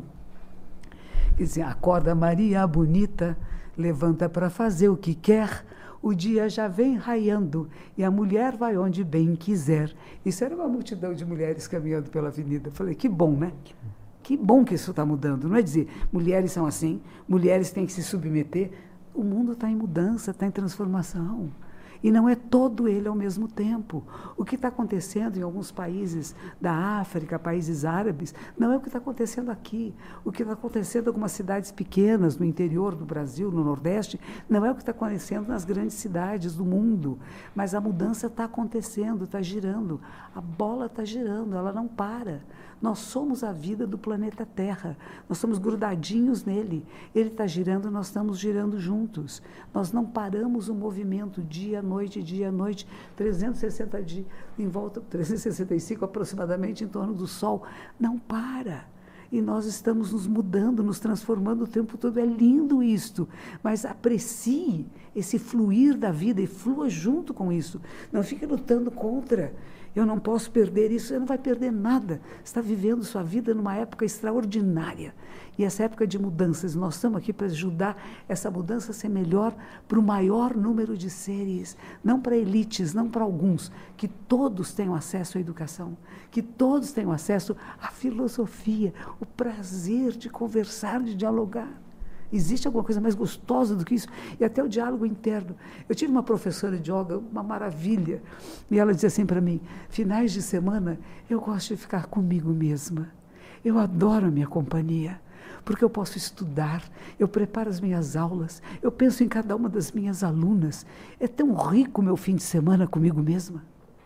E dizia: acorda Maria bonita, levanta para fazer o que quer, o dia já vem raiando e a mulher vai onde bem quiser. Isso era uma multidão de mulheres caminhando pela avenida. Eu falei, que bom, né? Que bom que isso está mudando. Não é dizer, mulheres são assim, mulheres têm que se submeter. O mundo está em mudança, está em transformação. E não é todo ele ao mesmo tempo. O que está acontecendo em alguns países da África, países árabes, não é o que está acontecendo aqui. O que está acontecendo em algumas cidades pequenas, no interior do Brasil, no Nordeste, não é o que está acontecendo nas grandes cidades do mundo. Mas a mudança está acontecendo, está girando. A bola está girando, ela não para. Nós somos a vida do planeta Terra. Nós somos grudadinhos nele. Ele está girando, nós estamos girando juntos. Nós não paramos o movimento dia, noite, dia, noite, trezentos e sessenta dias, em volta, trezentos e sessenta e cinco aproximadamente em torno do Sol. Não para. E nós estamos nos mudando, nos transformando o tempo todo. É lindo isto, mas aprecie esse fluir da vida e flua junto com isso. Não fique lutando contra. Eu não posso perder isso. Você não vai perder nada. Você está vivendo sua vida numa época extraordinária. E essa época de mudanças, nós estamos aqui para ajudar essa mudança a ser melhor para o maior número de seres, não para elites, não para alguns, que todos tenham acesso à educação, que todos tenham acesso à filosofia, o prazer de conversar, de dialogar. Existe alguma coisa mais gostosa do que isso? E até o diálogo interno. Eu tive uma professora de yoga, uma maravilha, e ela dizia assim para mim, finais de semana, eu gosto de ficar comigo mesma. Eu adoro a minha companhia, porque eu posso estudar, eu preparo as minhas aulas, eu penso em cada uma das minhas alunas. É tão rico o meu fim de semana comigo mesma.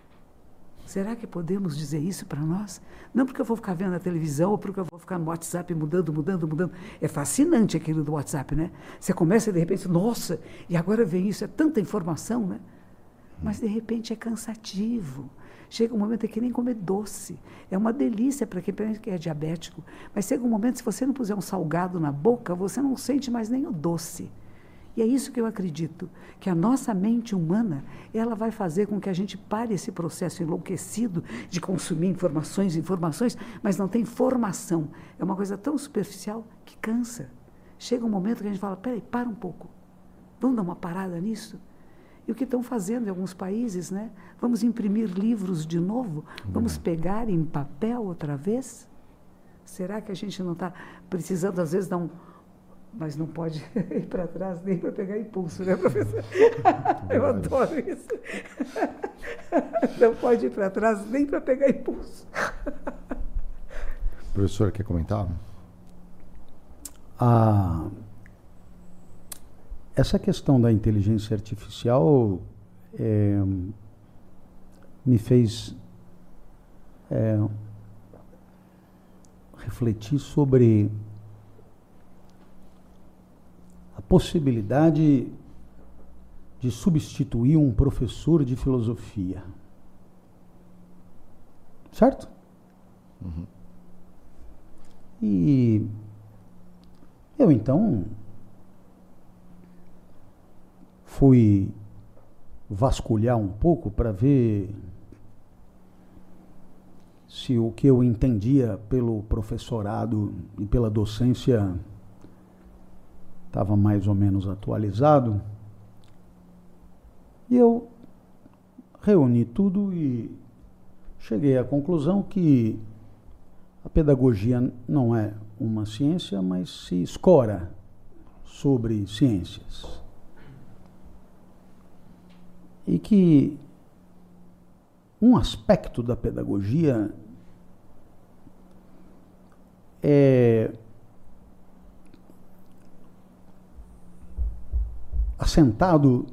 Será que podemos dizer isso para nós? Não porque eu vou ficar vendo a televisão ou porque eu vou ficar no WhatsApp mudando, mudando, mudando. É fascinante aquilo do WhatsApp, né? Você começa e de repente, nossa, e agora vem isso, é tanta informação, né? Mas de repente é cansativo. Chega um momento que nem comer doce. É uma delícia para quem é diabético. Mas chega um momento, se você não puser um salgado na boca, você não sente mais nem o doce. E é isso que eu acredito, que a nossa mente humana, ela vai fazer com que a gente pare esse processo enlouquecido de consumir informações, informações, mas não tem formação. É uma coisa tão superficial que cansa. Chega um momento que a gente fala, peraí, para um pouco. Vamos dar uma parada nisso? E o que estão fazendo em alguns países, né? Vamos imprimir livros de novo? Vamos pegar em papel outra vez? Será que a gente não está precisando, às vezes, dar um... Mas não pode ir para trás nem para pegar impulso, né, professor? Eu adoro isso. Não pode ir para trás nem para pegar impulso. Professor, quer comentar? Ah, essa questão da inteligência artificial é, me fez é, refletir sobre a possibilidade de substituir um professor de filosofia. Certo? Uhum. E eu, então, fui vasculhar um pouco para ver se o que eu entendia pelo professorado e pela docência estava mais ou menos atualizado. E eu reuni tudo e cheguei à conclusão que a pedagogia não é uma ciência, mas se escora sobre ciências. E que um aspecto da pedagogia é assentado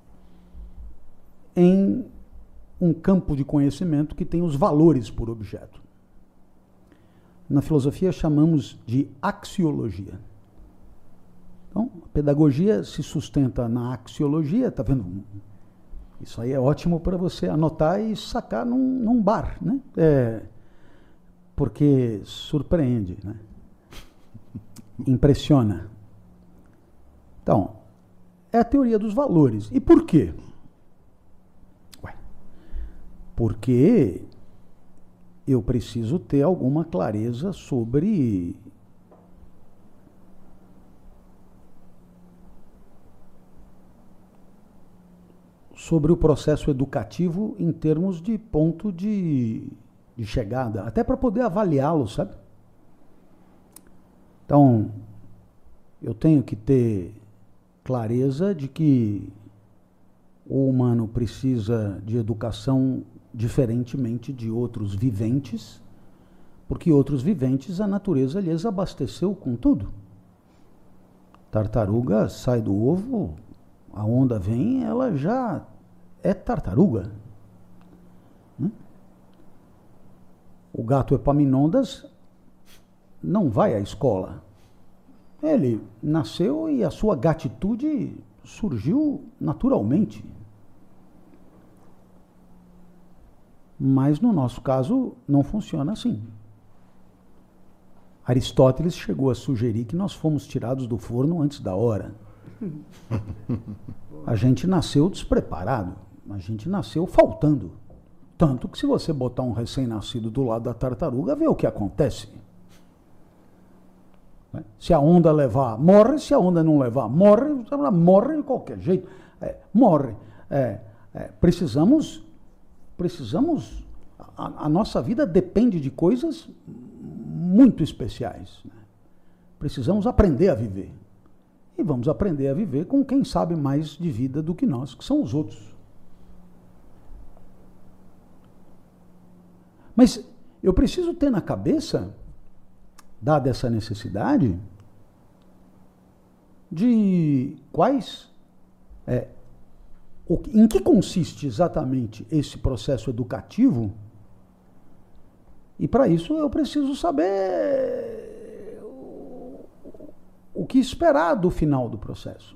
em um campo de conhecimento que tem os valores por objeto. Na filosofia chamamos de axiologia. Então, a pedagogia se sustenta na axiologia, tá vendo? Isso aí é ótimo para você anotar e sacar num, num bar, né? É, porque surpreende, né? Impressiona. Então, é a teoria dos valores. E por quê? Ué, porque eu preciso ter alguma clareza sobre sobre o processo educativo em termos de ponto de, de chegada, até para poder avaliá-lo, sabe? Então, eu tenho que ter clareza de que o humano precisa de educação diferentemente de outros viventes, porque outros viventes a natureza lhes abasteceu com tudo. Tartaruga sai do ovo, a onda vem, ela já é tartaruga. Né? O gato Epaminondas não vai à escola. Ele nasceu e a sua gatitude surgiu naturalmente. Mas no nosso caso não funciona assim. Aristóteles chegou a sugerir que nós fomos tirados do forno antes da hora. A gente nasceu despreparado, a gente nasceu faltando. Tanto que se você botar um recém-nascido do lado da tartaruga, vê o que acontece. Se a onda levar, morre. Se a onda não levar, morre. Morre de qualquer jeito. É, morre. É, é, precisamos, precisamos a, a nossa vida depende de coisas muito especiais. Né? Precisamos aprender a viver. E vamos aprender a viver com quem sabe mais de vida do que nós, que são os outros. Mas eu preciso ter na cabeça, dada essa necessidade, de quais, é, o, em que consiste exatamente esse processo educativo, e para isso eu preciso saber o, o que esperar do final do processo.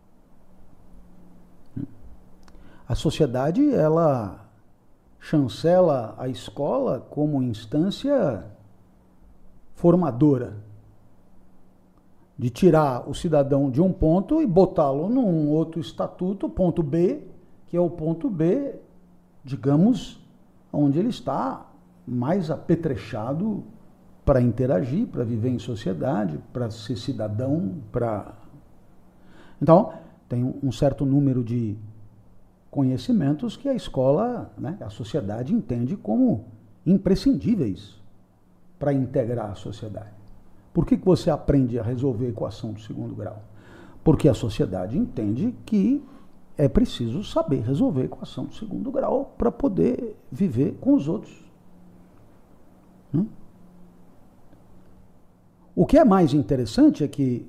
A sociedade, ela chancela a escola como instância formadora, de tirar o cidadão de um ponto e botá-lo num outro estatuto, ponto B, que é o ponto B, digamos, onde ele está mais apetrechado para interagir, para viver em sociedade, para ser cidadão, para... Então, tem um certo número de conhecimentos que a escola, né, a sociedade entende como imprescindíveis para integrar a sociedade. Por que que você aprende a resolver a equação do segundo grau? Porque a sociedade entende que é preciso saber resolver a equação do segundo grau para poder viver com os outros. Hum? O que é mais interessante é que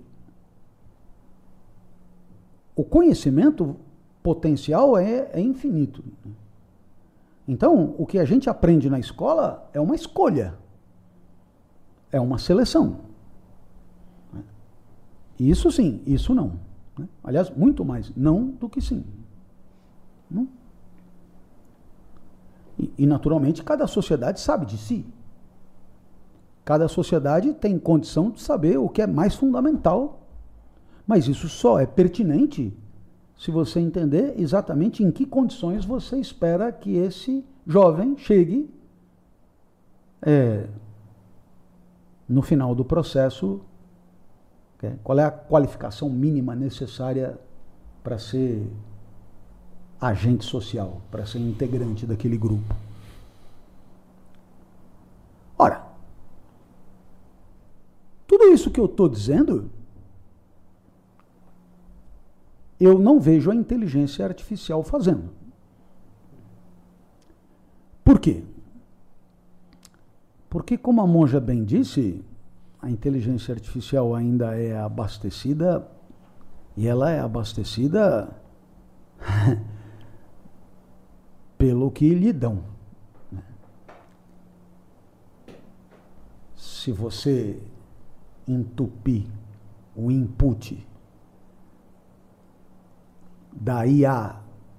o conhecimento potencial é, é infinito. Então, o que a gente aprende na escola é uma escolha, é uma seleção. Isso sim, isso não. Aliás, muito mais não do que sim. Não? E, e, naturalmente, cada sociedade sabe de si. Cada sociedade tem condição de saber o que é mais fundamental. Mas isso só é pertinente se você entender exatamente em que condições você espera que esse jovem chegue é, no final do processo. Qual é a qualificação mínima necessária para ser agente social, para ser integrante daquele grupo? Ora, tudo isso que eu estou dizendo, eu não vejo a inteligência artificial fazendo. Por quê? Porque, como a monja bem disse, a inteligência artificial ainda é abastecida E ela é abastecida pelo que lhe dão. Se você entupir o input da I A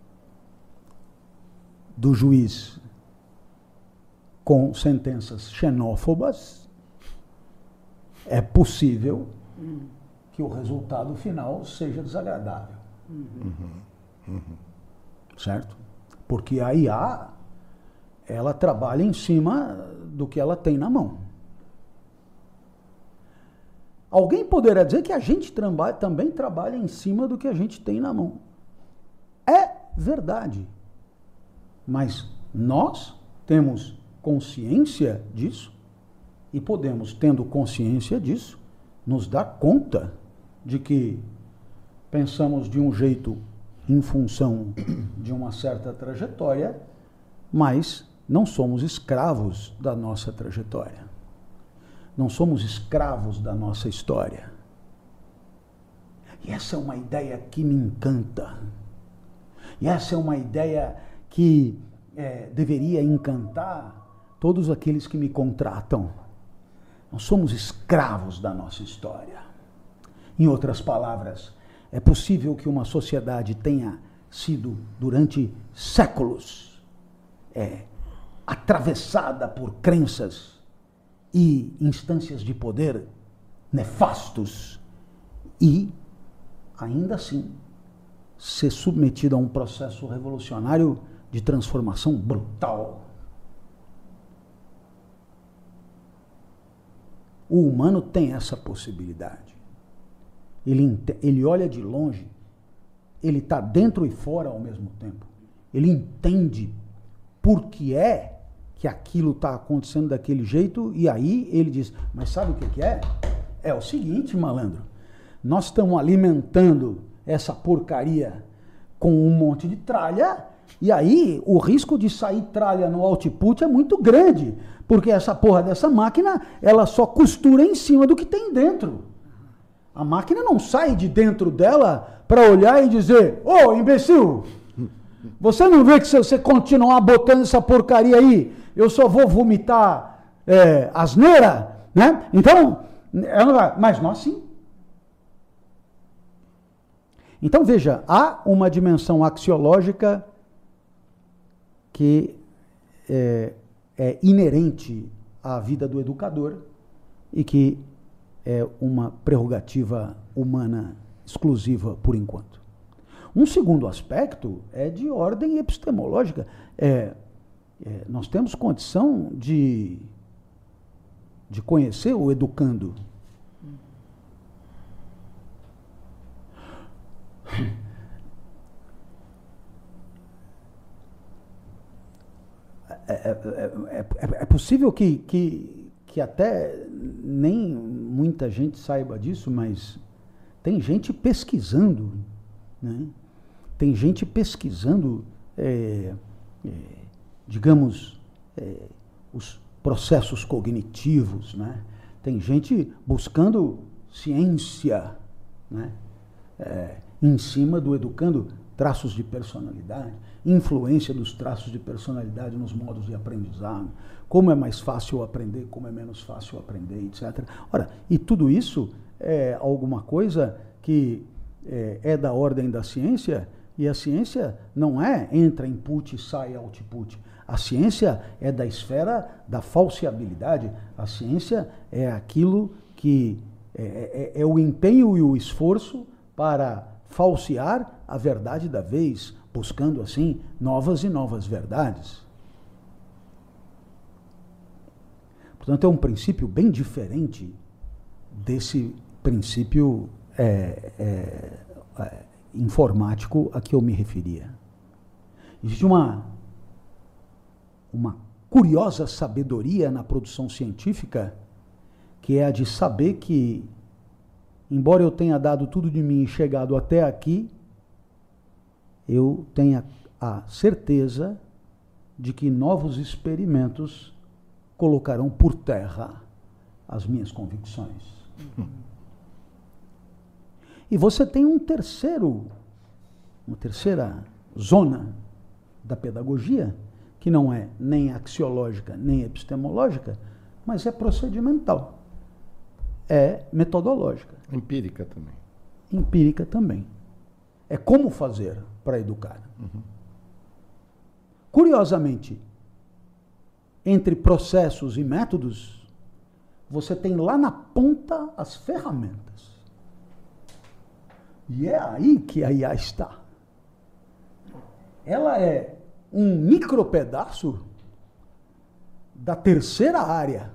do juiz com sentenças xenófobas, é possível hum. que o resultado final seja desagradável. Uhum. Uhum. Certo? Porque a I A, ela trabalha em cima do que ela tem na mão. Alguém poderá dizer que a gente traba- também trabalha em cima do que a gente tem na mão. É verdade. Mas nós temos consciência disso e podemos, tendo consciência disso, nos dar conta de que pensamos de um jeito em função de uma certa trajetória, mas não somos escravos da nossa trajetória. Não somos escravos da nossa história. E essa é uma ideia que me encanta. E essa é uma ideia que é, deveria encantar todos aqueles que me contratam. Nós somos escravos da nossa história. Em outras palavras, é possível que uma sociedade tenha sido, durante séculos, é, atravessada por crenças e instâncias de poder nefastos e, ainda assim, ser submetida a um processo revolucionário de transformação brutal. O humano tem essa possibilidade. Ele, ele olha de longe, ele está dentro e fora ao mesmo tempo. Ele entende por que é que aquilo está acontecendo daquele jeito, e aí ele diz, mas sabe o que, que é? É o seguinte, malandro, nós estamos alimentando essa porcaria com um monte de tralha, e aí o risco de sair tralha no output é muito grande, porque essa porra dessa máquina, ela só costura em cima do que tem dentro. A máquina não sai de dentro dela para olhar e dizer, ô, imbecil, você não vê que se você continuar botando essa porcaria aí, eu só vou vomitar é, asneira, né? Então, ela não vai, mas nós sim. Então, veja, há uma dimensão axiológica que é, é inerente à vida do educador e que é uma prerrogativa humana exclusiva por enquanto. Um segundo aspecto é de ordem epistemológica. É, é, nós temos condição de, de conhecer o educando. É, é, é, é possível que, que, que até nem muita gente saiba disso, mas tem gente pesquisando, né? Tem gente pesquisando, é, é, digamos, é, os processos cognitivos, né? Tem gente buscando ciência, né? É, em cima do educando, traços de personalidade, influência dos traços de personalidade nos modos de aprendizado, como é mais fácil aprender, como é menos fácil aprender, etcétera. Ora, e tudo isso é alguma coisa que é, é da ordem da ciência, e a ciência não é entra input e sai output. A ciência é da esfera da falseabilidade. A ciência é aquilo que é, é, é o empenho e o esforço para falsear a verdade da vez, buscando assim novas e novas verdades. Portanto, é um princípio bem diferente desse princípio é, é, é, informático a que eu me referia. Existe uma, uma curiosa sabedoria na produção científica, que é a de saber que, embora eu tenha dado tudo de mim e chegado até aqui, eu tenha a certeza de que novos experimentos colocarão por terra as minhas convicções. Uhum. E você tem um terceiro, uma terceira zona da pedagogia, que não é nem axiológica, nem epistemológica, mas é procedimental, é metodológica. Empírica também. Empírica também. É como fazer para educar. Uhum. Curiosamente, entre processos e métodos, você tem lá na ponta as ferramentas. E é aí que a I A está. Ela é um micropedaço da terceira área.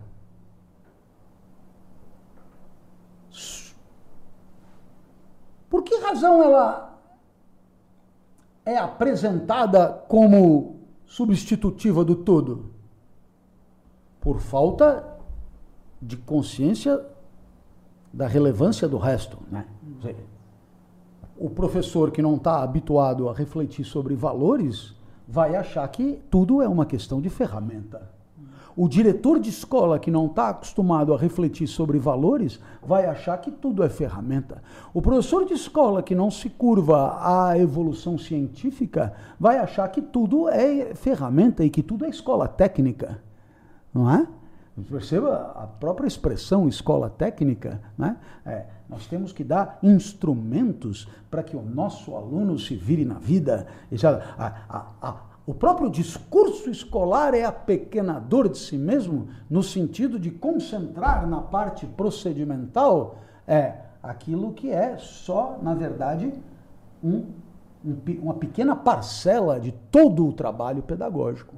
Por que razão ela é apresentada como substitutiva do todo? Por falta de consciência da relevância do resto, né? O professor que não está habituado a refletir sobre valores vai achar que tudo é uma questão de ferramenta. O diretor de escola que não está acostumado a refletir sobre valores vai achar que tudo é ferramenta. O professor de escola que não se curva à evolução científica vai achar que tudo é ferramenta e que tudo é escola técnica, não é? Perceba a própria expressão escola técnica, né? É, nós temos que dar instrumentos para que o nosso aluno se vire na vida. A, a, a, o próprio discurso escolar é apequenador de si mesmo, no sentido de concentrar na parte procedimental é, aquilo que é só, na verdade, um, um, uma pequena parcela de todo o trabalho pedagógico.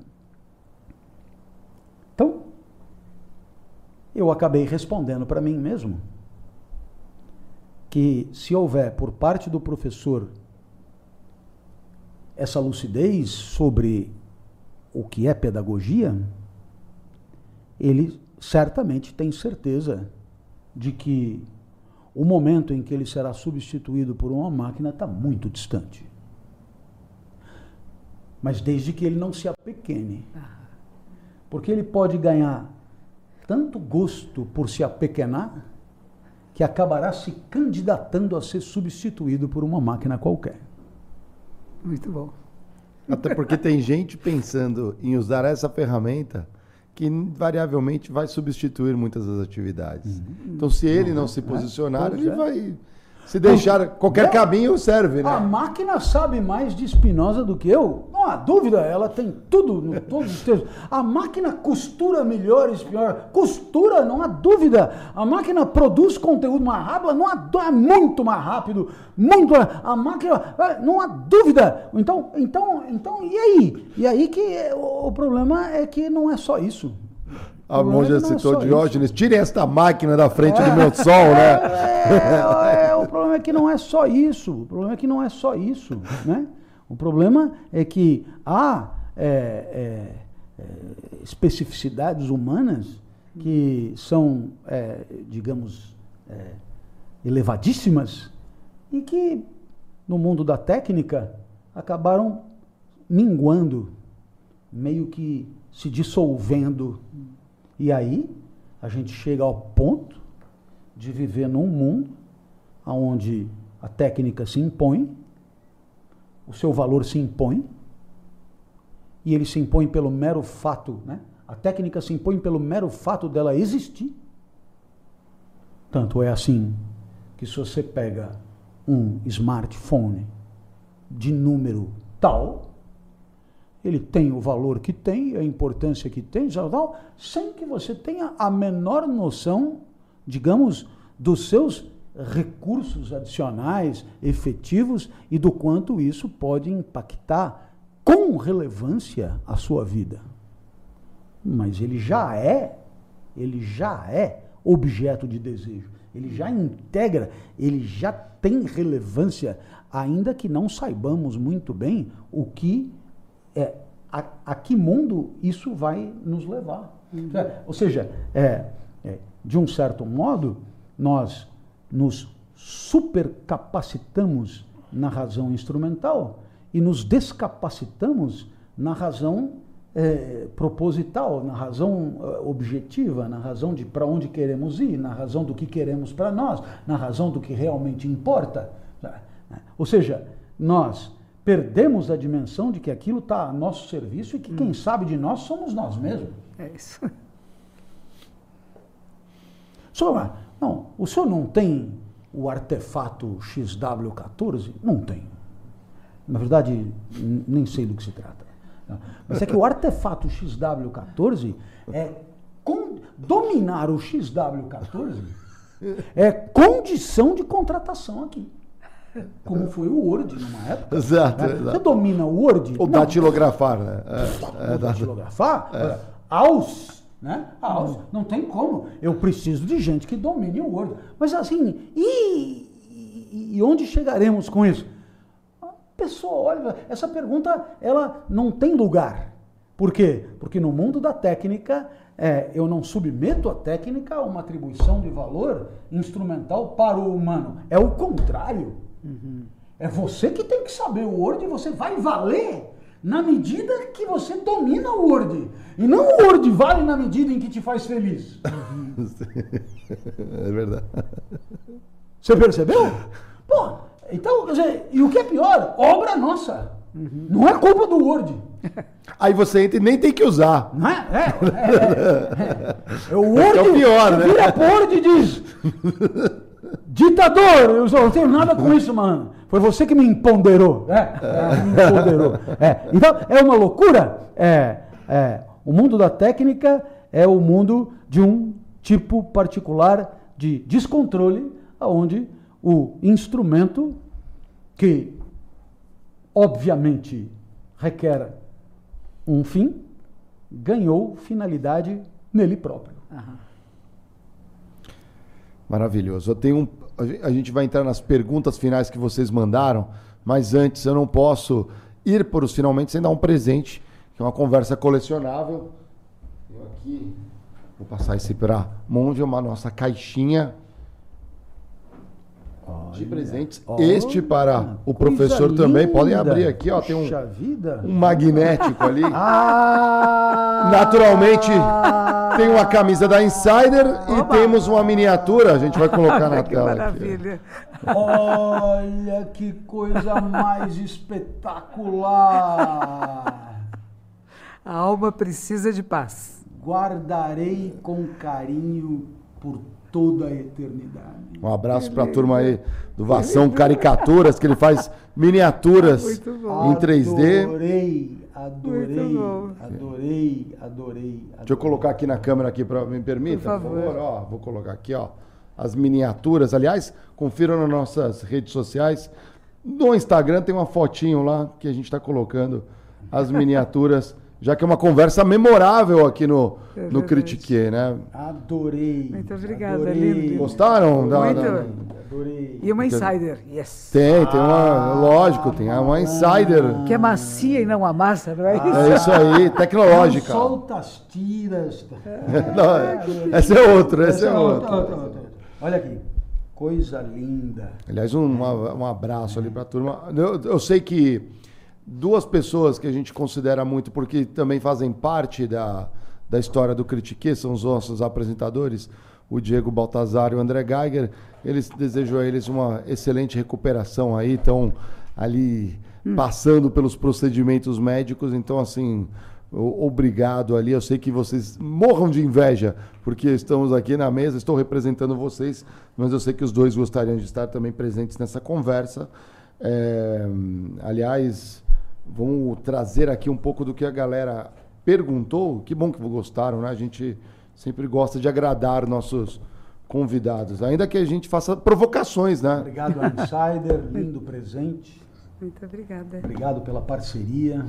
Então, eu acabei respondendo para mim mesmo que se houver por parte do professor essa lucidez sobre o que é pedagogia, ele certamente tem certeza de que o momento em que ele será substituído por uma máquina está muito distante. Mas desde que ele não se apequene. Porque ele pode ganhar tanto gosto por se apequenar que acabará se candidatando a ser substituído por uma máquina qualquer. Muito bom. Até porque tem gente pensando em usar essa ferramenta que invariavelmente vai substituir muitas das atividades. Uhum. Então, se ele não, não se posicionar, é, ele é. vai... Se deixar qualquer caminho serve, né? A máquina sabe mais de Spinoza do que eu. Não há dúvida, ela tem tudo, no, todos os textos. A máquina costura melhor Spinoza. Costura, não há dúvida. A máquina produz conteúdo mais rápido, não há dúvida, é muito mais rápido. Muito mais, a máquina, não há dúvida. Então, então, então, e aí? E aí que o, o problema é que não é só isso. A monja citou Diógenes, tirem esta máquina da frente é, do meu sol, né? É, é, o problema é que não é só isso. O problema é que não é só isso, né? O problema é que há é, é, é, especificidades humanas que são, é, digamos, é, elevadíssimas e que, no mundo da técnica, acabaram minguando, meio que se dissolvendo. E aí, a gente chega ao ponto de viver num mundo onde a técnica se impõe, o seu valor se impõe, e ele se impõe pelo mero fato, né? A técnica se impõe pelo mero fato dela existir. Tanto é assim que se você pega um smartphone de número tal, ele tem o valor que tem, a importância que tem, sem que você tenha a menor noção, digamos, dos seus recursos adicionais, efetivos, e do quanto isso pode impactar com relevância a sua vida. Mas ele já é, ele já é objeto de desejo, ele já integra, ele já tem relevância, ainda que não saibamos muito bem o que É, a, a que mundo isso vai nos levar. Uhum. É, ou seja, é, é, de um certo modo, nós nos supercapacitamos na razão instrumental e nos descapacitamos na razão é, proposital, na razão uh, objetiva, na razão de para onde queremos ir, na razão do que queremos para nós, na razão do que realmente importa. Ou seja, nós perdemos a dimensão de que aquilo está a nosso serviço e que quem sabe de nós somos nós mesmos. É isso. Senhor, não, o senhor não tem o artefato X W quatorze? Não tem. Na verdade, nem sei do que se trata. Mas é que o artefato X W quatorze é com, dominar o X W quatorze é condição de contratação aqui. Como foi o Word numa época. Exato, né? exato. Você domina o Word. Ou datilografar, né? É, é, datilografar? É. Aos, né? Aos. Não tem como. Eu preciso de gente que domine o Word. Mas assim, e, e, e onde chegaremos com isso? Pessoa, olha, essa pergunta, ela não tem lugar. Por quê? Porque no mundo da técnica, é, eu não submeto a técnica a uma atribuição de valor instrumental para o humano. É o contrário. Uhum. É você que tem que saber o Word e você vai valer na medida que você domina o Word. E não o Word vale na medida em que te faz feliz. Uhum. É verdade. Você percebeu? Pô, então, quer dizer, e o que é pior, obra nossa. Uhum. Não é culpa do Word. Aí você entra e nem tem que usar. Não é? É, é, é, é. O Word é o pior, né? Vira pro Word e diz: ditador, eu não tenho nada com isso, mano. Foi você que me empoderou. É, é, me empoderou. É. Então, é uma loucura. É, é, o mundo da técnica é o mundo de um tipo particular de descontrole, onde o instrumento, que obviamente requer um fim, ganhou finalidade nele próprio. Aham. Maravilhoso. Eu tenho um, a gente vai entrar nas perguntas finais que vocês mandaram, mas antes eu não posso ir por os finalmente sem dar um presente, que é uma conversa colecionável. Eu aqui vou passar esse para Monge, uma nossa caixinha de presentes. Olha, este para o professor linda. Também. Podem abrir aqui, ó. Tem um, um magnético ali. Ah, naturalmente tem uma camisa da Insider e Oba. Temos uma miniatura. A gente vai colocar na que tela. Maravilha. Aqui. Olha que coisa mais espetacular. A alma precisa de paz. Guardarei com carinho por toda a eternidade. Um abraço para a turma aí do Vação Caricaturas, que ele faz miniaturas em três D. Adorei, adorei, adorei, adorei. Deixa eu colocar aqui na câmera aqui, para me permita, por favor. Por favor. Ó, vou colocar aqui, ó, as miniaturas. Aliás, confiram nas nossas redes sociais. No Instagram tem uma fotinho lá que a gente está colocando as miniaturas. Já que é uma conversa memorável aqui no, é no Critique, né? Adorei. Muito obrigada, adorei. lindo. Gostaram? Da, Muito. Da, adorei. E uma Insider, yes. Tem, tem uma, lógico, tem uma Insider. Que é macia e não amassa, não é isso? É isso aí, tecnológica. Não solta as tiras. Não, esse é outro, esse é outro. outro, outro, outro. Olha aqui, coisa linda. Aliás, um, um abraço ali para a turma. Eu, eu sei que duas pessoas que a gente considera muito, porque também fazem parte da, da história do Critique, são os nossos apresentadores, o Diego Baltazar e o André Geiger. Eles desejam a eles uma excelente recuperação aí, estão ali hum. passando pelos procedimentos médicos, então assim, obrigado ali. Eu sei que vocês morram de inveja, porque estamos aqui na mesa, estou representando vocês, mas eu sei que os dois gostariam de estar também presentes nessa conversa. É, aliás, vamos trazer aqui um pouco do que a galera perguntou. Que bom que gostaram, né? A gente sempre gosta de agradar nossos convidados, ainda que a gente faça provocações, né? Obrigado, Insider, lindo presente. Muito obrigada. Obrigado pela parceria.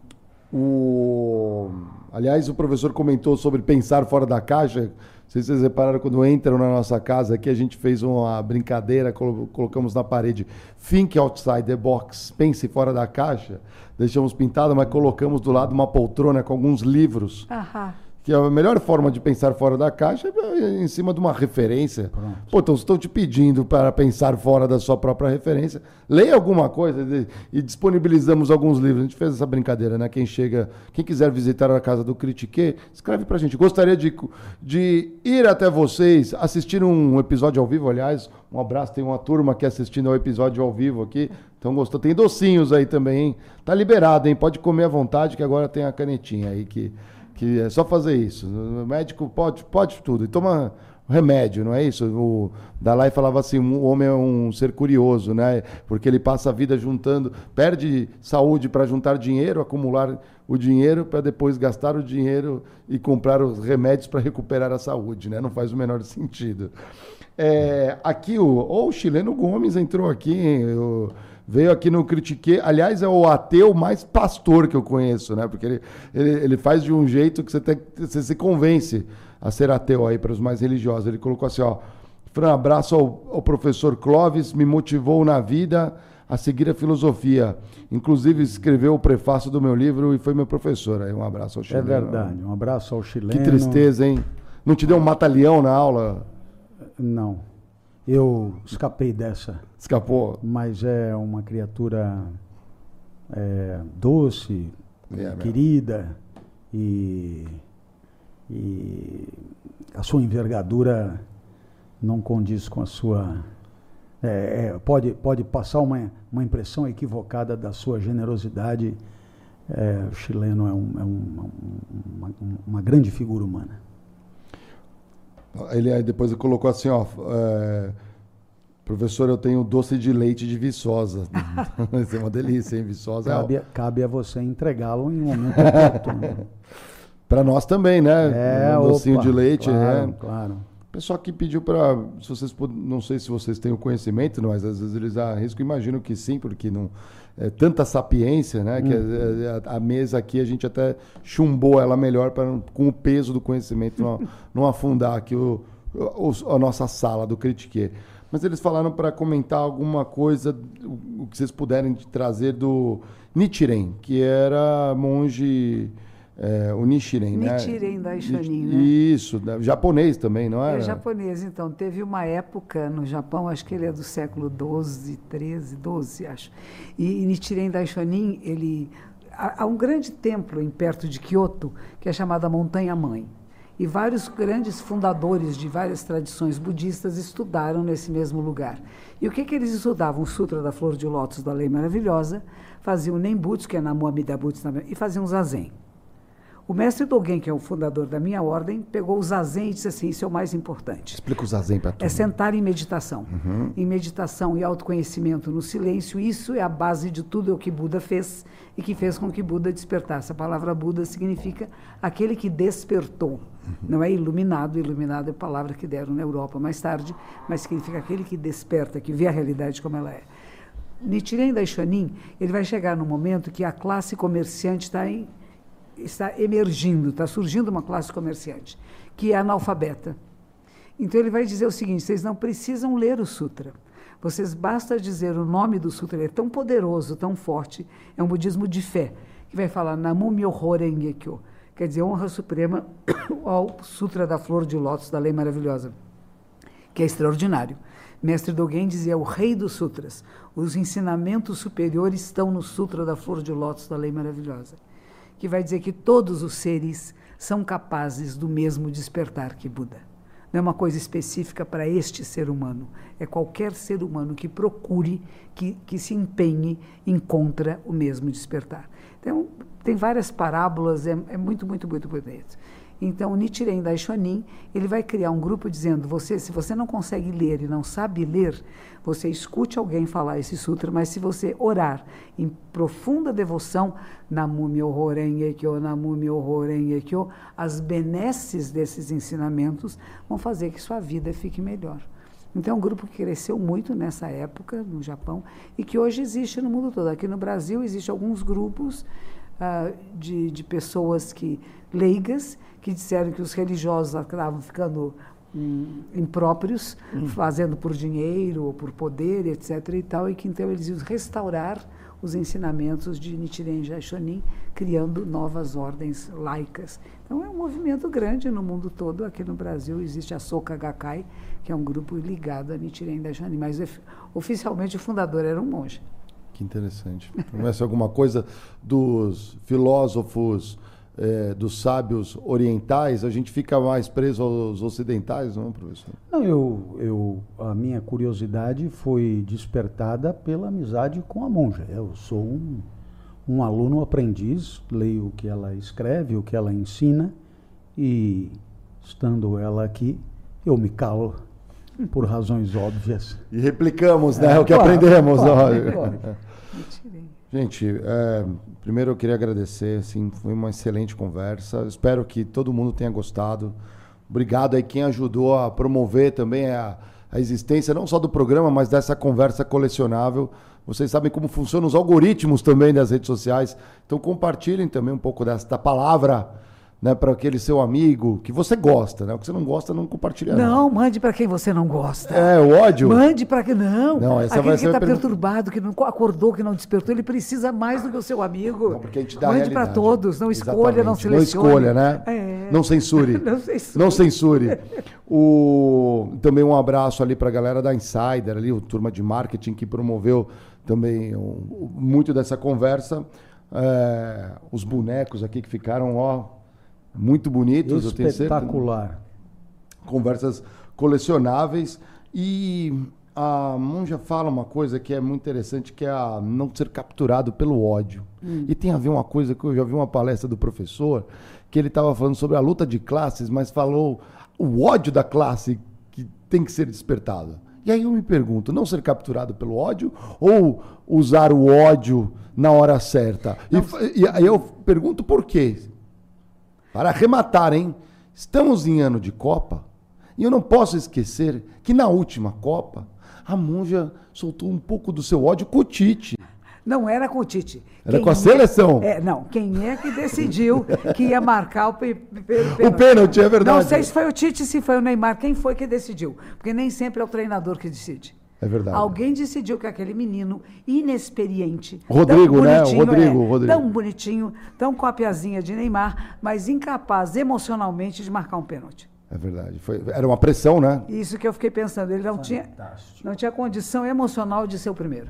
O... Aliás, o professor comentou sobre pensar fora da caixa. Não sei se vocês repararam, quando entram na nossa casa aqui, a gente fez uma brincadeira, colocamos na parede Think outside the box, pense fora da caixa. Deixamos pintado, mas colocamos do lado uma poltrona com alguns livros. Aham. que a melhor forma de pensar fora da caixa é em cima de uma referência. Pronto. Pô, então estou te pedindo para pensar fora da sua própria referência. Leia alguma coisa e disponibilizamos alguns livros. A gente fez essa brincadeira, né? Quem chega, quem quiser visitar a casa do Critique, escreve pra gente. Gostaria de, de ir até vocês, assistir um episódio ao vivo, aliás, um abraço, tem uma turma aqui assistindo ao episódio ao vivo aqui. Então gostou. Tem docinhos aí também, hein? Tá liberado, hein? Pode comer à vontade, que agora tem a canetinha aí que... que é só fazer isso. O médico pode, pode tudo. E toma remédio, não é isso? O Dalai falava assim, o homem é um ser curioso, né? Porque ele passa a vida juntando, perde saúde para juntar dinheiro, acumular o dinheiro para depois gastar o dinheiro e comprar os remédios para recuperar a saúde, né? Não faz o menor sentido. É, aqui, o, oh, o chileno Gomes entrou aqui, hein? O, veio aqui no Critique, aliás, é o ateu mais pastor que eu conheço, né? Porque ele, ele, ele faz de um jeito que você, tem, você se convence a ser ateu aí para os mais religiosos. Ele colocou assim, ó, um abraço ao, ao professor Clóvis, me motivou na vida a seguir a filosofia. Inclusive escreveu o prefácio do meu livro e foi meu professor. Aí um abraço ao chileno. É verdade, um abraço ao chileno. Que tristeza, hein? Não te deu um mata-leão na aula? Não. Eu escapei dessa. Escapou? Mas é uma criatura é, doce, é, querida, e, e a sua envergadura não condiz com a sua... É, é, pode, pode passar uma, uma impressão equivocada da sua generosidade. É, o chileno é, um, é um, uma, uma grande figura humana. Ele aí depois colocou assim, ó, é, professor, eu tenho doce de leite de Viçosa. Isso é uma delícia, hein, Viçosa. Cabe, é, cabe a você entregá-lo em um momento oportuno. Para nós também, né? É, um docinho opa, de leite, claro, né? Claro. O pessoal que pediu para, se vocês, não sei se vocês têm o conhecimento, mas às vezes eles arriscam, imagino que sim, porque não é tanta sapiência, né? Hum. Que a, a, a mesa aqui a gente até chumbou ela melhor para com o peso do conhecimento não, não afundar aqui o, o, a nossa sala do Critique. Mas eles falaram para comentar alguma coisa, o, o que vocês puderem trazer do Nichiren, que era monge... É, o Nichiren, né? Nichiren Daishonin, né? Isso, japonês também, não era? É japonês, então. Teve uma época no Japão, acho que ele é do século doze, treze, doze, acho. E, e Nichiren Daishonin, ele... Há, há um grande templo em perto de Kyoto, que é chamado Montanha Mãe. E vários grandes fundadores de várias tradições budistas estudaram nesse mesmo lugar. E o que, que eles estudavam? O Sutra da Flor de Lótus da Lei Maravilhosa, faziam o Nembutsu, que é Namu Amida Butsu, e faziam o Zazen. O mestre Dogen, que é o fundador da minha ordem, pegou o Zazen e disse assim, isso é o mais importante. Explica o Zazen para tu. É sentar em meditação. Uhum. Em meditação e autoconhecimento no silêncio, isso é a base de tudo o que Buda fez e que fez com que Buda despertasse. A palavra Buda significa aquele que despertou. Uhum. Não é iluminado, iluminado é a palavra que deram na Europa mais tarde, mas significa aquele que desperta, que vê a realidade como ela é. Nichiren Daishonin, ele vai chegar no momento que a classe comerciante está em... está emergindo, está surgindo uma classe comerciante, que é analfabeta. Então ele vai dizer o seguinte, vocês não precisam ler o sutra, vocês basta dizer o nome do sutra, ele é tão poderoso, tão forte, é um budismo de fé, que vai falar Namu Myoho Renge Kyo, quer dizer, honra suprema ao sutra da flor de lótus da lei maravilhosa, que é extraordinário. Mestre Dogen dizia, o rei dos sutras, os ensinamentos superiores estão no sutra da flor de lótus da lei maravilhosa, que vai dizer que todos os seres são capazes do mesmo despertar que Buda. Não é uma coisa específica para este ser humano, é qualquer ser humano que procure, que, que se empenhe, encontra o mesmo despertar. Então, tem várias parábolas, é, é muito, muito, muito bonito. Então, o Nichiren Daishonin, ele vai criar um grupo dizendo, você, se você não consegue ler e não sabe ler, você escute alguém falar esse sutra, mas se você orar em profunda devoção, Namu Myoho Renge Kyo, Namu Myoho Renge Kyo, as benesses desses ensinamentos vão fazer que sua vida fique melhor. Então, é um grupo que cresceu muito nessa época, no Japão, e que hoje existe no mundo todo. Aqui no Brasil, existem alguns grupos uh, de, de pessoas que, leigas, que disseram que os religiosos estavam ficando hum, impróprios, hum. fazendo por dinheiro ou por poder, etc. e tal, e que então eles iam restaurar os ensinamentos de Nichiren Daishonin, criando novas ordens laicas. Então é um movimento grande no mundo todo. Aqui no Brasil existe a Soka Gakkai, que é um grupo ligado a Nichiren Daishonin, mas oficialmente o fundador era um monge. Que interessante. Conhece alguma coisa dos filósofos, eh, dos sábios orientais? A gente fica mais preso aos ocidentais, não, professor? Não, eu, eu, a minha curiosidade foi despertada pela amizade com a monja. Eu sou um, um aluno aprendiz, leio o que ela escreve, o que ela ensina, e estando ela aqui, eu me calo por razões óbvias. E replicamos, né, é, o que claro, aprendemos. Claro, claro. Gente, é, primeiro eu queria agradecer, assim, foi uma excelente conversa. Espero que todo mundo tenha gostado. Obrigado aí quem ajudou a promover também a, a existência não só do programa, mas dessa conversa colecionável. Vocês sabem como funcionam os algoritmos também das redes sociais. Então compartilhem também um pouco dessa palavra, né, para aquele seu amigo que você gosta, né? O que você não gosta, não compartilha. Não, não. mande para quem você não gosta. É, o ódio. Mande para quem não. Não, essa Aquele vai que ser está pergunta... perturbado, que não acordou, que não despertou, ele precisa mais do que o seu amigo. Não, porque a gente dá mande para todos, não escolha, Exatamente. não selecione. Não escolha, né? É. Não censure. Não censure. Não censure. O... Também um abraço ali para a galera da Insider, ali, o turma de marketing que promoveu também um, muito dessa conversa. É, os bonecos aqui que ficaram, ó, muito bonitos. Espetacular. Conversas colecionáveis. E a monja fala uma coisa que é muito interessante, que é a não ser capturado pelo ódio. Hum. E tem a ver uma coisa que eu já vi uma palestra do professor, que ele estava falando sobre a luta de classes, mas falou o ódio da classe que tem que ser despertado. E aí eu me pergunto, não ser capturado pelo ódio ou usar o ódio na hora certa? E, e aí eu pergunto por quê? Para arrematar, hein? Estamos em ano de Copa e eu não posso esquecer que na última Copa a monja soltou um pouco do seu ódio com o Tite. Não era com o Tite. Era quem com a seleção. É, não, quem é que decidiu que ia marcar o pênalti? O pênalti, é verdade. Não sei se foi o Tite, se foi o Neymar, quem foi que decidiu? Porque nem sempre é o treinador que decide. É verdade. Alguém decidiu que aquele menino inexperiente, Rodrigo, né? O Rodrigo, é, Rodrigo. tão bonitinho, tão copiazinha de Neymar, mas incapaz emocionalmente de marcar um pênalti. É verdade. Foi, era uma pressão, né? Isso que eu fiquei pensando. Ele não tinha, não tinha condição emocional de ser o primeiro.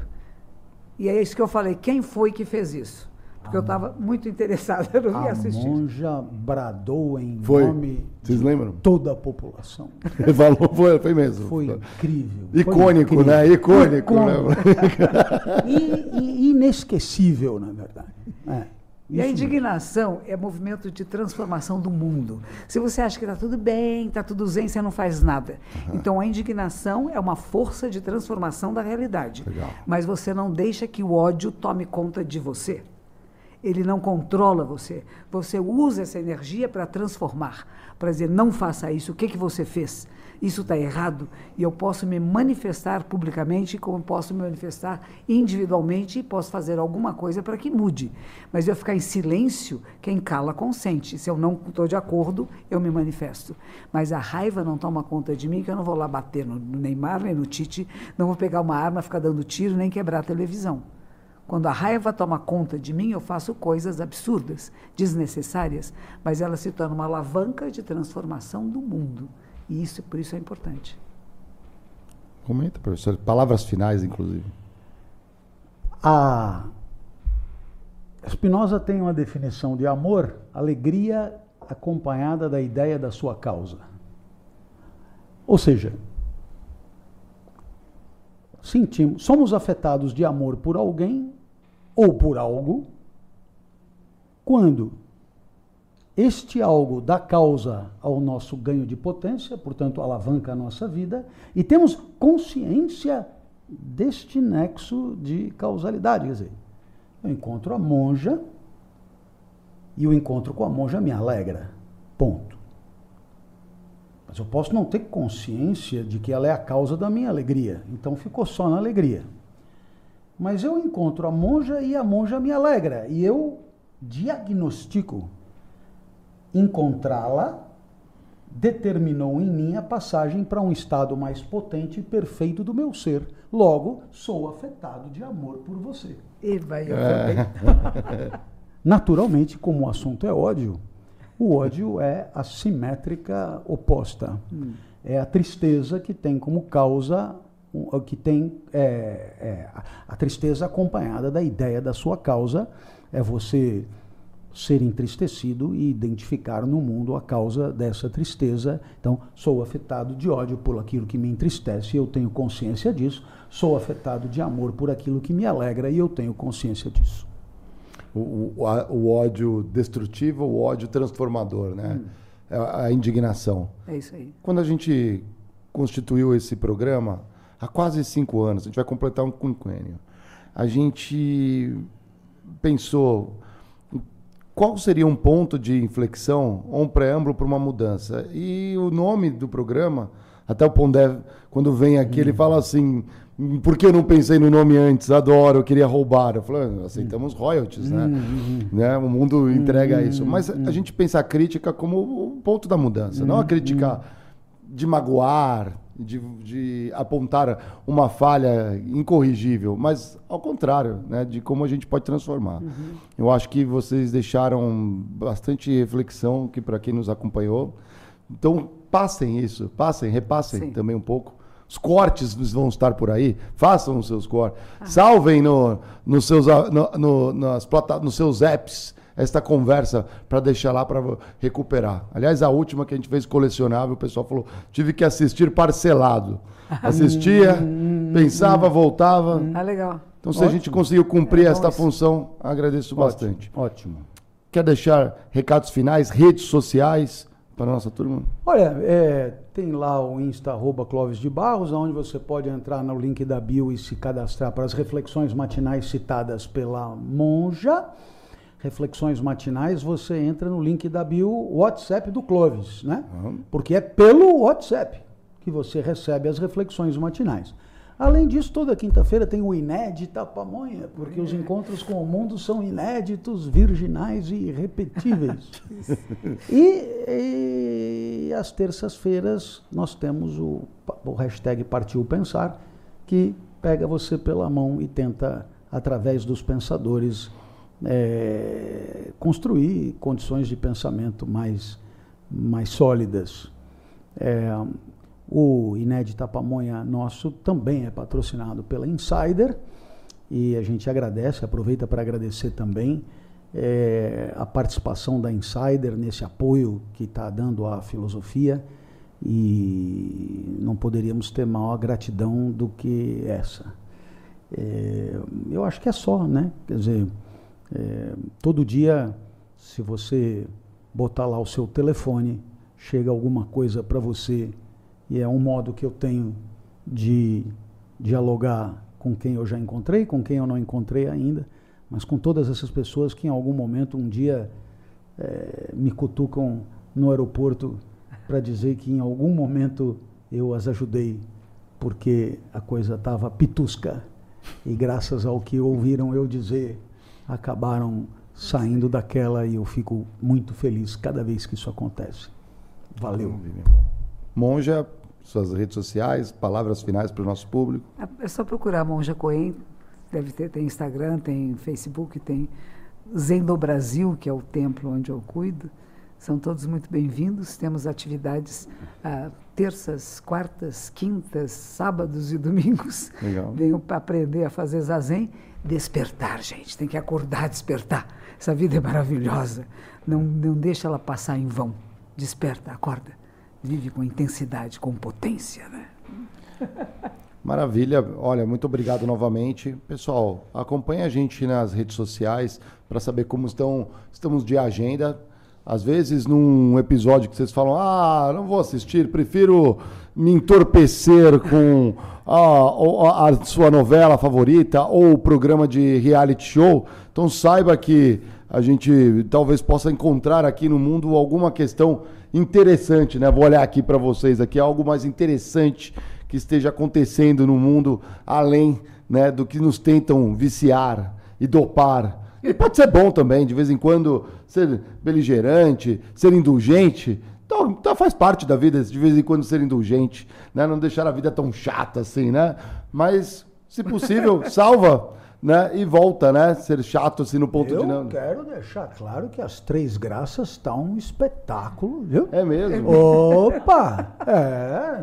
E é isso que eu falei. Quem foi que fez isso? Porque a eu estava muito interessada, eu não ia assistir. A monja bradou em foi. nome Vocês de lembram? toda a população. Ele falou, foi, foi mesmo. Foi incrível. Icônico, foi incrível. né? Icônico. Icônico. Né? E, e inesquecível, na verdade. É. E a indignação é movimento de transformação do mundo. Se você acha que está tudo bem, está tudo zen, você não faz nada. Uhum. Então, a indignação é uma força de transformação da realidade. Legal. Mas você não deixa que o ódio tome conta de você. Ele não controla você. Você usa essa energia para transformar, para dizer, não faça isso, o que, que você fez? Isso está errado e eu posso me manifestar publicamente, como posso me manifestar individualmente e posso fazer alguma coisa para que mude. Mas eu ficar em silêncio, quem cala consente. Se eu não estou de acordo, eu me manifesto. Mas a raiva não toma conta de mim, que eu não vou lá bater no Neymar, nem no Tite, não vou pegar uma arma, ficar dando tiro, nem quebrar a televisão. Quando a raiva toma conta de mim, eu faço coisas absurdas, desnecessárias, mas ela se torna uma alavanca de transformação do mundo. E isso, por isso é importante. Comenta, professor. Palavras finais, inclusive. A Spinoza tem uma definição de amor, alegria acompanhada da ideia da sua causa. Ou seja, sentimos, somos afetados de amor por alguém ou por algo quando este algo dá causa ao nosso ganho de potência, portanto, alavanca a nossa vida, e temos consciência deste nexo de causalidade. Quer dizer, eu encontro a monja e o encontro com a monja me alegra. Ponto. Mas eu posso não ter consciência de que ela é a causa da minha alegria. Então ficou só na alegria. Mas eu encontro a monja e a monja me alegra. E eu diagnostico encontrá-la determinou em mim a passagem para um estado mais potente e perfeito do meu ser. Logo, sou afetado de amor por você. E vai eu É. também. Naturalmente, como o assunto é ódio, o ódio é a simétrica oposta. Hum. É a tristeza que tem como causa, o que tem é, é, a tristeza acompanhada da ideia da sua causa, é você ser entristecido e identificar no mundo a causa dessa tristeza. Então, sou afetado de ódio por aquilo que me entristece e eu tenho consciência disso. Sou afetado de amor por aquilo que me alegra e eu tenho consciência disso. O, o, a- o ódio destrutivo, o ódio transformador, né? É a, a indignação. É isso aí. Quando a gente constituiu esse programa, há quase cinco anos, a gente vai completar um quinquênio, a gente pensou qual seria um ponto de inflexão ou um preâmbulo para uma mudança. E o nome do programa, até o Pondé, quando vem aqui, ele fala assim, por que eu não pensei no nome antes? Adoro, eu queria roubar. Eu falei, aceitamos royalties, né? né? O mundo entrega isso. Mas a gente pensa a crítica como o ponto da mudança, não a crítica de magoar, de, de apontar uma falha incorrigível, mas ao contrário, né, de como a gente pode transformar. Uhum. Eu acho que vocês deixaram bastante reflexão que para quem nos acompanhou. Então, passem isso, passem, repassem Sim. também um pouco. Os cortes vão estar por aí, façam os seus cortes. Ah. Salvem no, no seus, no, no, nas plata, nos seus apps esta conversa para deixar lá para recuperar. Aliás, a última que a gente fez colecionável, o pessoal falou, tive que assistir parcelado. Assistia, pensava, voltava. Ah, legal. Então, se Ótimo. a gente conseguiu cumprir é esta isso. função, agradeço Ótimo. bastante. Ótimo. Quer deixar recados finais, redes sociais para a nossa turma? Olha, é, tem lá o Insta, arroba Clóvis de Barros, onde você pode entrar no link da bio e se cadastrar para as reflexões matinais citadas pela Monja. Reflexões matinais, você entra no link da bio WhatsApp do Clóvis, né? Uhum. Porque é pelo WhatsApp que você recebe as reflexões matinais. Além disso, toda quinta-feira tem o Inédita Pamonha, porque os encontros com o mundo são inéditos, virginais e irrepetíveis. e, e às terças-feiras nós temos o, o hashtag Partiu Pensar, que pega você pela mão e tenta, através dos pensadores, É, construir condições de pensamento mais, mais sólidas. É, o Inédita Pamonha nosso também é patrocinado pela Insider e a gente agradece, aproveita para agradecer também é, a participação da Insider nesse apoio que está dando à filosofia e não poderíamos ter maior gratidão do que essa. É, eu acho que é só, né? Quer dizer, É, todo dia, se você botar lá o seu telefone, chega alguma coisa para você e é um modo que eu tenho de dialogar com quem eu já encontrei, com quem eu não encontrei ainda, mas com todas essas pessoas que em algum momento, um dia, é, me cutucam no aeroporto para dizer que em algum momento eu as ajudei porque a coisa estava pitusca e graças ao que ouviram eu dizer acabaram saindo daquela e eu fico muito feliz cada vez que isso acontece. Valeu. Monja, suas redes sociais, palavras finais para o nosso público. É só procurar Monja Coen, deve ter, tem Instagram, tem Facebook, tem Zen do Brasil, que é o templo onde eu cuido. São todos muito bem-vindos. Temos atividades ah, terças, quartas, quintas, sábados e domingos. Legal. Venham para aprender a fazer zazen. Despertar, gente. Tem que acordar, despertar. Essa vida é maravilhosa. Não, não deixa ela passar em vão. Desperta, acorda. Vive com intensidade, com potência, né? Maravilha. Olha, muito obrigado novamente. Pessoal, acompanhe a gente nas redes sociais para saber como estão, estamos de agenda. Às vezes, num episódio que vocês falam, ah, não vou assistir, prefiro me entorpecer com a, a sua novela favorita ou o programa de reality show. Então, saiba que a gente talvez possa encontrar aqui no mundo alguma questão interessante, né? Vou olhar aqui para vocês, aqui algo mais interessante que esteja acontecendo no mundo, além, né, do que nos tentam viciar e dopar. E pode ser bom também, de vez em quando, ser beligerante, ser indulgente, Então, então faz parte da vida, de vez em quando ser indulgente, né? Não deixar a vida tão chata assim, né? Mas, se possível, salva, né? E volta, né? Ser chato assim no ponto eu de não. Eu quero deixar claro que as Três Graças está um espetáculo, viu? É mesmo? Opa! É,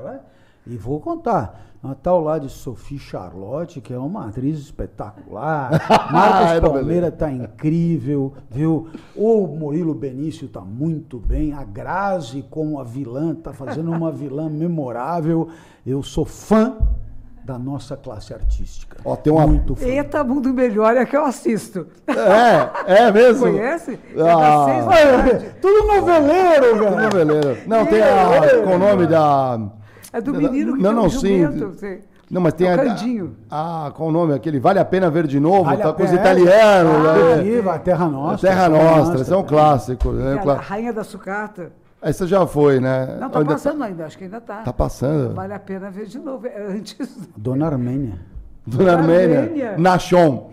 e vou contar. Uma tal lá de Sophie Charlotte, que é uma atriz espetacular. Marcos Palmeira está incrível, viu? O Murilo Benício está muito bem. A Grazi, como a vilã, está fazendo uma vilã memorável. Eu sou fã da nossa classe artística. Ó, tem uma... Muito fã. Eita, Mundo Melhor é que eu assisto. É, é mesmo? Conhece? É Ah. das seis da tarde. Tudo noveleiro, velho. Noveleiro. Não, tem a... Qual o nome da... É do menino que não, tem não, um sim. jumento, sim. Não, mas tem É o a... Candinho. Ah, qual o nome? Aquele Vale a Pena Ver de Novo, Vale tá a com os pena. italianos. Ah, né? Viva, a Terra Nostra. Terra Nostra, esse é um clássico. Né? É a Clá- Rainha da Sucata. Essa já foi, né? Não, tá Ainda passando ainda, acho que ainda tá. Tá passando. Vale a pena ver de novo, é antes. Dona Armênia. Dona Armênia. Armênia. Nachon.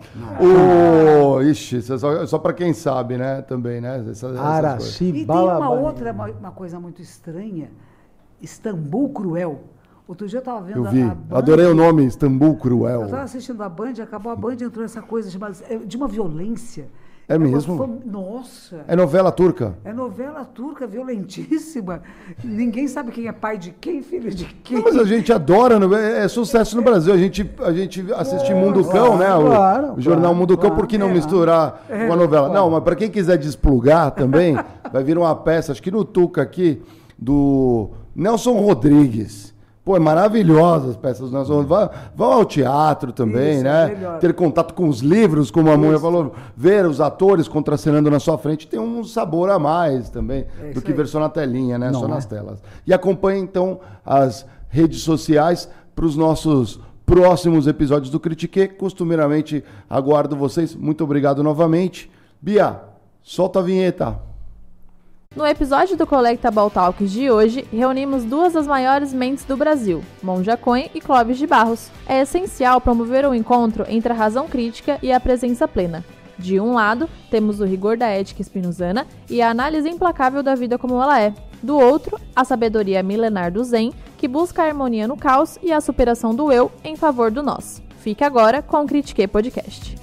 O... Ixi, isso é só, só pra quem sabe, né? Também, né? Essa, essas coisas. Araci E tem uma Balabani. outra, uma, uma coisa muito estranha, Istambul Cruel. Outro dia eu estava vendo Eu vi. a, a Band. Adorei o nome, Istambul Cruel. Eu estava assistindo a Band, acabou a Band, entrou essa coisa chamada, é de uma violência. É uma mesmo? fam- Nossa. É novela turca. É novela turca violentíssima. Ninguém sabe quem é pai de quem, filho de quem. Não, mas a gente adora, no- é, é sucesso no Brasil. A gente, a gente assiste Mundo Cão, né? O, claro, o jornal claro, Mundo Cão, claro. por que não É. misturar uma novela? Não, mas para quem quiser desplugar também, vai vir uma peça, acho que no Tuca aqui, do Nelson Rodrigues. Pô, é maravilhosa as peças do Nelson Rodrigues. Vão, vão ao teatro também, Isso, né? é melhor. Ter contato com os livros, como a Mônica falou. Ver os atores contracenando na sua frente tem um sabor a mais também É do isso que aí. ver só na telinha, né? Não só é? nas telas. E acompanhe, então, as redes sociais para os nossos próximos episódios do Critique. Costumeiramente, aguardo vocês. Muito obrigado novamente. Bia, solta a vinheta. No episódio do Collectible Talks de hoje, reunimos duas das maiores mentes do Brasil, Monja Cohen e Clóvis de Barros. É essencial promover o encontro entre a razão crítica e a presença plena. De um lado, temos o rigor da ética spinozana e a análise implacável da vida como ela é. Do outro, a sabedoria milenar do Zen, que busca a harmonia no caos e a superação do eu em favor do nós. Fique agora com o Critique Podcast.